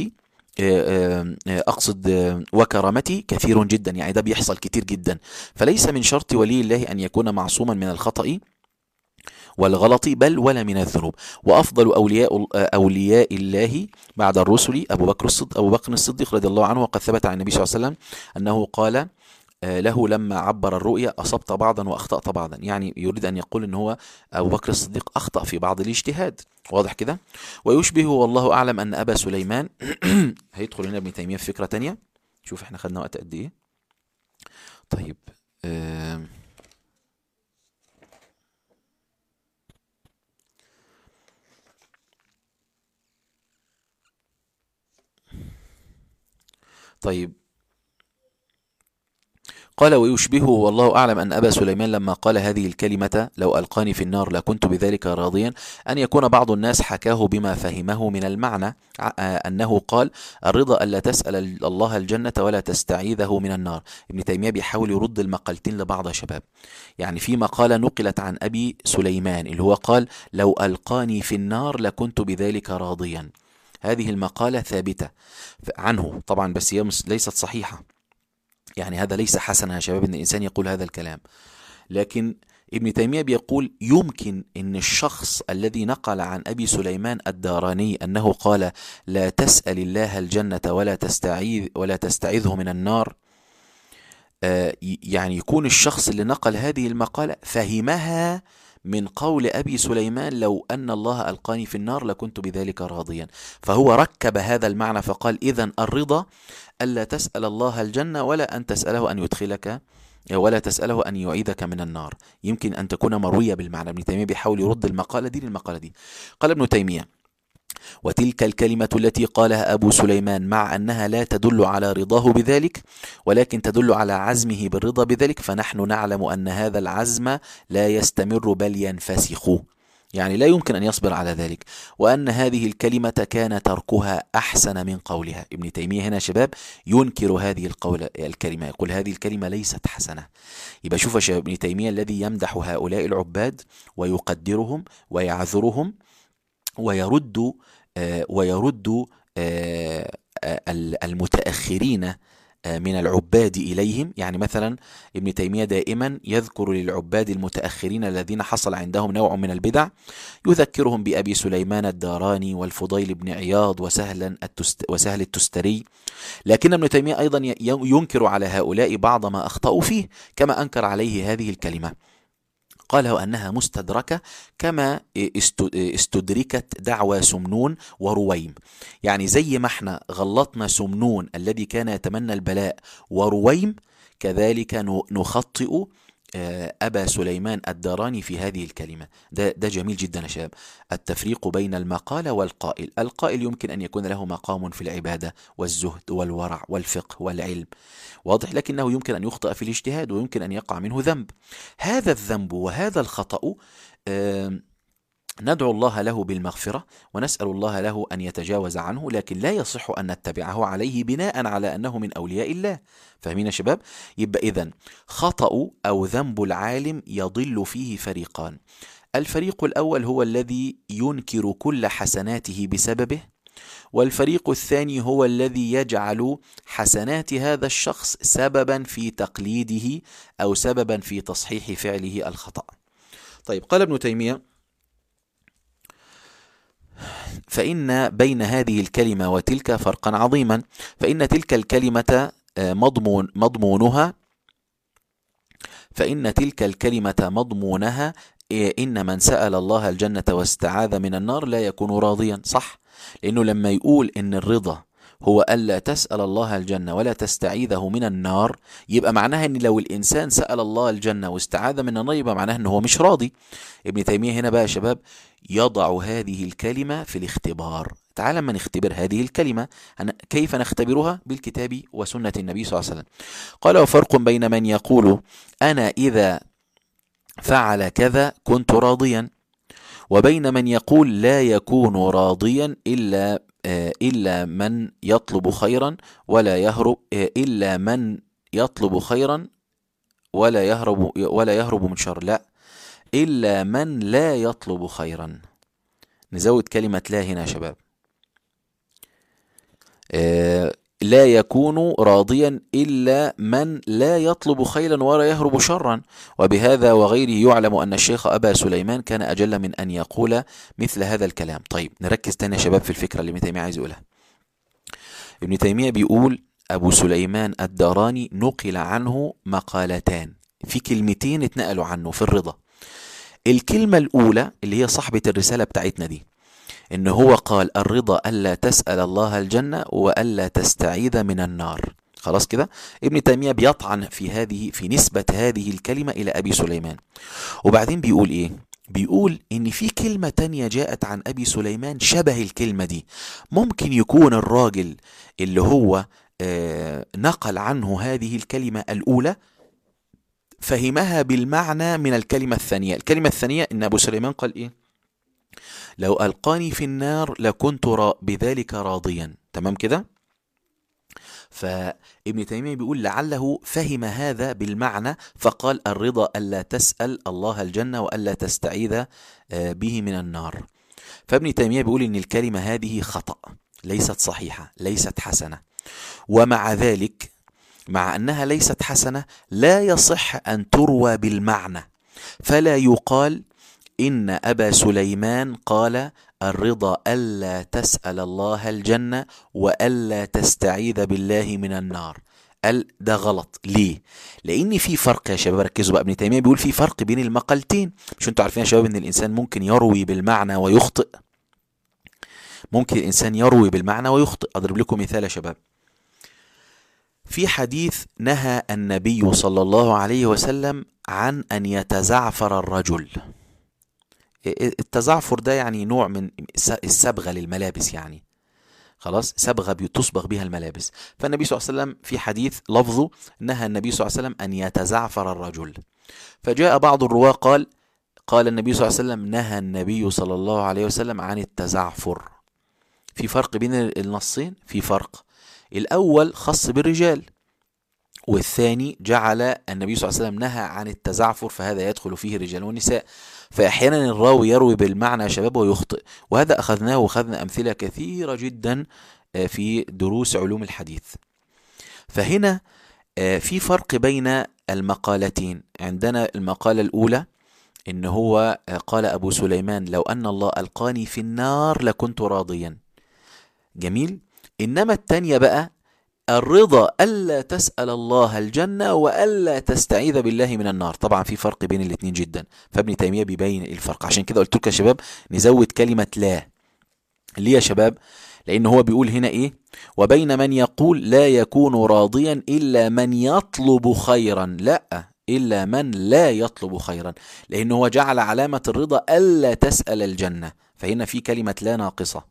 أقصد وكرامته كثير جدا، يعني ده بيحصل كتير جدا. فليس من شرط ولي الله أن يكون معصوما من الخطأ والغلط بل ولا من الذنوب. وأفضل أولياء أولياء الله بعد الرسل أبو بكر الصديق أبو بكر الصديق رضي الله عنه، وقد ثبت عن النبي صلى الله عليه وسلم أنه قال له لما عبر الرؤيا أصبت بعضا وأخطأت بعضا، يعني يريد أن يقول أن هو أبو بكر الصديق أخطأ في بعض الاجتهاد. واضح كده؟ ويشبه والله أعلم أن أبا سليمان هيدخل هنا ابن تيمية في فكرة تانية. شوف احنا خدنا وقت قد ايه. طيب آه طيب قال ويشبهه والله أعلم أن أبا سليمان لما قال هذه الكلمة لو ألقاني في النار لكنت بذلك راضيا، أن يكون بعض الناس حكاه بما فهمه من المعنى، أنه قال الرضا ألا تسأل الله الجنة ولا تستعيذه من النار. ابن تيمية بيحاول يرد المقالتين لبعض يا شباب. يعني في مقالة نقلت عن أبي سليمان اللي هو قال لو ألقاني في النار لكنت بذلك راضيا، هذه المقالة ثابتة عنه طبعا، بس هي ليست صحيحة، يعني هذا ليس حسنا يا شباب ان الانسان يقول هذا الكلام. لكن ابن تيمية بيقول يمكن ان الشخص الذي نقل عن ابي سليمان الداراني انه قال لا تسأل الله الجنة ولا تستعيذ ولا تستعيذه من النار، آه يعني يكون الشخص اللي نقل هذه المقالة فهمها من قول أبي سليمان لو أن الله ألقاني في النار لكنت بذلك راضيا، فهو ركب هذا المعنى فقال إذن الرضا ألا تسأل الله الجنة ولا أن تسأله أن يدخلك ولا تسأله أن يعيذك من النار. يمكن أن تكون مروية بالمعنى. ابن تيمية بيحاول يرد المقالة دي للمقالة دي. قال ابن تيمية وتلك الكلمة التي قالها أبو سليمان مع أنها لا تدل على رضاه بذلك ولكن تدل على عزمه بالرضا بذلك، فنحن نعلم أن هذا العزم لا يستمر بل ينفسخ، يعني لا يمكن أن يصبر على ذلك، وأن هذه الكلمة كان تركها أحسن من قولها. ابن تيمية هنا شباب ينكر هذه القول الكلمة، يقول هذه الكلمة ليست حسنة. يبقى شوف يا شباب ابن تيمية الذي يمدح هؤلاء العباد ويقدرهم ويعذرهم ويرد آه ويرد آه المتأخرين من العباد إليهم. يعني مثلا ابن تيمية دائما يذكر للعباد المتأخرين الذين حصل عندهم نوع من البدع يذكرهم بأبي سليمان الداراني والفضيل بن عياض وسهل وسهل التستري، لكن ابن تيمية أيضا ينكر على هؤلاء بعض ما أخطأوا فيه كما أنكر عليه هذه الكلمة، قال أنها مستدركة كما استدركت دعوى سمنون ورويم. يعني زي ما احنا غلطنا سمنون الذي كان يتمنى البلاء ورويم، كذلك نخطئ أبا سليمان الداراني في هذه الكلمة. ده, ده جميل جدا يا شباب، التفريق بين المقال والقائل. القائل يمكن أن يكون له مقام في العبادة والزهد والورع والفقه والعلم، واضح، لكنه يمكن أن يخطئ في الاجتهاد ويمكن أن يقع منه ذنب. هذا الذنب وهذا الخطأ ندعو الله له بالمغفرة ونسأل الله له أن يتجاوز عنه، لكن لا يصح أن نتبعه عليه بناء على أنه من أولياء الله. فاهمين يا شباب؟ يبقى إذن خطأ أو ذنب العالم يضل فيه فريقان. الفريق الأول هو الذي ينكر كل حسناته بسببه، والفريق الثاني هو الذي يجعل حسنات هذا الشخص سببا في تقليده أو سببا في تصحيح فعله الخطأ. طيب قال ابن تيمية فإن بين هذه الكلمة وتلك فرقا عظيما، فإن تلك الكلمة مضمون مضمونها فإن تلك الكلمة مضمونها إن من سأل الله الجنة واستعاذ من النار لا يكون راضيا. صح، لأنه لما يقول إن الرضا هو ألا تسأل الله الجنة ولا تستعيذه من النار، يبقى معناها أن لو الإنسان سأل الله الجنة واستعاذ من النار يبقى معناها أنه هو مش راضي. ابن تيمية هنا بقى يا شباب يضع هذه الكلمة في الاختبار. تعال ما نختبر هذه الكلمة. كيف نختبرها؟ بالكتاب وسنة النبي صلى الله عليه وسلم. قال: وفرق بين من يقول أنا إذا فعل كذا كنت راضيا، وبين من يقول لا يكون راضيا إلا إلا من يطلب خيرا ولا يهرب إلا من يطلب خيرا ولا يهرب ولا يهرب من شر. لا، إلا من لا يطلب خيرا. نزود كلمة لا هنا يا شباب. لا يكون راضيا إلا من لا يطلب خيرا ولا يهرب شرا. وبهذا وغيره يعلم أن الشيخ أبا سليمان كان أجل من أن يقول مثل هذا الكلام. طيب نركز تاني يا شباب في الفكرة اللي ابن تيمية عايز يقولها. ابن تيمية بيقول أبو سليمان الداراني نقل عنه مقالتان، في كلمتين اتنقلوا عنه في الرضا. الكلمة الأولى اللي هي صاحبة الرسالة بتاعتنا دي، إن هو قال الرضا ألا تسأل الله الجنة وألا تستعيذ من النار. خلاص كده ابن تيمية بيطعن في هذه في نسبة هذه الكلمة إلى أبي سليمان. وبعدين بيقول إيه؟ بيقول إن في كلمة تانية جاءت عن أبي سليمان شبه الكلمة دي. ممكن يكون الراجل اللي هو آه نقل عنه هذه الكلمة الأولى فهمها بالمعنى من الكلمة الثانية. الكلمة الثانية إن أبو سليمان قال إيه؟ لو ألقاني في النار لكنت را بذلك راضيا. تمام كده؟ فابن تيمية بيقول لعله فهم هذا بالمعنى فقال الرضا ألا تسأل الله الجنة وألا تستعيذ به من النار. فابن تيمية بيقول إن الكلمة هذه خطأ، ليست صحيحة، ليست حسنة. ومع ذلك مع أنها ليست حسنة لا يصح أن تروى بالمعنى، فلا يقال إن أبا سليمان قال الرضا ألا تسأل الله الجنة وألا تستعيذ بالله من النار. قال ده غلط. ليه؟ لأن في فرق يا شباب، ركزوا بقى. ابن تيمية بيقول في فرق بين المقالتين. مش انتوا عارفين يا شباب ان الإنسان ممكن يروي بالمعنى ويخطئ؟ ممكن الإنسان يروي بالمعنى ويخطئ. أضرب لكم مثال يا شباب. في حديث نهى النبي صلى الله عليه وسلم عن أن يتزعفر الرجل. التزعفر ده يعني نوع من الصبغة للملابس، يعني خلاص صبغة بتصبغ بها الملابس. فالنبي صلى الله عليه وسلم في حديث لفظه نهى النبي صلى الله عليه وسلم أن يتزعفر الرجل. فجاء بعض الرواة قال قال النبي صلى الله عليه وسلم نهى النبي صلى الله عليه وسلم عن التزعفر. في فرق بين النصين، في فرق. الأول خاص بالرجال، والثاني جعل النبي صلى الله عليه وسلم نهى عن التزعفر، فهذا يدخل فيه الرجال والنساء. فأحيانا الراوي يروي بالمعنى يا شباب ويخطئ، وهذا أخذناه وأخذنا أمثلة كثيرة جدا في دروس علوم الحديث. فهنا في فرق بين المقالتين. عندنا المقالة الأولى إن هو قال أبو سليمان لو أن الله ألقاني في النار لكنت راضيا. جميل. إنما الثانية بقى الرضا ألا تسأل الله الجنة وألا تستعيذ بالله من النار. طبعا في فرق بين الاثنين جدا، فابن تيمية بيبين الفرق. عشان كده قلت لكم يا شباب نزود كلمة لا. ليه يا شباب؟ لأن هو بيقول هنا إيه؟ وبين من يقول لا يكون راضيا إلا من يطلب خيرا. لا، إلا من لا يطلب خيرا، لأنه هو جعل علامة الرضا ألا تسأل الجنة، فهنا في كلمة لا ناقصة.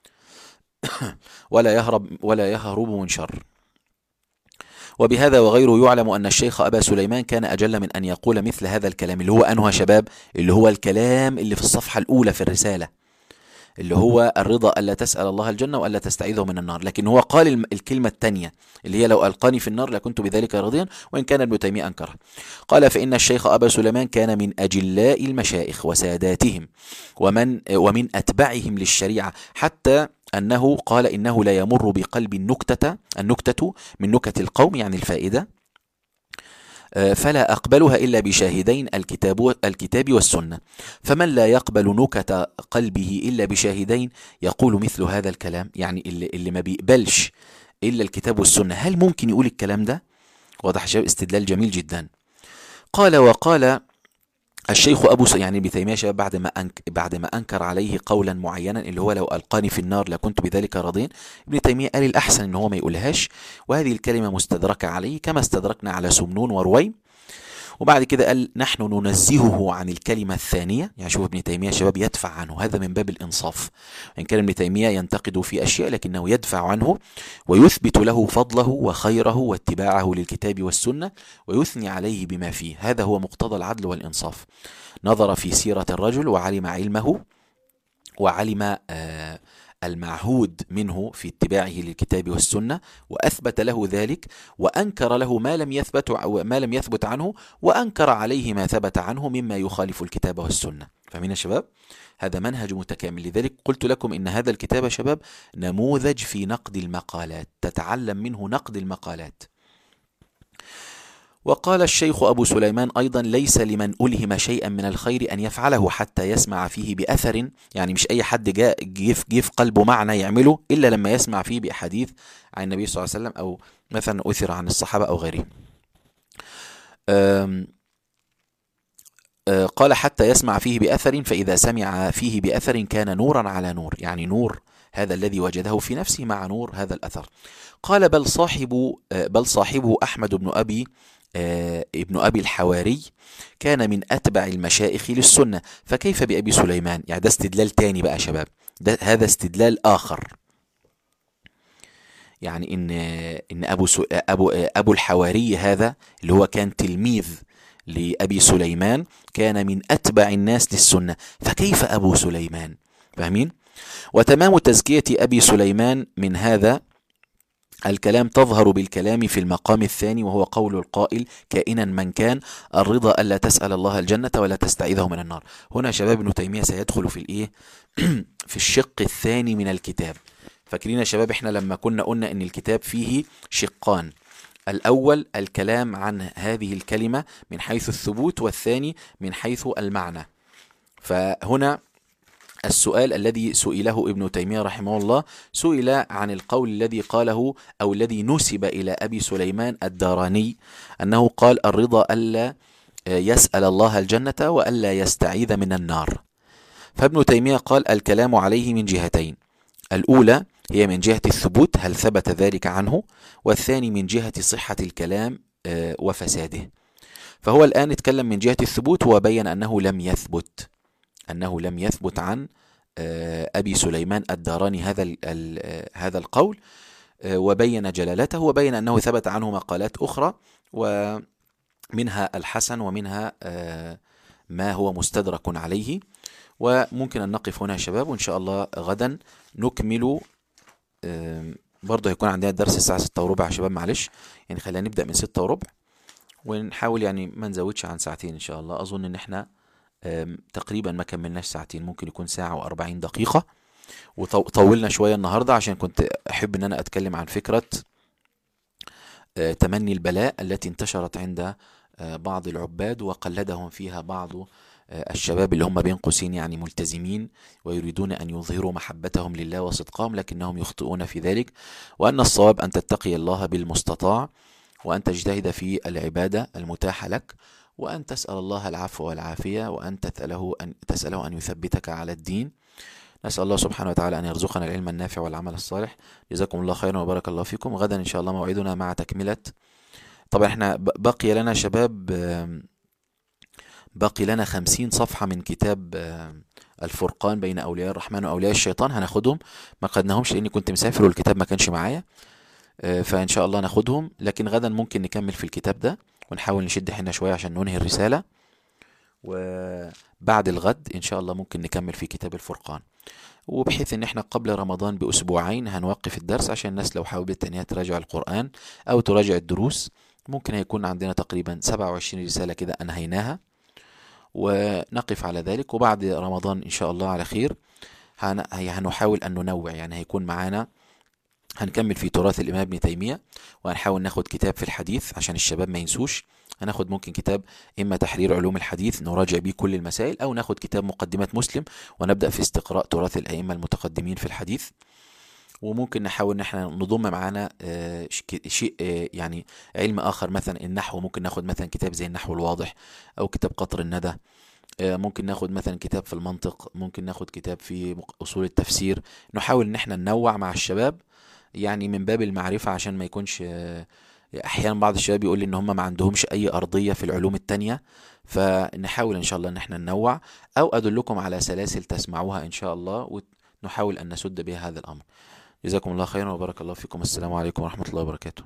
ولا يهرب ولا يهرب من شر. وبهذا وغيره يعلم أن الشيخ أبا سليمان كان أجل من أن يقول مثل هذا الكلام، اللي هو أنه يا شباب اللي هو الكلام اللي في الصفحة الأولى في الرسالة، اللي هو الرضا ألا تسأل الله الجنة وألا تستعيذه من النار. لكن هو قال الكلمة الثانية اللي هي لو ألقاني في النار لكنت بذلك راضيا، وإن كان ابن تيمية أنكره. قال فإن الشيخ أبا سليمان كان من أجلاء المشايخ وساداتهم ومن ومن أتباعهم للشريعة، حتى أنه قال إنه لا يمر بقلب النكتة النكتة من نكت القوم، يعني الفائدة، فلا أقبلها إلا بشاهدين الكتاب الكتاب والسنة. فمن لا يقبل نكت قلبه إلا بشاهدين يقول مثل هذا الكلام، يعني اللي, اللي ما بيقبلش إلا الكتاب والسنة، هل ممكن يقول الكلام ده؟ واضح شباب؟ استدلال جميل جدا. قال وقال الشيخ أبو س... يعني ابن تيمية شباب بعد ما أنك... بعد ما أنكر عليه قولا معينا اللي هو لو ألقاني في النار لكنت بذلك راضين، ابن تيمية قال الأحسن إن هو ما يقولهاش، وهذه الكلمة مستدركة عليه كما استدركنا على سمنون ورويم. وبعد كده قال نحن ننزهه عن الكلمة الثانية. يعني شوف ابن تيمية شباب يدفع عنه، هذا من باب الإنصاف. وإن كان ابن تيمية ينتقد في أشياء لكنه يدفع عنه ويثبت له فضله وخيره واتباعه للكتاب والسنة، ويثني عليه بما فيه. هذا هو مقتضى العدل والإنصاف. نظر في سيرة الرجل وعلم علمه، وعلم آه المعهود منه في اتباعه للكتاب والسنة، وأثبت له ذلك، وأنكر له ما لم يثبت ما لم يثبت عنه، وأنكر عليه ما ثبت عنه مما يخالف الكتاب والسنة. فاهمين يا شباب؟ هذا منهج متكامل. لذلك قلت لكم إن هذا الكتاب يا شباب نموذج في نقد المقالات، تتعلم منه نقد المقالات. وقال الشيخ أبو سليمان أيضا ليس لمن ألهم شيئا من الخير أن يفعله حتى يسمع فيه بأثر. يعني مش أي حد جاء جه في قلبه معنى يعمله إلا لما يسمع فيه بأحاديث عن النبي صلى الله عليه وسلم، أو مثلا أثر عن الصحابة أو غيرهم. قال حتى يسمع فيه بأثر، فإذا سمع فيه بأثر كان نورا على نور، يعني نور هذا الذي وجده في نفسه مع نور هذا الأثر. قال بل صاحب بل صاحبه أحمد بن أبي ابن أبي الحواري كان من أتبع المشائخ للسنة، فكيف بأبي سليمان؟ يعني ده استدلال تاني بقى شباب، ده هذا استدلال آخر. يعني إن إن أبو أبو أبو الحواري هذا اللي هو كان تلميذ لأبي سليمان كان من أتبع الناس للسنة، فكيف أبو سليمان؟ فاهمين؟ وتمام تزكية أبي سليمان من هذا الكلام تظهر بالكلام في المقام الثاني، وهو قول القائل كائنا من كان الرضا ألا تسأل الله الجنة ولا تستعيذه من النار. هنا شباب ابن تيمية سيدخل في الإيه في الشق الثاني من الكتاب. فاكرين يا شباب احنا لما كنا قلنا ان الكتاب فيه شقان، الأول الكلام عن هذه الكلمة من حيث الثبوت، والثاني من حيث المعنى. فهنا السؤال الذي سئله ابن تيمية رحمه الله سئل عن القول الذي قاله أو الذي نسب إلى أبي سليمان الداراني أنه قال الرضا ألا يسأل الله الجنة وألا يستعيذ من النار. فابن تيمية قال الكلام عليه من جهتين، الأولى هي من جهة الثبوت هل ثبت ذلك عنه، والثاني من جهة صحة الكلام وفساده. فهو الآن اتكلم من جهة الثبوت وبين أنه لم يثبت أنه لم يثبت عن أبي سليمان الداراني هذا هذا القول، وبين جلالته، وبين أنه ثبت عنه مقالات أخرى ومنها الحسن ومنها ما هو مستدرك عليه. وممكن أن نقف هنا يا شباب، وإن شاء الله غدا نكمل. برضه هيكون عندنا الدرس الساعة ستة وربع يا شباب، معلش يعني خلينا نبدأ من ستة وربع ونحاول يعني ما نزودش عن ساعتين إن شاء الله. أظن إن إحنا تقريبا ما كملناش ساعتين، ممكن يكون ساعة وأربعين دقيقة، وطولنا شوية النهاردة عشان كنت أحب أن أنا أتكلم عن فكرة تمني البلاء التي انتشرت عند بعض العباد وقلدهم فيها بعض الشباب اللي هم بين قوسين يعني ملتزمين ويريدون أن يظهروا محبتهم لله وصدقهم، لكنهم يخطئون في ذلك. وأن الصواب أن تتقي الله بالمستطاع، وأن تجتهد في العبادة المتاحة لك، وأن تسأل الله العفو والعافية، وأن تسأله أن, تسأله أن يثبتك على الدين. نسأل الله سبحانه وتعالى أن يرزقنا العلم النافع والعمل الصالح. جزاكم الله خيرا وبارك الله فيكم. غدا إن شاء الله موعدنا مع تكملة. طبعا احنا بقي لنا شباب باقي لنا خمسين صفحة من كتاب الفرقان بين أولياء الرحمن وأولياء الشيطان، هناخدهم. ما قدناهمش لأني كنت مسافر والكتاب ما كانش معايا، فإن شاء الله ناخدهم. لكن غدا ممكن نكمل في الكتاب ده ونحاول نشد حنا شوية عشان ننهي الرسالة، وبعد الغد إن شاء الله ممكن نكمل في كتاب الفرقان. وبحيث ان احنا قبل رمضان بأسبوعين هنوقف الدرس عشان الناس لو حاولت ان هي تراجع القرآن أو تراجع الدروس، ممكن هيكون عندنا تقريبا سبعة وعشرين رسالة كده أنهيناها، ونقف على ذلك. وبعد رمضان إن شاء الله على خير هنحاول أن ننوع، يعني هيكون معانا هنكمل في تراث الإمام ابن تيمية، وهنحاول ناخد كتاب في الحديث عشان الشباب ما ينسوش. هناخد ممكن كتاب إما تحرير علوم الحديث نراجع بيه كل المسائل، أو ناخد كتاب مقدمات مسلم ونبدأ في استقراء تراث الأئمة المتقدمين في الحديث. وممكن نحاول ان احنا نضم معانا شيء يعني علم آخر، مثلا النحو، ممكن ناخد مثلا كتاب زي النحو الواضح أو كتاب قطر الندى آه، ممكن ناخد مثلا كتاب في المنطق، ممكن ناخد كتاب في مق- أصول التفسير. نحاول إن احنا ننوع مع الشباب، يعني من باب المعرفة، عشان ما يكونش آه، أحيانا بعض الشباب يقول لي إن هم ما عندهمش أي أرضية في العلوم التانية. فنحاول إن شاء الله إن احنا ننوع، أو أدلكم على سلاسل تسمعوها إن شاء الله، ونحاول أن نسد بها هذا الأمر. جزاكم الله خيرا وبارك الله فيكم. السلام عليكم ورحمة الله وبركاته.